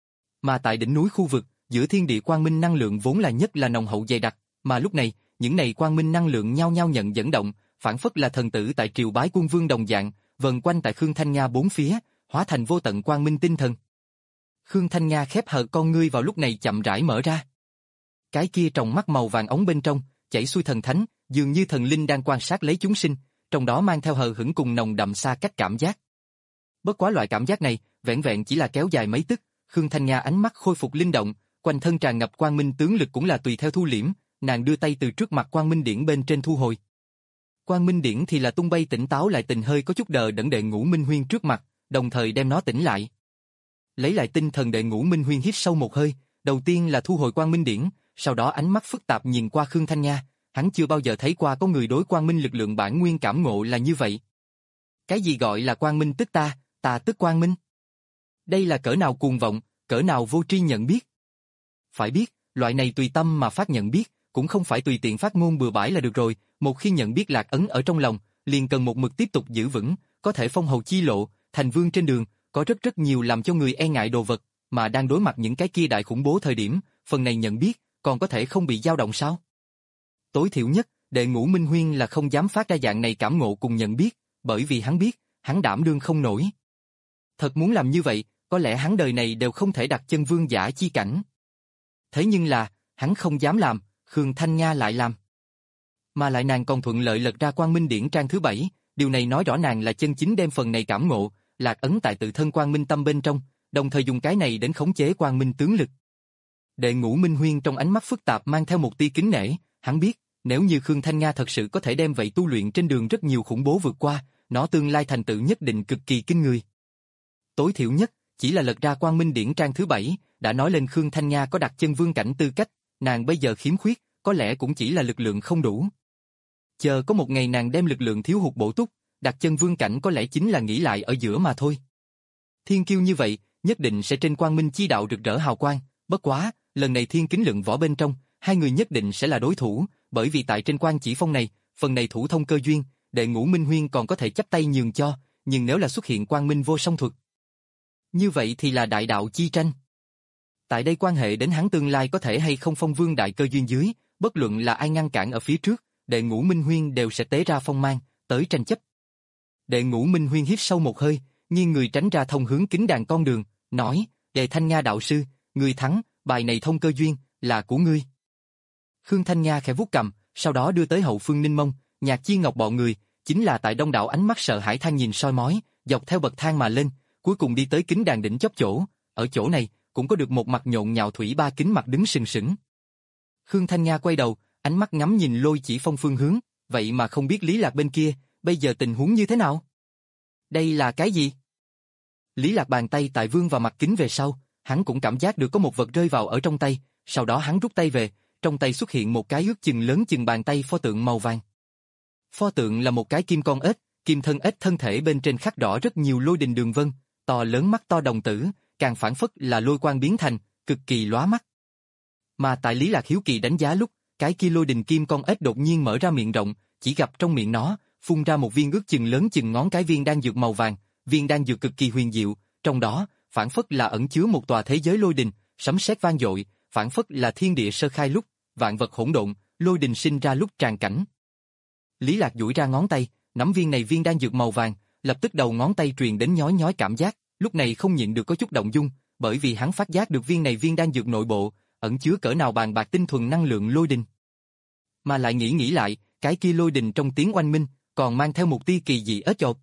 Mà tại đỉnh núi khu vực, giữa thiên địa quang minh năng lượng vốn là nhất là nồng hậu dày đặc, mà lúc này, những này quang minh năng lượng nhau nhau nhận dẫn động, phản phất là thần tử tại triều bái quân vương đồng dạng, vần quanh tại Khương Thanh Nga bốn phía, hóa thành vô tận quang minh tinh thần. Khương Thanh Nga khép hờ con ngươi vào lúc này chậm rãi mở ra. Cái kia trong mắt màu vàng ống bên trong, chảy xuôi thần thánh, dường như thần linh đang quan sát lấy chúng sinh, trong đó mang theo hờ hững cùng nồng đậm xa cách cảm giác. Bất quá loại cảm giác này, vẹn vẹn chỉ là kéo dài mấy tức, Khương Thanh Nga ánh mắt khôi phục linh động, quanh thân tràn ngập quang minh tướng lực cũng là tùy theo thu liễm, nàng đưa tay từ trước mặt quang minh điển bên trên thu hồi. Quang minh điển thì là tung bay tỉnh táo lại tình hơi có chút đờ đẫn đệ ngũ minh huyên trước mặt, đồng thời đem nó tỉnh lại. Lấy lại tinh thần đệ ngũ minh huyên hít sâu một hơi, đầu tiên là thu hồi quang minh điển, sau đó ánh mắt phức tạp nhìn qua Khương Thanh Nga, hắn chưa bao giờ thấy qua có người đối quang minh lực lượng bản nguyên cảm ngộ là như vậy. Cái gì gọi là quang minh tức ta, ta tức quang minh? Đây là cỡ nào cuồng vọng, cỡ nào vô tri nhận biết? Phải biết, loại này tùy tâm mà phát nhận biết, cũng không phải tùy tiện phát ngôn bừa bãi là được rồi, một khi nhận biết lạc ấn ở trong lòng, liền cần một mực tiếp tục giữ vững, có thể phong hầu chi lộ, thành vương trên đường, có rất rất nhiều làm cho người e ngại đồ vật, mà đang đối mặt những cái kia đại khủng bố thời điểm, phần này nhận biết, còn có thể không bị dao động sao? Tối thiểu nhất, đệ ngũ minh huyên là không dám phát ra dạng này cảm ngộ cùng nhận biết, bởi vì hắn biết, hắn đảm đương không nổi. Thật muốn làm như vậy, có lẽ hắn đời này đều không thể đặt chân vương giả chi cảnh. Thế nhưng là, hắn không dám làm, Khương Thanh Nga lại làm. Mà lại nàng còn thuận lợi lật ra quang minh điển trang thứ bảy, điều này nói rõ nàng là chân chính đem phần này cảm ngộ, lạc ấn tại tự thân quang minh tâm bên trong, đồng thời dùng cái này đến khống chế quang minh tướng lực. Đệ Ngũ Minh Huyên trong ánh mắt phức tạp mang theo một tia kính nể, hắn biết, nếu như Khương Thanh Nga thật sự có thể đem vậy tu luyện trên đường rất nhiều khủng bố vượt qua, nó tương lai thành tựu nhất định cực kỳ kinh người. Tối thiểu nhất, chỉ là lật ra Quang Minh Điển trang thứ bảy, đã nói lên Khương Thanh Nga có đặt chân vương cảnh tư cách, nàng bây giờ khiếm khuyết, có lẽ cũng chỉ là lực lượng không đủ. Chờ có một ngày nàng đem lực lượng thiếu hụt bổ túc, đặt chân vương cảnh có lẽ chính là nghĩ lại ở giữa mà thôi. Thiên kiêu như vậy, nhất định sẽ trên quang minh chi đạo rực rỡ hào quang, bất quá, lần này thiên kính lượng võ bên trong, hai người nhất định sẽ là đối thủ, bởi vì tại trên quan chỉ phong này, phần này thủ thông cơ duyên, Đệ Ngũ Minh Huyên còn có thể chắp tay nhường cho, nhưng nếu là xuất hiện quang minh vô song thuật, như vậy thì là đại đạo chi tranh. Tại đây quan hệ đến hắn tương lai có thể hay không phong vương đại cơ duyên dưới, bất luận là ai ngăn cản ở phía trước, Đệ Ngũ Minh Huyên đều sẽ tế ra phong mang, tới tranh chấp. Đệ Ngũ Minh Huyên hít sâu một hơi, nghiêng người tránh ra thông hướng kính đàn con đường, nói, Đệ Thanh Nga đạo sư, ngươi thắng, bài này thông cơ duyên, là của ngươi. Khương Thanh Nga khẽ vuốt cầm, sau đó đưa tới hậu phương Ninh Mông, Nhạc Chi Ngọc bọn người, chính là tại đông đảo ánh mắt sợ hãi than nhìn soi mói, dọc theo bậc thang mà lên, cuối cùng đi tới kính đàn đỉnh chóp chỗ, ở chỗ này, cũng có được một mặt nhộn nhạo thủy ba kính mặt đứng sừng sững. Khương Thanh Nga quay đầu, ánh mắt ngắm nhìn Lôi Chỉ Phong phương hướng, vậy mà không biết Lý Lạc bên kia, bây giờ tình huống như thế nào? Đây là cái gì? Lý Lạc bàn tay tại vương vào mặt kính về sau, hắn cũng cảm giác được có một vật rơi vào ở trong tay, sau đó hắn rút tay về, trong tay xuất hiện một cái ước chừng lớn chừng bàn tay pho tượng màu vàng. Pho tượng là một cái kim con ếch, kim thân ếch thân thể bên trên khắc rõ rất nhiều lôi đình đường vân, to lớn mắt to đồng tử, càng phản phất là lôi quang biến thành, cực kỳ lóa mắt. Mà tại Lý Lạc hiếu kỳ đánh giá lúc, cái kia lôi đình kim con ếch đột nhiên mở ra miệng rộng, chỉ gặp trong miệng nó phun ra một viên ước chừng lớn chừng ngón cái viên đan dược màu vàng, viên đan dược cực kỳ huyền diệu, trong đó phản phất là ẩn chứa một tòa thế giới lôi đình, sấm sét vang dội, phản phất là thiên địa sơ khai lúc, vạn vật hỗn độn, lôi đình sinh ra lúc tràn cảnh. Lý Lạc duỗi ra ngón tay, nắm viên này viên đan dược màu vàng, lập tức đầu ngón tay truyền đến nhói nhói cảm giác, lúc này không nhịn được có chút động dung, bởi vì hắn phát giác được viên này viên đan dược nội bộ ẩn chứa cỡ nào bàn bạc tinh thuần năng lượng lôi đình. Mà lại nghĩ nghĩ lại, cái kia lôi đình trong tiếng oanh minh, còn mang theo một tia kỳ dị ớt chột.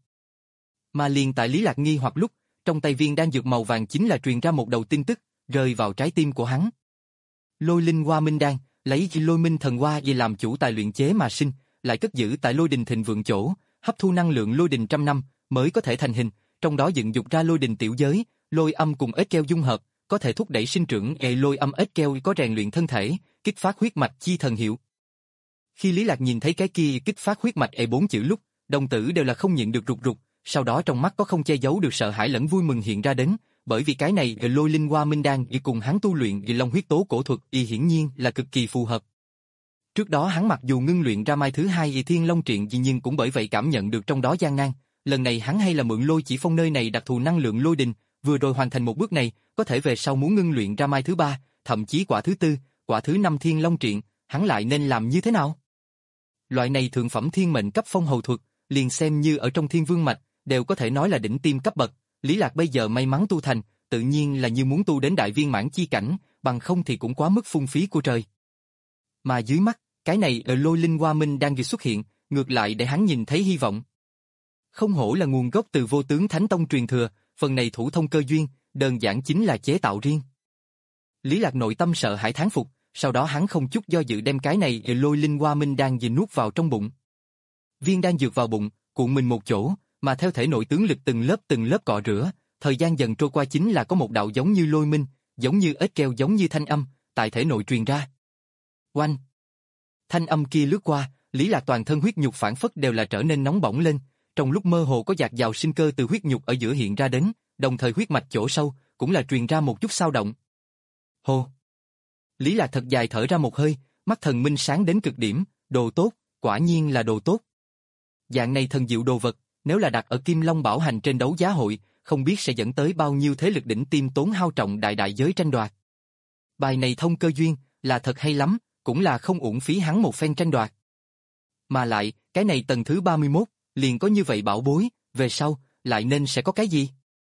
Mà liền tại Lý Lạc nghi hoặc lúc, trong tay viên đan dược màu vàng chính là truyền ra một đầu tin tức, rơi vào trái tim của hắn. Lôi linh hoa minh đan, lấy lôi minh thần hoa về làm chủ tài luyện chế mà sinh, lại cất giữ tại lôi đình thịnh vượng chỗ, hấp thu năng lượng lôi đình trăm năm mới có thể thành hình, trong đó dựng dục ra lôi đình tiểu giới, lôi âm cùng ếch keo dung hợp, có thể thúc đẩy sinh trưởng e lôi âm ếch keo có rèn luyện thân thể, kích phát huyết mạch chi thần hiệu. Khi Lý Lạc nhìn thấy cái kia kích phát huyết mạch e bốn chữ lúc, đồng tử đều là không nhịn được rụt rụt, sau đó trong mắt có không che giấu được sợ hãi lẫn vui mừng hiện ra đến, bởi vì cái này lôi linh hoa minh đan y cùng hắn tu luyện y long huyết tố cổ thuật y hiển nhiên là cực kỳ phù hợp. Trước đó hắn mặc dù ngưng luyện ra mai thứ hai y thiên long triện nhưng cũng bởi vậy cảm nhận được trong đó gian nan, lần này hắn hay là mượn Lôi Chỉ Phong nơi này đặc thù năng lượng lôi đình, vừa rồi hoàn thành một bước này, có thể về sau muốn ngưng luyện ra mai thứ ba, thậm chí quả thứ tư, quả thứ năm thiên long triện, hắn lại nên làm như thế nào? Loại này thượng phẩm thiên mệnh cấp phong hầu thuật, liền xem như ở trong thiên vương mạch, đều có thể nói là đỉnh tiêm cấp bậc, Lý Lạc bây giờ may mắn tu thành, tự nhiên là như muốn tu đến đại viên mãn chi cảnh, bằng không thì cũng quá mức phung phí của trời. Mà dưới mắt, cái này ở lôi linh hoa minh đang vừa xuất hiện, ngược lại để hắn nhìn thấy hy vọng. Không hổ là nguồn gốc từ vô tướng thánh tông truyền thừa, phần này thủ thông cơ duyên, đơn giản chính là chế tạo riêng. Lý Lạc nội tâm sợ hãi thán phục, sau đó hắn không chút do dự đem cái này lôi linh hoa minh đan dì nuốt vào trong bụng. Viên đan dược vào bụng, cuộn mình một chỗ, mà theo thể nội tướng lực từng lớp từng lớp cọ rửa, thời gian dần trôi qua chính là có một đạo giống như lôi minh, giống như ếch keo giống như thanh âm, tại thể nội truyền ra. Oanh! Thanh âm kia lướt qua, Lý Lạc toàn thân huyết nhục phản phất đều là trở nên nóng bỏng lên, trong lúc mơ hồ có dạt dào sinh cơ từ huyết nhục ở giữa hiện ra đến, đồng thời huyết mạch chỗ sâu cũng là truyền ra một chút dao động. Hô! Lý Lạc thật dài thở ra một hơi, mắt thần minh sáng đến cực điểm, đồ tốt, quả nhiên là đồ tốt. Dạng này thần diệu đồ vật, nếu là đặt ở Kim Long Bảo Hành trên đấu giá hội, không biết sẽ dẫn tới bao nhiêu thế lực đỉnh tiêm tốn hao trọng đại đại giới tranh đoạt. Bài này thông cơ duyên, là thật hay lắm, cũng là không uổng phí hắn một phen tranh đoạt. Mà lại, cái này tầng thứ ba mươi mốt, liền có như vậy bảo bối, về sau, lại nên sẽ có cái gì?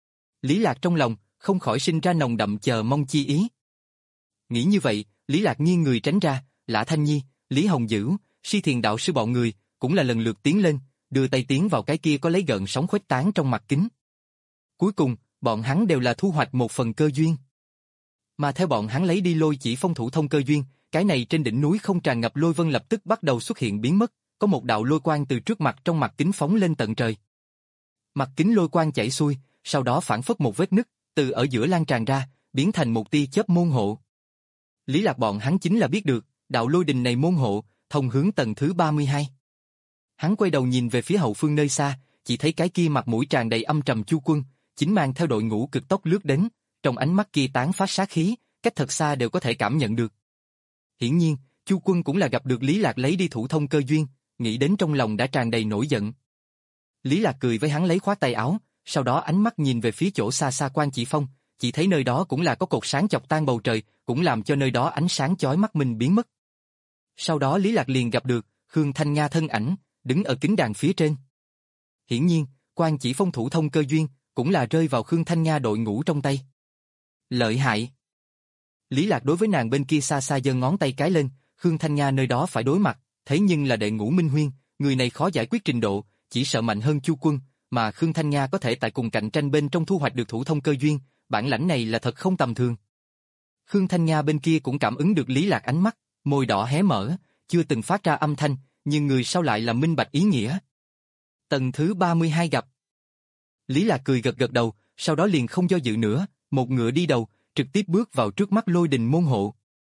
Lý Lạc trong lòng, không khỏi sinh ra nồng đậm chờ mong chi ý. Nghĩ như vậy, Lý Lạc nghiêng người tránh ra, Lã Thanh Nhi, Lý Hồng Dữ, Si Thiền đạo sư bọn người, cũng là lần lượt tiến lên, đưa tay tiến vào cái kia có lấy gợn sóng khuếch tán trong mặt kính. Cuối cùng, bọn hắn đều là thu hoạch một phần cơ duyên. Mà theo bọn hắn lấy đi lôi chỉ phong thủ thông cơ duyên, cái này trên đỉnh núi không tràn ngập lôi vân lập tức bắt đầu xuất hiện biến mất, có một đạo lôi quang từ trước mặt trong mặt kính phóng lên tận trời. Mặt kính lôi quang chảy xuôi, sau đó phản phất một vết nứt, từ ở giữa lan tràn ra, biến thành một tia chớp môn hộ. Lý Lạc bọn hắn chính là biết được, đạo lôi đình này môn hộ, thông hướng tầng thứ ba mươi hai. Hắn quay đầu nhìn về phía hậu phương nơi xa, chỉ thấy cái kia mặt mũi tràn đầy âm trầm Chu Quân, chính mang theo đội ngũ cực tốc lướt đến, trong ánh mắt kia tán phát sát khí, cách thật xa đều có thể cảm nhận được. Hiển nhiên, Chu Quân cũng là gặp được Lý Lạc lấy đi thủ thông cơ duyên, nghĩ đến trong lòng đã tràn đầy nổi giận. Lý Lạc cười với hắn lấy khóa tay áo, sau đó ánh mắt nhìn về phía chỗ xa xa Quan Chỉ Phong, chỉ thấy nơi đó cũng là có cột sáng chọc tan bầu trời, cũng làm cho nơi đó ánh sáng chói mắt mình biến mất. Sau đó Lý Lạc liền gặp được Khương Thanh Nga thân ảnh, đứng ở kính đàn phía trên. Hiển nhiên, Quan Chỉ Phong thủ thông cơ duyên, cũng là rơi vào Khương Thanh Nga đội ngũ trong tay. Lợi hại. Lý Lạc đối với nàng bên kia xa xa giơ ngón tay cái lên, Khương Thanh Nga nơi đó phải đối mặt, thế nhưng là đệ ngũ Minh Huyên, người này khó giải quyết trình độ, chỉ sợ mạnh hơn Chu Quân, mà Khương Thanh Nga có thể tại cùng cạnh tranh bên trong thu hoạch được thủ thông cơ duyên, bản lãnh này là thật không tầm thường. Khương Thanh Nga bên kia cũng cảm ứng được Lý Lạc ánh mắt, môi đỏ hé mở, chưa từng phát ra âm thanh, nhưng người sau lại là minh bạch ý nghĩa. Tầng thứ ba mươi hai gặp. Lý Lạc cười gật gật đầu, sau đó liền không do dự nữa, một ngựa đi đầu, trực tiếp bước vào trước mắt lôi đình môn hộ.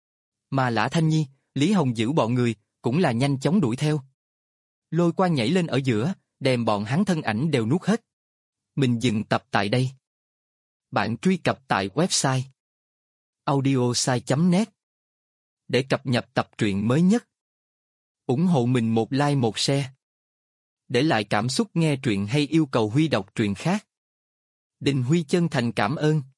Mà Lã Thanh Nhi, Lý Hồng giữ bọn người, cũng là nhanh chóng đuổi theo. Lôi quang nhảy lên ở giữa, đem bọn hắn thân ảnh đều nuốt hết. Mình dừng tập tại đây. Bạn truy cập tại website audiosai chấm net để cập nhật tập truyện mới nhất. Ủng hộ mình một like một share. Để lại cảm xúc nghe truyện hay yêu cầu Huy đọc truyện khác. Đình Huy chân thành cảm ơn.